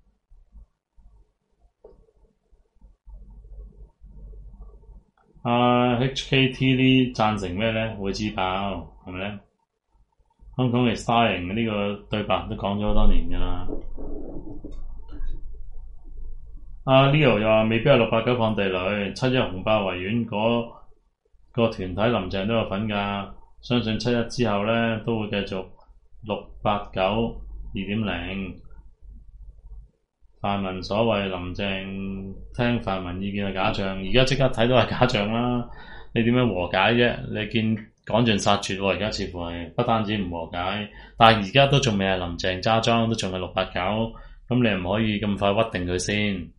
啊 H K T 呢贊成咩咧？會支爆係咪咧？香港嘅 styling 呢個對白都講咗好多年㗎啦。阿、啊、Leo 又話未必係六八九放地雷，七一紅爆維園嗰個團體林鄭都有份㗎。相信七一之後咧都會繼續六八九二點零。泛民所謂林鄭聽泛民意見係假象，而家即刻睇到係假象啦。你點樣和解啫？你見趕盡殺絕喎，而家似乎係不單止唔和解，但係而家都仲未係林鄭揸莊，都仲係六八九，咁你唔可以咁快屈定佢先。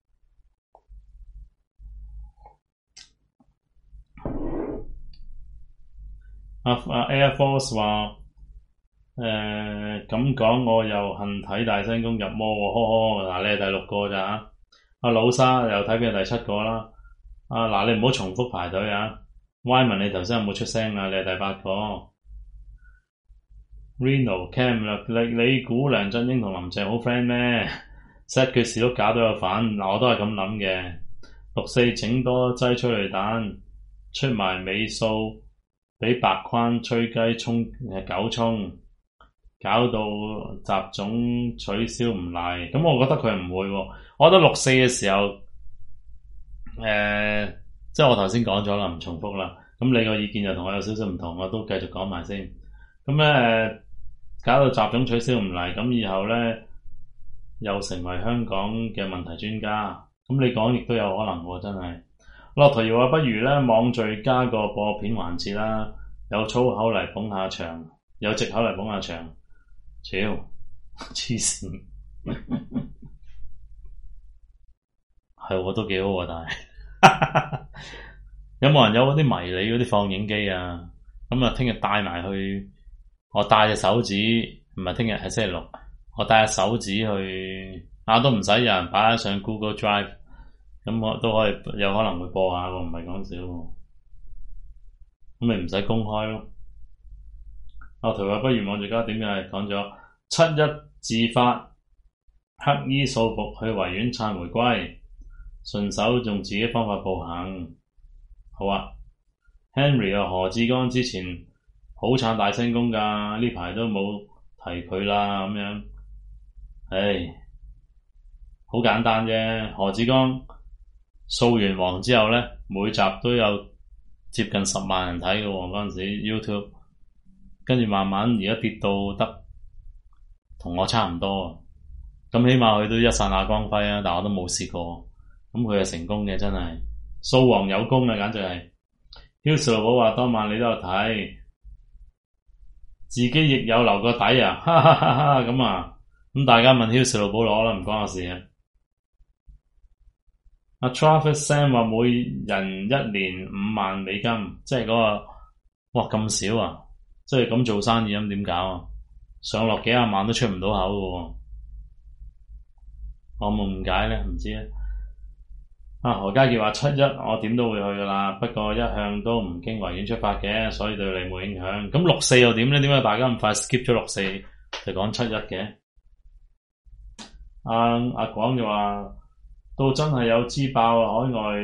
阿、啊、阿、啊、Air Force 話。誒咁講，我又恨睇大聲公入魔喎，呵呵，嗱你係第六個咋？阿、啊、老沙又睇佢第七個啦。啊嗱，你唔好重複排隊啊。Wyman 你頭先有冇出聲啊？你係第八個。Reno Cam 你你估梁振英同林鄭好 friend 咩 ？set 佢事都搞到有份，嗱我都係咁諗嘅。六四整多劑催淚彈，出埋尾數，俾白框吹雞衝誒狗衝。搞到習總取消唔嚟，咁我覺得佢唔會喎。我覺得六四嘅時候，誒、呃，即係我頭先講咗啦，唔重複啦。咁你個意見就同我有少少唔同，我都繼續講埋先。 咁咧搞到習總取消唔嚟，咁以後咧又成為香港嘅問題專家。咁你講亦都有可能喎，真係。駱駝瑤話不如咧網聚加個播片環節啦，有粗口嚟捧下場，有藉口嚟捧下場。超黐線，係喎都幾好喎，但係有冇人有嗰啲迷你嗰啲放映機啊？咁啊，聽日帶埋去，我帶隻手指，唔係聽日係星期六，我帶隻手指去，啊都唔使有人擺上 Google Drive， 咁我都可以有可能會播下喎，唔係講笑喎，咁咪唔使公開咯。我頭話不如網聚加點嘅講咗七一自發黑衣掃服去維園撐回歸，順手用自己方法步行。好啊 ，Henry 啊，何志剛之前好撐大聲公㗎，呢排都冇提佢啦咁樣。唉，好簡單啫。何志剛掃完黃之後咧，每集都有接近十萬人睇嘅喎，嗰陣時 YouTube。跟住慢慢而家跌到得同我差唔多，咁起碼佢都一剎那光輝啊！但我都冇試過，咁佢係成功嘅，真係掃黃有功啊！簡直係。Hills 老寶話當晚你都有睇，自己亦有留個底啊！哈哈哈哈咁啊，咁大家問 Hills 老寶攞啦，唔關我事啊。阿 Travis Sam 話每人一年五萬美金，即係嗰個哇咁少啊！即係咁做生意咁點搞啊？上落幾廿萬都出唔到口嘅喎，我冇誤解咧，唔知咧。啊，何家傑話七一我點都會去噶啦，不過一向都唔經維園出發嘅，所以對你冇影響。咁六四又點咧？點解大家咁快 skip 咗六四就講七一嘅？阿阿廣就話到真係有支爆海外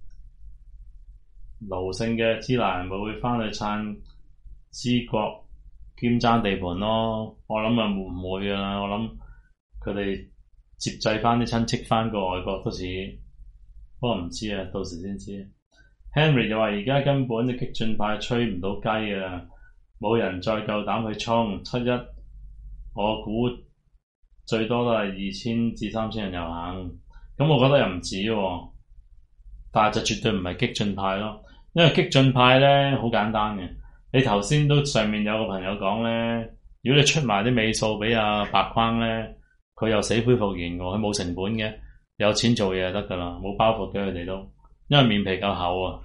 盧姓嘅支那人咪會翻去撐支國兼爭地盤咯，我諗啊唔會噶啦，我諗佢哋接濟翻啲親戚翻過外國都似，不過唔知啊，到時先知。Henry 就話而家根本啲激進派吹唔到雞啊，冇人再夠膽去衝七一，我估最多都係二千至三千人遊行，咁我覺得又唔止喎，但係就絕對唔係激進派咯，因為激進派咧好簡單嘅。你頭先都上面有個朋友講咧，如果你出埋啲尾數俾阿白框咧，佢又死灰復燃喎，佢冇成本嘅，有錢做嘢就得噶啦，冇包袱嘅佢哋都，因為面皮夠厚啊。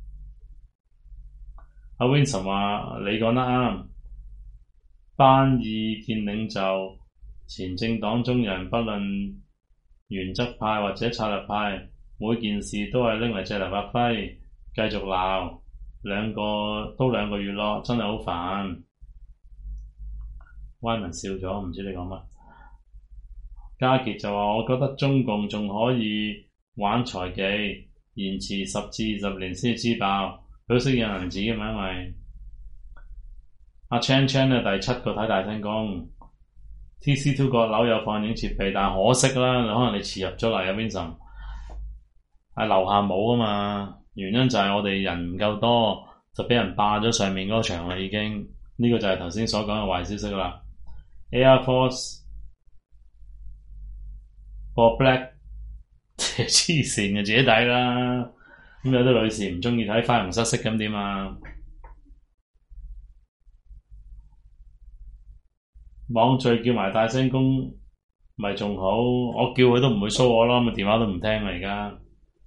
阿 Vincent 話你講得啱，班意見領袖前政黨中人，不論原則派或者策略派，每件事都係拎嚟借嚟發揮，繼續鬧。兩個都兩個月咯，真係好煩。歪文笑咗，唔知你講乜。家傑就話：我覺得中共仲可以玩財技，延遲十至二十年先知爆，佢識印銀紙嘅嘛，因為阿 Chan Chan 咧第七個睇大聲公 T C Two 閣樓有放映設備，但係可惜啦，可能你遲入咗嚟啊 Vincent， 係樓下冇啊嘛。原因就係我哋人唔夠多，就俾人霸咗上面嗰場啦，已經呢、這個就係頭先所講嘅壞消息啦。Air Force for Black 黐線嘅自己睇啦，咁有啲女士唔中意睇花容失色咁點啊？網聚叫埋大聲公咪仲好，我叫佢都唔會騷我咯，咪電話都唔聽啦而家。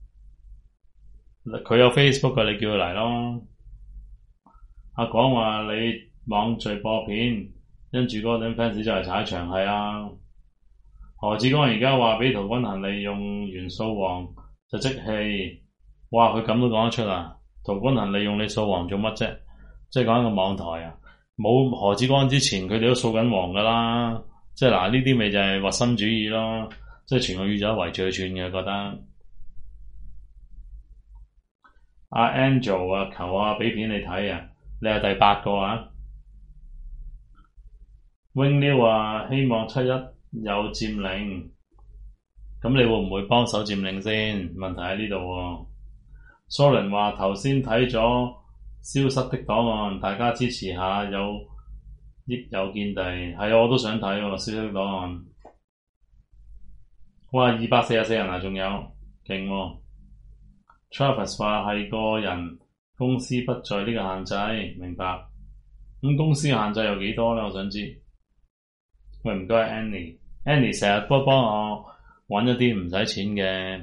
佢有 Facebook 嘅，你叫佢嚟咯。阿廣話你網聚播片，跟住嗰啲 fans 就嚟踩場，係啊。何志剛而家話俾陶君行利用元素王就即棄，哇！佢咁都講得出啊？陶君行利用你掃黃做乜啫？即係講一個網台啊，冇何志剛之前佢哋都掃緊黃噶啦。即係嗱，呢啲咪就係核心主義咯，即係全個宇宙圍住佢轉嘅，覺得。阿 Angel 啊，求啊，俾片你睇啊！你係第八個啊 Wing Liu 啊，希望七一有佔領，咁你會唔會幫手佔領先？問題喺呢度喎。蘇倫話頭先睇咗消失的檔案，大家支持下，有益有見地，係啊，我都想睇喎，消息檔案。哇，二百四十四人啊，仲有，勁喎。Travis 話係個人公司不在呢個限制，明白。咁公司嘅限制有幾多咧？我想知。喂，唔該 Annie，Annie 成日都幫我揾一啲唔使錢嘅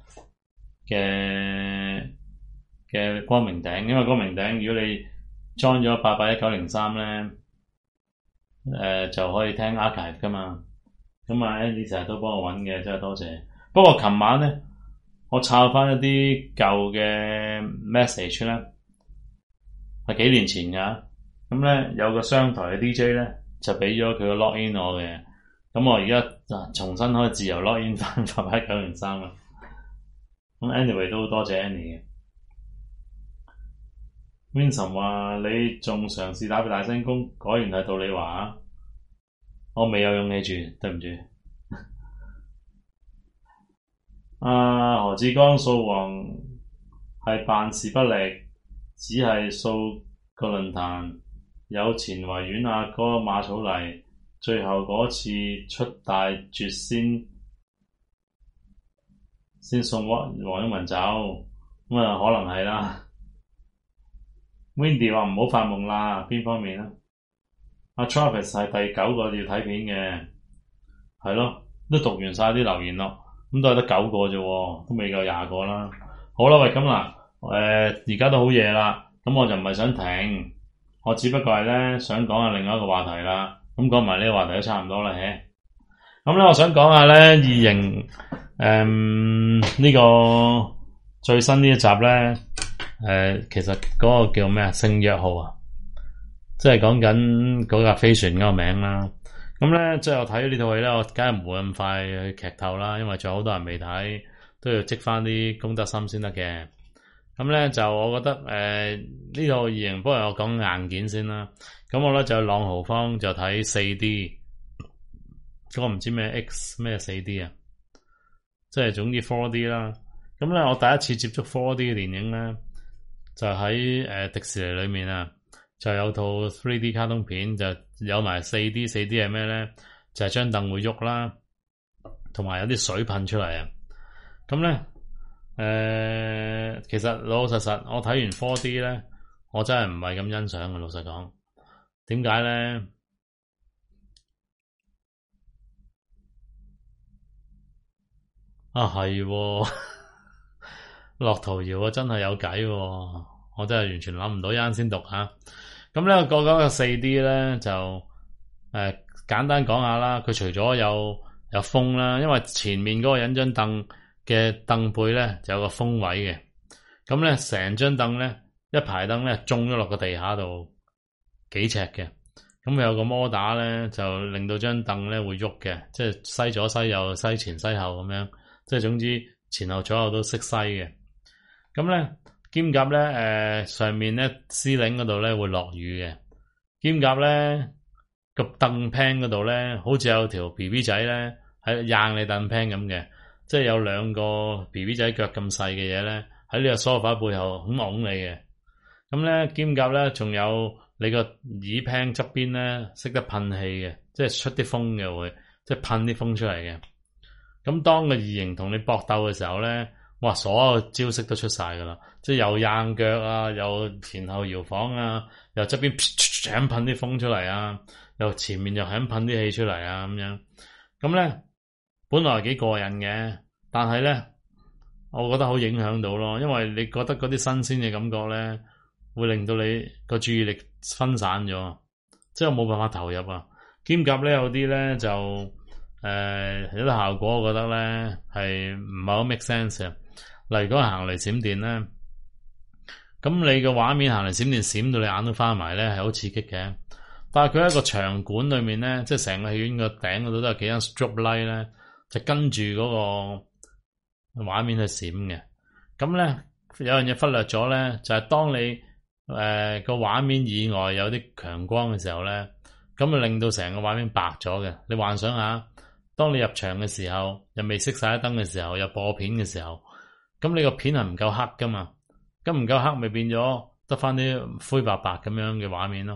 嘅嘅光明頂，因為光明頂如果你裝咗八八一九零三咧，誒、呃、就可以聽 archive 噶嘛。咁啊 Annie 成日都幫我揾嘅，真係多謝。不過琴晚咧，我抄翻一啲舊嘅 message 咧，係幾年前噶。咁咧有個商台嘅 D J 咧就俾咗佢個 login 我嘅，咁我而家就重新可以自由 login 翻八八一九零三啦。咁 anyway 都多謝 Annie 嘅。Vincent 話你仲嘗試打俾大聲公，果然係道理話啊！我未有勇氣住，對唔住。啊，何志剛掃黃係辦事不力，只係掃個論壇。有前維園阿哥馬草泥，最後嗰次出大絕先先送黃黃毓民走，咁啊可能係啦。Wendy 話唔好發夢啦，邊方面啊？阿 Travis 係第九個要睇片嘅，係咯，都讀完晒啲留言咯，咁都係得九個啫，都未夠廿個啦。好啦，喂，咁嗱，誒而家都好夜啦，咁我就唔係想停。我只不過係咧想講下另外一個話題啦，咁講埋呢個話題都差唔多啦，嘿。咁咧，我想講下咧異形誒呢個最新呢一集咧，誒、呃、其實嗰個叫咩啊？聖約號啊，即係講緊嗰架飛船嗰個名啦。咁咧，即係我睇呢套戲咧，我梗係唔會咁快去劇透啦，因為仲有好多人未睇，都要積翻啲公德心先得嘅。咁咧就我覺得誒呢套異形，不如我講硬件先啦。咁我咧就朗豪坊就睇四 D， 我唔知咩 X 咩四 D 啊，即係總之 four D 啦。咁咧我第一次接觸 four D 嘅電影咧，就喺誒、呃、迪士尼裏面啊，就有套 three D 卡通片，就有埋四 D。四 D 係咩咧？就係張凳會喐啦，同埋有啲水噴出嚟啊。咁咧。誒、呃，其實老老實實，我睇完 four D 咧，我真係唔係咁欣賞嘅。老實講，點解咧？啊，係喎，樂圖瑤啊，真係有計喎！我真係完全諗唔到，一陣先讀吓。咁咧，個個嘅四 D 咧就誒、呃、簡單講下啦。佢除咗有有風啦，因為前面嗰個人張凳嘅凳背咧就有個風位嘅，咁咧成張凳咧一排凳咧中咗落個地下度幾尺嘅，咁有個摩打咧就令到張凳咧會喐嘅，即係西左西右、西前西後咁樣，即係總之前後左右都識西嘅。咁咧兼夾咧誒上面咧司令嗰度咧會落雨嘅，兼夾咧個凳 pan 嗰度咧好似有條 B B 仔咧喺硬你凳 pan 咁嘅。即係有兩個 B B 仔腳咁細嘅嘢咧，喺呢個梳化背後咁拱你嘅。咁咧兼夾咧，仲有你個耳 pan 側邊咧，識得噴氣嘅，即係出啲風嘅會，即係噴啲風出嚟嘅。咁當個異形同你搏鬥嘅時候咧，哇！所有招式都出晒噶啦，即係又硬腳啊，又前後搖晃啊，又側邊響噴啲風出嚟啊，又前面又響噴啲氣出嚟啊，咁樣。咁咧。本來係幾過癮嘅，但係咧，我覺得好影響到咯，因為你覺得嗰啲新鮮嘅感覺咧，會令到你個注意力分散咗，即係冇辦法投入啊。兼夾咧有啲咧就誒、呃、有啲效果，我覺得咧係唔係好 make sense 啊。例如講行雷閃電咧，咁你個畫面行雷閃電閃到你眼都花埋咧，係好刺激嘅。但係佢喺個場館裏面咧，即係成個戲院個頂嗰度都有幾間 strobe light 咧。就跟住嗰個畫面去閃嘅，咁咧有樣嘢忽略咗咧，就係、是、當你誒個畫面以外有啲強光嘅時候咧，咁啊令到成個畫面白咗嘅。你幻想下，當你入場嘅時候，又未熄晒燈嘅時候，又播片嘅時候，咁你個片係唔夠黑噶嘛？咁唔夠黑咪變咗得翻啲灰白白咁樣嘅畫面咯。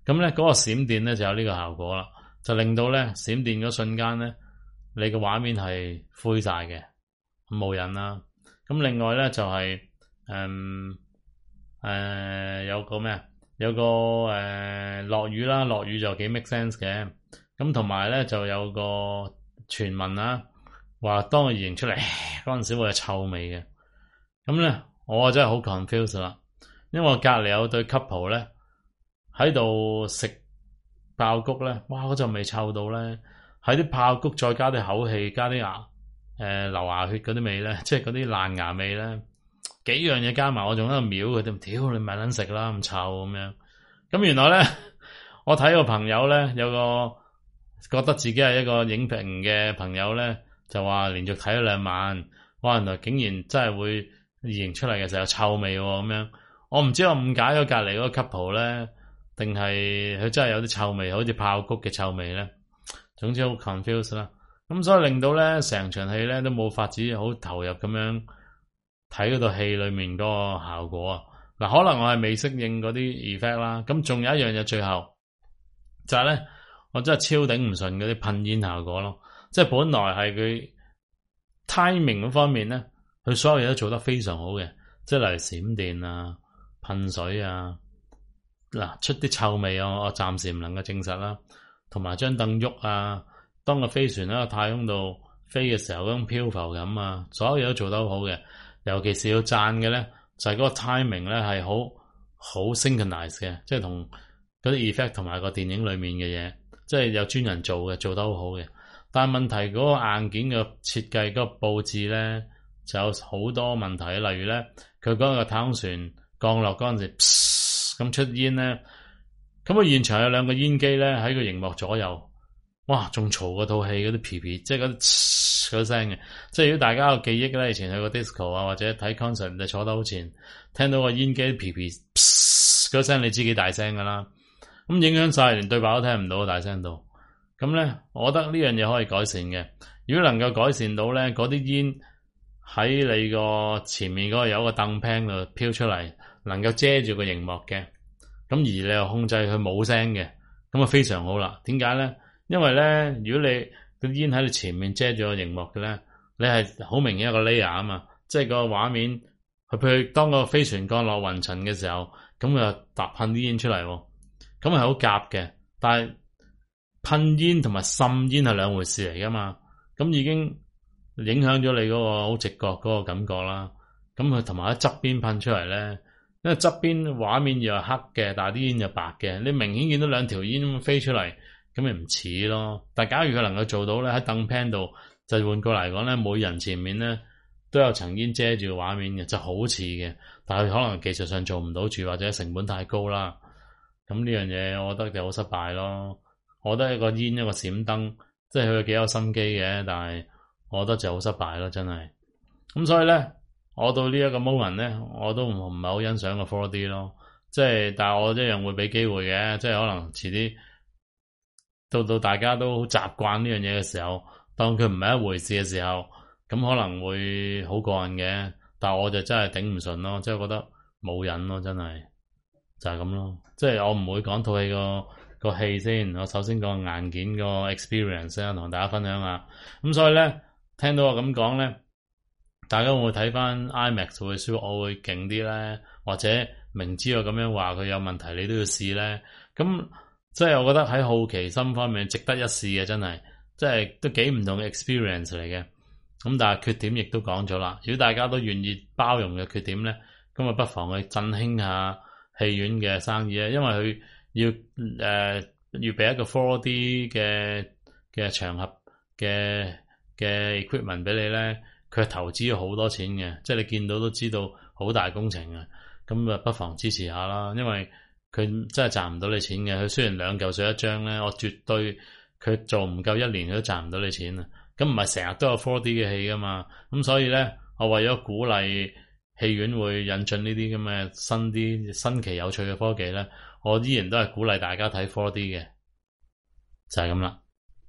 咁咧嗰個閃電咧就有呢個效果啦，就令到咧閃電嗰瞬間咧，你個畫面係灰晒嘅，冇人啦。咁另外咧就係誒誒有個咩啊？有個誒落、呃、雨啦，落雨就幾 make sense 嘅。咁同埋咧就有個傳聞啦，話當佢異形出嚟嗰陣時會有臭味嘅。咁咧我真係好 confused 啦，因為我隔離有對 couple 咧喺度食爆谷咧，哇嗰陣味臭到咧，喺啲爆谷再加啲口氣，加啲牙誒、呃、流牙血嗰啲味咧，即係嗰啲爛牙味咧。幾樣嘢加埋，我仲喺度瞄佢哋，屌你咪撚食啦，咁臭咁樣。咁原來咧，我睇個朋友咧，有個覺得自己係一個影評嘅朋友咧，就話連續睇咗兩晚，哇！原來竟然真係會異形出嚟嘅時候有臭味喎，咁樣。我唔知我誤解咗隔離嗰個 couple 咧，定係佢真係有啲臭味，好似爆谷嘅臭味咧。總之好 confused 啦。咁所以令到咧成場戲咧都冇法子好投入咁樣。睇嗰套戲裏面嗰個效果啊，嗱可能我係未適應嗰啲 effect 啦，咁仲有一樣嘢最後就係咧，我真係超頂唔順嗰啲噴煙效果咯，即係本來係佢 timing 嗰方面咧，佢所有嘢都做得非常好嘅，即係例如閃電啊、噴水啊，嗱出啲臭味啊，我暫時唔能夠證實啦，同埋張凳喐啊，當個飛船喺個太空度飛嘅時候嗰種漂浮感啊，所有嘢都做得好好嘅。尤其是要讚嘅咧，就係、是、嗰個 timing 咧係好好 synchronize 嘅，即係同嗰啲 effect 同埋個電影裡面嘅嘢，即係有專人做嘅，做得好好嘅。但係問題嗰個硬件嘅設計、嗰、那個佈置咧，就有好多問題。例如咧，佢嗰個太空船降落嗰陣時，咁出煙咧，咁啊現場有兩個煙機咧喺個熒幕左右，哇！仲嘈過套戲嗰啲皮皮，即係嗰啲。嗰聲嘅，即係如果大家有記憶咧，以前去過 disco 啊，或者睇 concert 就坐得好前，聽到個煙機皮皮嗰聲，你知幾大聲噶啦。咁影響晒，連對白都聽唔到，大聲到。咁咧，我覺得呢樣嘢可以改善嘅。如果能夠改善到咧，嗰啲煙喺你個前面嗰個有個凳 pan 度飄出嚟，能夠遮住個熒幕嘅，咁而你又控制佢冇聲嘅，咁啊非常好啦。點解咧？因為咧，如果你個煙喺你前面遮住個熒幕嘅咧，你係好明顯一個 layer 啊嘛，即係個畫面，佢譬如當個飛船降落雲層嘅時候，咁佢就搭噴啲煙出嚟，咁係好夾嘅。但係噴煙同埋滲煙係兩回事嚟噶嘛，咁已經影響咗你嗰個好直覺嗰個感覺啦。咁佢同埋喺側邊噴出嚟咧，因為側邊畫面又係黑嘅，但係啲煙又白嘅，你明顯見到兩條煙咁飛出嚟。咁咪唔似咯，但係假如佢能夠做到咧，喺凳 pan 度就換過嚟講咧，每人前面咧都有層煙遮住個畫面嘅，就好似嘅。但係可能技術上做唔到住，或者成本太高啦。咁呢樣嘢，我覺得就好失敗咯。我覺得一個煙一個閃燈，即係佢幾有心機嘅，但係我覺得就好失敗咯，真係。咁所以咧，我到呢一個 moment 咧，我都唔唔係好欣賞個 four D 咯。即係，但係我一樣會俾機會嘅，即係可能遲啲。到到大家都好習慣呢樣嘢嘅時候，當佢唔係一回事嘅時候，咁可能會好過癮嘅。但係我就真係頂唔順咯，即係覺得冇癮咯，真係就係咁咯。即係我唔會講套戲個個戲先，我首先講硬件個 experience 先，同大家分享下。咁所以咧，聽到我咁講咧，大家會唔會睇翻 IMAX 會舒服，我會勁啲咧？或者明知我咁樣話佢有問題，你都要試咧？咁即係我覺得喺好奇心方面值得一試嘅，真係，即係都幾唔同嘅 experience 嚟嘅。咁但係缺點亦都講咗啦。如果大家都願意包容嘅缺點咧，咁啊不妨去振興下戲院嘅生意啊。因為佢要誒預備一個 four D 嘅嘅場合嘅嘅 equipment 俾你咧，佢投資咗好多錢嘅，即係你見到都知道好大工程嘅。咁啊不妨支持下啦，因為佢真係賺唔到你錢嘅，佢雖然兩嚿水一張咧，我絕對佢做唔夠一年佢都賺唔到你錢啊！咁唔係成日都有 four D 嘅戲噶嘛，咁所以咧，我為咗鼓勵戲院會引進呢啲咁嘅新啲新奇有趣嘅科技咧，我依然都係鼓勵大家睇 four D 嘅，就係咁啦。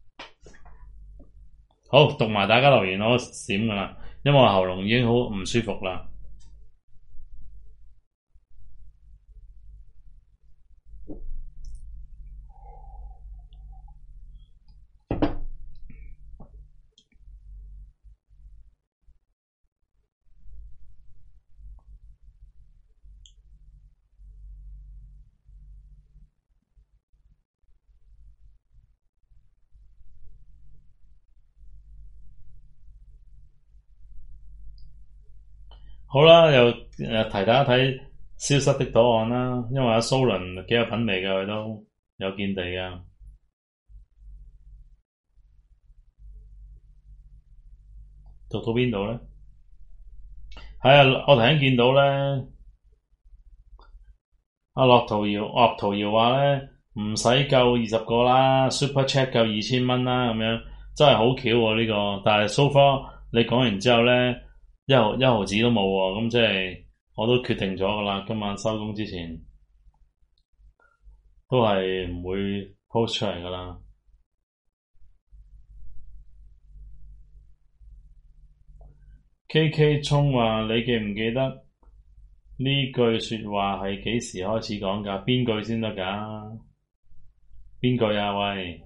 好，讀埋大家留言，我閃噶啦，因為我喉嚨已經好唔舒服啦。 好啦，又誒提大家睇消失的檔案啦，因為阿蘇倫幾有品味嘅，佢都有見地㗎。讀到邊度咧？係啊，我頭先見到咧，阿樂圖瑤、樂圖瑤話咧唔使夠二十個啦 ，Super Chat 夠二千蚊啦，咁樣真係好巧喎呢個。但係 so far 你講完之後咧，一毫一毫子都冇喎，咁即係我都決定咗噶啦，今晚收工之前都係唔會 post 出嚟噶啦。K K 聰話：你記唔記得呢句說話係幾時開始講㗎？邊句先得㗎？邊句啊？喂！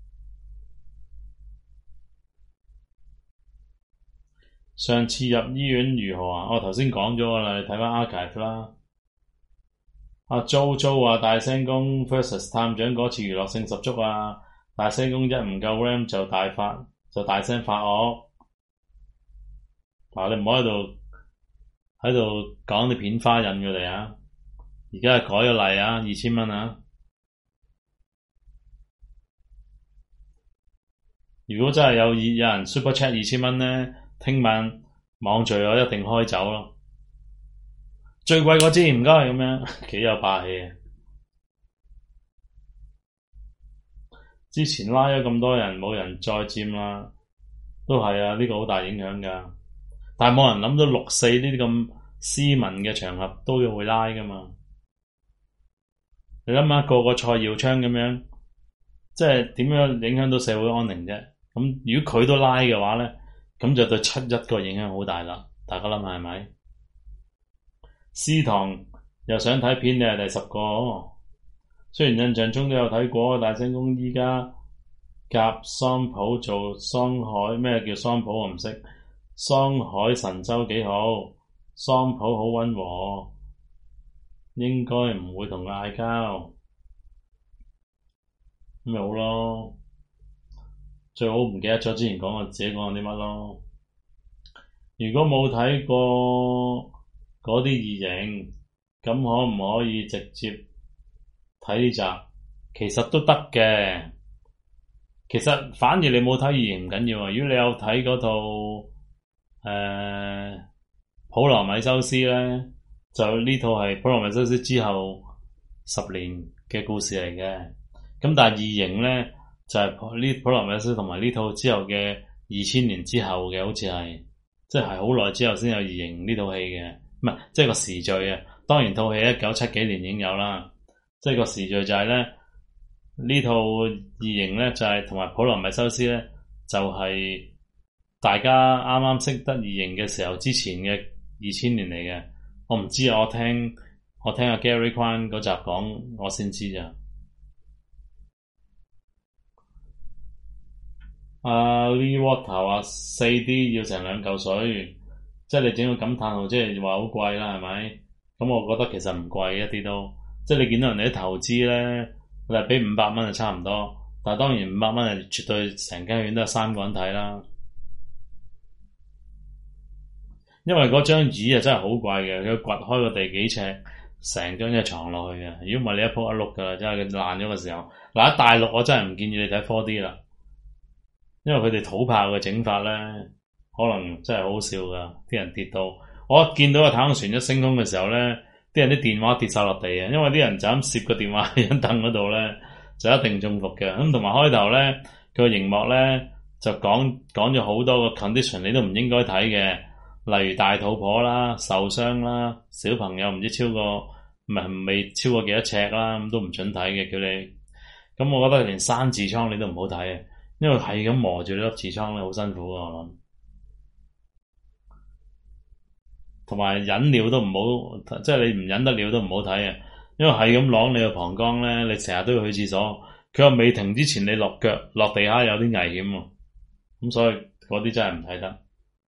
上次入醫院如何啊？我頭先講咗㗎啦，你睇返 archive 啦。阿 Jo Jo 話大聲公 versus 探長嗰次娛樂性十足啊！大聲公一唔夠 RAM 就大發就大聲發惡。嗱、啊，你唔好喺度喺度講啲片花引佢哋啊！而家係改咗例啊，二千蚊啊！如果真係有有人 super chat 二千蚊咧，聽晚網聚我一定開走咯。最貴嗰支唔該咁樣，幾有霸氣啊！之前拉咗咁多人，冇人再佔啦，都係啊！呢、這個好大影響㗎。但係冇人諗到六四呢啲咁斯文嘅場合都要會拉噶嘛？你諗下個個蔡耀昌咁樣，即係點樣影響到社會安寧啫？咁如果佢都拉嘅話咧，咁就對七一個影響好大啦。大家諗下係咪？司堂又想睇片，你係第十個。雖然印象中都有睇過，大聲公依家夾桑普做桑海，咩叫桑普我唔識。桑海神州幾好，桑普好溫和，應該唔會同佢嗌交，咁咪好咯。最好唔記得咗之前講我自己講過啲乜咯。如果冇睇過嗰啲異形，咁可唔可以直接睇呢集？其實都得嘅。其實反而你冇睇異形唔緊要啊。如果你有睇嗰套。誒、呃，普羅米修斯咧，就呢套係普羅米修斯之後十年嘅故事嚟嘅。咁但係異形咧就係、是、呢普羅米修斯同埋呢套之後嘅二千年之後嘅，好似係即係好耐之後先有異形呢套戲嘅，唔係即係個時序啊。當然套戲一九七幾年已經有啦，即係個時序就係咧呢套異形咧就係同埋普羅米修斯咧就係、是。大家啱啱識得異形嘅時候之前嘅二千年嚟嘅，我唔知啊，我聽我聽阿 Gary Kwan 嗰集講，我先知咋。阿 Lee Water 話四 D 要成兩嚿水，即係你整個感嘆號，即係話好貴啦，係咪？咁我覺得其實唔貴一啲都，即係你見到人哋啲投資咧，你係俾五百蚊就差唔多，但係當然五百蚊係絕對成間院都有三個人睇啦。因為嗰張椅啊真係好貴嘅，佢掘開個地幾尺，成張嘢床落去嘅。如果唔係你一仆一碌噶啦，真係佢爛咗嘅時候。嗱喺大陸我真係唔建議你睇 four D 啦，因為佢哋土炮嘅整法咧，可能真係好笑噶。啲人跌到，我一見到個太空船一升空嘅時候咧，啲人啲電話跌晒落地啊，因為啲人就咁攝個電話喺張凳嗰度咧，就一定中伏嘅。咁同埋開頭咧，佢個熒幕咧就講講咗好多個 condition，你都唔應該睇嘅。例如大肚婆啦、受傷啦、小朋友唔知超過唔係未超過幾多尺啦，咁都唔准睇嘅叫你。咁我覺得連生痔瘡你都唔好睇啊，因為係咁磨住呢粒痔瘡咧，好辛苦啊。我諗。同埋忍尿都唔好，即係你唔忍得尿都唔好睇啊，因為係咁啷你個膀胱咧，你成日都要去廁所。佢話未停之前你落腳落地下有啲危險喎，咁所以嗰啲真係唔睇得。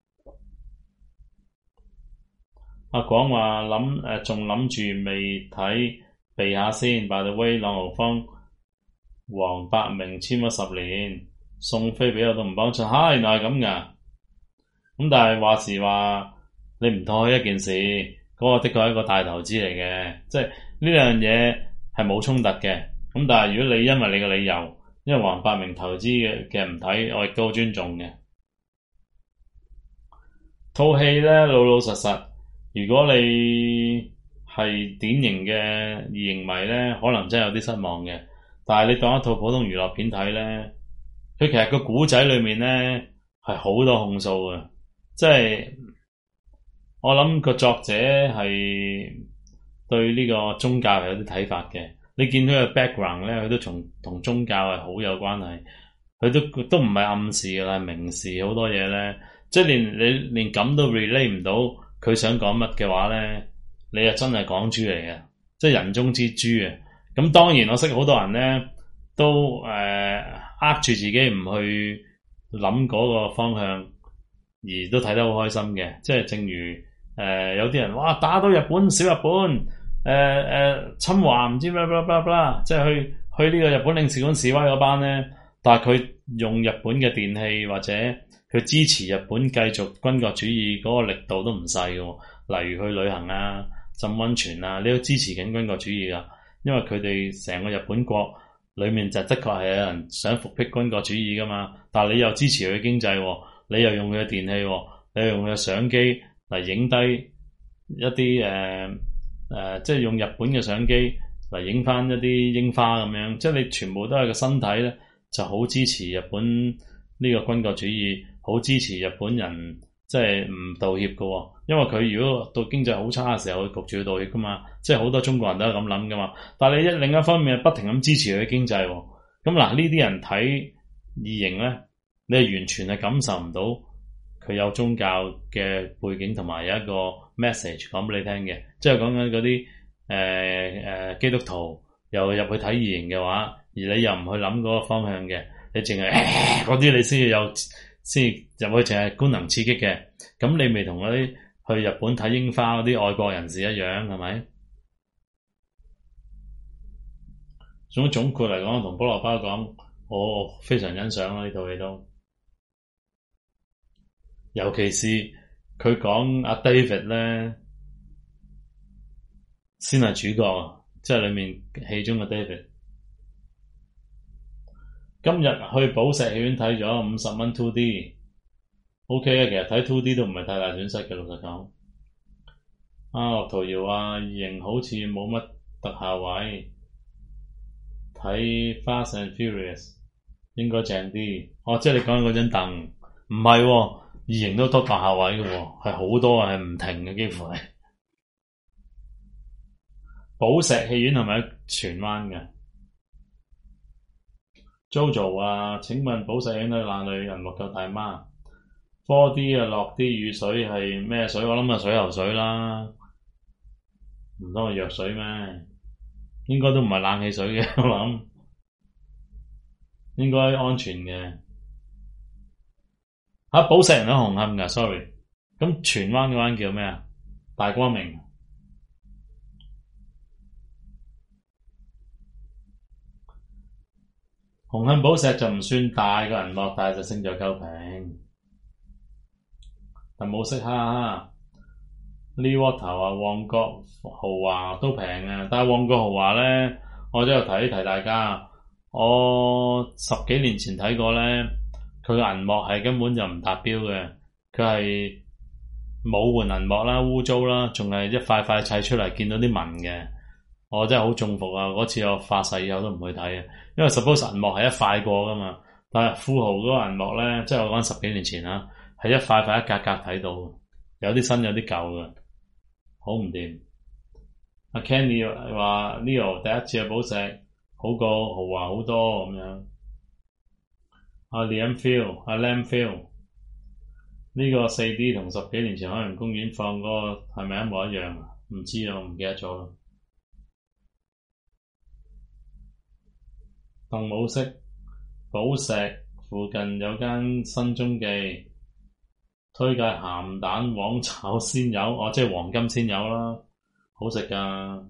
阿廣話諗誒，仲諗住未睇避下先。By the way，朗豪坊黃百鳴簽咗十年，送飛俾我都唔幫襯。嚇，原來係咁噶。咁但係話時話你唔妥協一件事，嗰、那個的確係一個大投資嚟嘅，即係呢樣嘢係冇衝突嘅。咁但係如果你因為你嘅理由，因為黃百鳴投資嘅嘅唔睇，我亦都尊重嘅。套戲咧老老實實，如果你係典型嘅異形迷咧，可能真係有啲失望嘅。但係你當一套普通娛樂片睇咧，佢其實個古仔裏面咧係好多控訴嘅，即係我諗個作者係對呢個宗教係有啲睇法嘅。你見到個 background 咧，佢都從同宗教係好有關係，佢都都唔係暗示㗎啦，係明示好多嘢咧。即係連你連咁都 relate 唔到佢想講乜嘅話咧，你又真係港豬嚟嘅，即係人中之豬啊！咁當然我識好多人咧，都誒呃住自己唔去諗嗰個方向，而都睇得好開心嘅。即係正如誒、呃、有啲人哇打到日本小日本，誒、呃、誒、呃、侵華唔知咩咩咩咩，即係去去呢個日本領事館示威嗰班咧，但係佢用日本嘅電器或者佢支持日本繼續軍國主義嗰個力度都唔細嘅，例如去旅行啊、浸溫泉啊，你都支持緊軍國主義噶，因為佢哋成個日本國裏面就的確係有人想復辟軍國主義噶嘛，但係你又支持佢經濟，你又用佢嘅電器，你又用佢嘅相機嚟影低一啲誒誒，即係用日本嘅相機嚟影翻一啲櫻花咁樣，即係你全部都係個身體咧，就好支持日本呢個軍國主義。好支持日本人，即係唔道歉嘅，因為佢如果到經濟好差嘅時候，佢焗住要道歉噶嘛，即係好多中國人都係咁諗噶嘛。但係你一另一方面不停咁支持佢嘅經濟，咁嗱呢啲人睇異形咧，你係完全係感受唔到佢有宗教嘅背景同埋有一個 message 講俾你聽嘅，即係講緊嗰啲誒誒基督徒又入去睇異形嘅話，而你又唔去諗嗰個方向嘅，你淨係嗰啲你先至有。先入去淨係觀能刺激嘅，咁你未同嗰啲去日本睇櫻花嗰啲外國人士一樣，係咪？總總括嚟講，同菠蘿包講，我非常欣賞啦呢套戲都，尤其是佢講阿 David 咧，先係主角，即係裏面戲中嘅 David。今日去寶石戲院睇咗五十蚊 two D，OK 啊，其實睇 two D 都唔係太大損失嘅，老實講。啊，樂圖瑤啊，異形好似冇乜特效位，睇 Fast and Furious 應該正啲。哦，即係你講緊嗰張凳，唔係喎，異形都多特效位嘅喎，係好多啊，係唔停嘅，幾乎係。寶石戲院係咪喺荃灣嘅？Jojo 啊，請問寶石影喺哪裏？人幕夠大媽 ？four D 啊，落啲雨水係咩水？我諗係水喉水啦，唔通係藥水咩？應該都唔係冷氣水嘅，我諗應該安全嘅。嚇，寶石人喺紅磡㗎 ，sorry。咁荃灣嗰間叫咩啊？大光明。紅磡寶石就唔算大個銀幕，但係就勝在夠平。但冇識哈哈。Lee Water 啊，旺角豪華都平啊，但係旺角豪華咧，我都有提提大家。我十幾年前睇過咧，佢個銀幕係根本就唔達標嘅，佢係冇換銀幕啦，污糟啦，仲係一塊塊砌出嚟，見到啲紋嘅。我真係好中伏啊！嗰次我發誓以後都唔會睇嘅，因為 suppose 銀幕係一塊過噶嘛，但係富豪嗰個銀幕咧，即係我講十幾年前啦，係一塊塊一格格睇到，有啲新有啲舊嘅，好唔掂。阿 Kenny 話 Leo 第一次嘅寶石好過豪華好多咁樣。阿 Liam Phil 阿 Lam Phil 呢個四 D 同十幾年前海洋公園放嗰個係咪一模一樣啊？唔知啊，我唔記得咗啦。鄧武式寶石附近有間新中記，推介鹹蛋黃炒鮮魷，哦，即係黃金鮮魷啦，好食噶。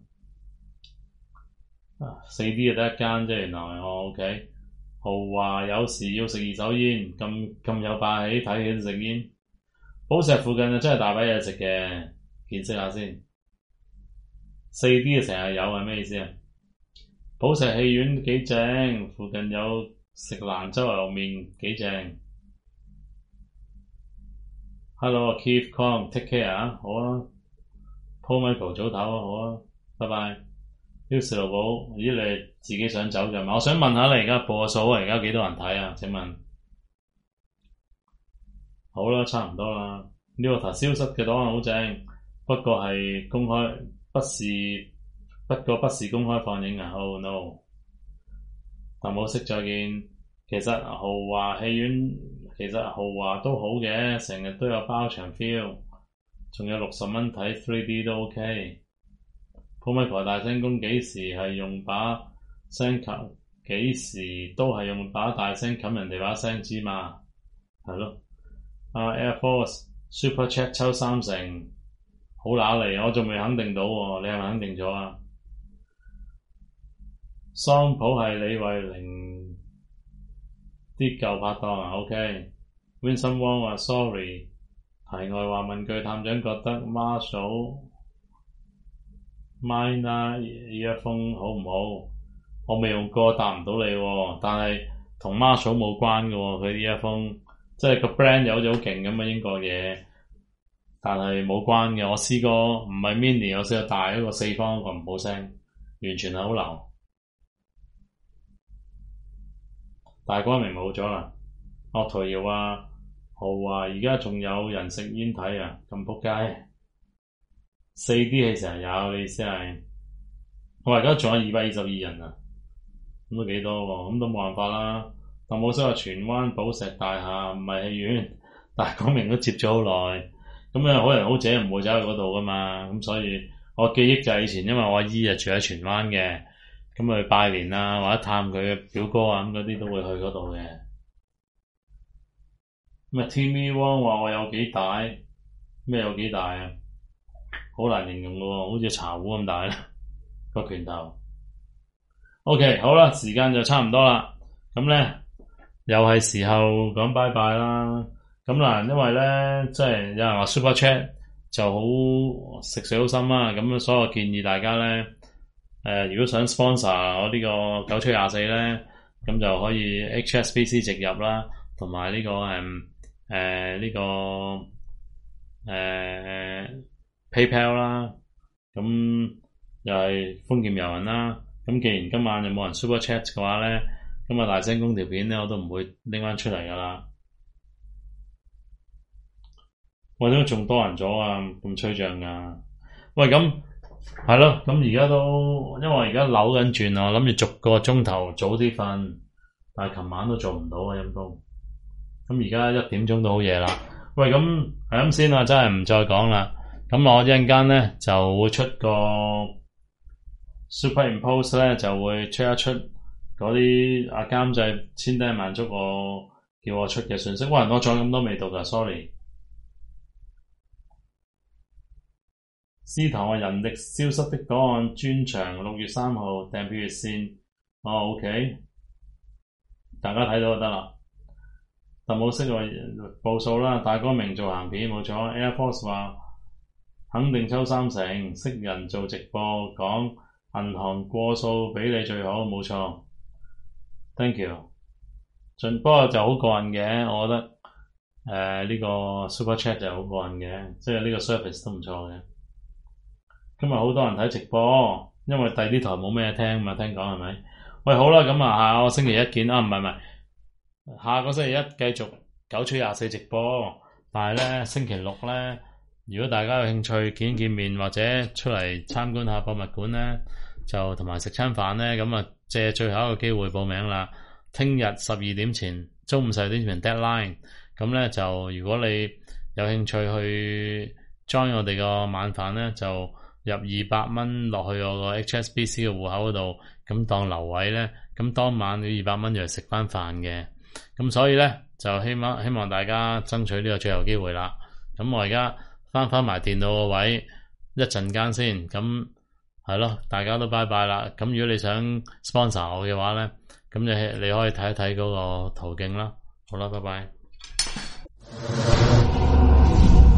四 D 就得一間啫，原來我 OK。豪華有時要食二手煙，咁咁有霸氣，睇戲都食煙。 寶石附近啊，真係大把嘢食嘅，見識下先。四 D 啊，成日有係咩意思啊？寶石戲院幾正，附近有食蘭州牛肉麵幾正。Hello Keith Kong，take care 啊，好啊。Paul Michael 早唞啊，好啊，拜拜。Hills 老寶，咦你自己想走嘅嘛？我想問下你而家報個數啊，而家幾多人睇啊？請問？好啦，差唔多啦。呢個頭消失嘅檔案好正，不過係公開，不是不過不是公開放映啊。Oh no！但冇識再見。其實豪華戲院其實豪華都好嘅，成日都有包場 feel， 仲有六十蚊睇 three D 都 OK。Paul Michael 大聲公幾時係用把聲冚？幾時都係用把大聲冚人哋把聲知嘛？係咯。啊、uh, Air Force Super Chat 抽三成，好乸嚟，我仲未肯定到喎，你係咪肯定咗啊？桑普係李慧玲啲舊拍檔啊 ，OK。Vincent Wong 話 sorry， 題外話問句，探長覺得 Marshall Minor earphone 好唔好？我未用過，答唔到你喎，但係同 Marshall 冇關嘅喎，佢啲 earphone。即係個 brand 有咗好勁咁嘅英國嘢，但係冇關嘅。我試過唔係 mini， 我試過大一個四方嗰個唔好聲，完全係好流。大光明冇咗啦。岳圖瑤啊，豪華而家仲有人食煙睇啊，咁仆街。四 D 戲成日有，你意思係？我而家仲有二百二十二人啊，咁都幾多喎？咁都冇辦法啦。但冇識話荃灣寶石大廈唔係戲院，但係講明都接咗好耐，咁啊好人好姐唔會走去嗰度噶嘛，咁所以我記憶就係以前，因為我阿姨啊住喺荃灣嘅，咁去拜年啊或者探佢嘅表哥啊咁嗰啲都會去嗰度嘅。咁啊 Timmy Wong 話我有幾大？咩有幾大啊？好難形容嘅喎，好似茶壺咁大啦個拳頭。OK， 好啦，時間就差唔多啦，咁咧。又係時候講拜拜啦，咁嗱，因為咧，即係有人話 Super Chat 就好食水好深啦，咁所以我建議大家咧，誒、呃，如果想 sponsor 我呢個九七廿四咧，咁就可以 H S B C 直入啦，同埋呢個誒誒呢個誒、呃、PayPal 啦，咁又係豐儉由人啦，咁既然今晚又冇人 Super Chat 嘅話咧。咁啊！大聲公條片咧，我都唔會拎翻出嚟噶啦。喂，點解仲多人咗啊？咁吹脹噶。喂，咁係咯。咁而家都因為而家扭緊轉啊，我諗住逐個鐘頭早啲瞓，但係琴晚都做唔到啊，陰公。咁而家一點鐘都好夜啦。喂，咁係咁先啊，真係唔再講啦。咁我一陣間咧就會出個 Superimpose 咧，就會出一出。嗰啲阿監製千叮萬囑我叫我出嘅信息，哇！我仲有咁多未讀㗎 sorry。司堂嘅人力消失的檔案專場六月三號訂票熱線，哦 OK， 大家睇到就得啦。但冇識話報數啦，大光明做鹹片冇錯 ，Air Force 話肯定抽三成，識人做直播講銀行過數畀你最好，冇錯。Thank you， 盡不過就好過癮嘅，我覺得誒呢、呃這個 Super Chat 就好過癮嘅，即係呢個 service 都唔錯嘅。今日好多人睇直播，因為第啲台冇咩聽嘛，聽講係咪？喂，好啦，咁啊下個星期一見啊，唔係唔係，下個星期一繼續九取廿四直播，但係咧星期六咧，如果大家有興趣見見面或者出嚟參觀下博物館咧，就同埋食餐飯咧，咁啊〜借最後一個機會報名啦！聽日十二點前，中午十二點前 deadline。咁咧就如果你有興趣去 join 我哋個晚飯咧，就入二百蚊落去我個 H S B C 嘅戶口嗰度，咁當留位咧。咁當晚你二百蚊就食翻飯嘅。咁所以咧就希望希望大家爭取呢個最後機會啦。咁我而家翻返埋電腦個位一陣間先咁。係咯，大家都拜拜啦。咁如果你想 sponsor 我嘅話咧，咁你你可以睇一睇嗰個途徑啦。好啦，拜拜。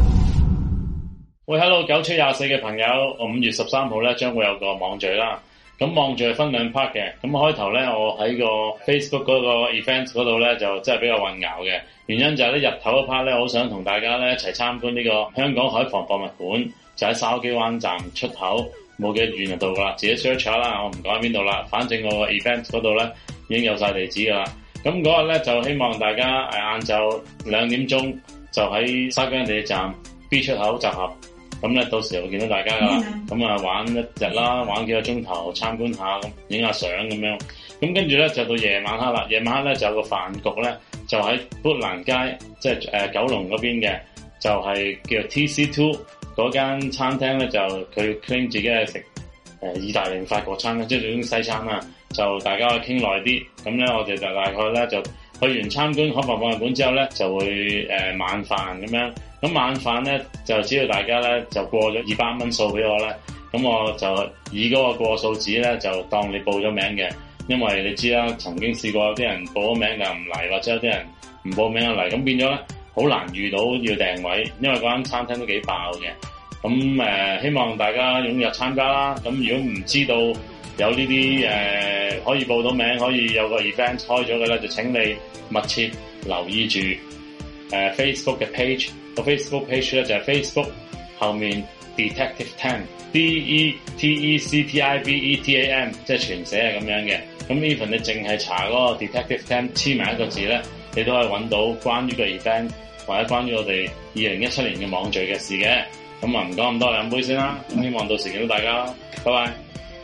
喂 ，Hello 九七廿四嘅朋友，我五月十三號咧將會有個網聚啦。咁網聚係分兩 part 嘅。咁開頭咧，我喺個 Facebook 嗰個 event 嗰度咧就真係比較混淆嘅。原因就係咧日頭嗰 part 咧，好想同大家咧一齊參觀呢個香港海防博物館，就喺筲箕灣站出口，冇幾遠就到噶啦。自己 search 下啦，我唔講喺邊度啦。反正我個 event 嗰度咧已經有晒地址噶啦。咁嗰日咧就希望大家誒晏晝兩點鐘就喺沙姜地鐵站 B 出口集合。咁咧到時會見到大家噶啦。咁啊玩一日啦，玩幾個鐘頭，參觀下，咁影下相咁樣。咁跟住咧就到夜晚黑啦。夜晚黑咧就有個飯局咧，就喺砵蘭街，即係誒九龍嗰邊嘅，就係、是、叫做 T C Two 嗰間餐廳咧，就佢 claim 自己係食誒意大利法國餐啦，即係總之西餐啦。就大家可以傾耐啲。咁咧我哋就大概咧就去完參觀海防博物館之後咧，就會誒、呃、晚飯咁樣。咁晚飯咧就只要大家咧就過咗二百蚊數俾我咧，咁我就以嗰個過數紙咧就當你報咗名嘅。因為你知啦，曾經試過有啲人報咗名㗎唔嚟，或者有啲人唔報名又嚟，咁變咗咧好難遇到要訂位，因為嗰間餐廳都幾爆嘅。咁誒、呃、希望大家踴躍參加啦。咁如果唔知道有呢啲誒可以報到名，可以有個 event 開咗嘅咧，就請你密切留意住誒、呃、Facebook 嘅 page。個 Facebook page 咧就係 Facebook 後面 Detective Ten，D E T E C T I V E T A M， 即係全寫係咁樣嘅。咁 even 你淨係查嗰個 Detective Ten 黐埋一個字咧，你都可以揾到關於個 event 或者關於我哋二零一七年嘅網聚嘅事嘅。咁啊唔講咁多，兩杯先啦。咁希望到時見到大家，拜拜。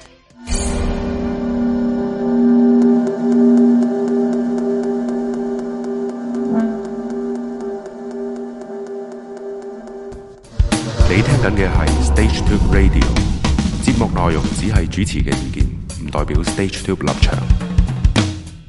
你聽緊嘅係 Stage Tube Radio， 節目內容只係主持嘅意見，唔代表 Stage Tube 立場。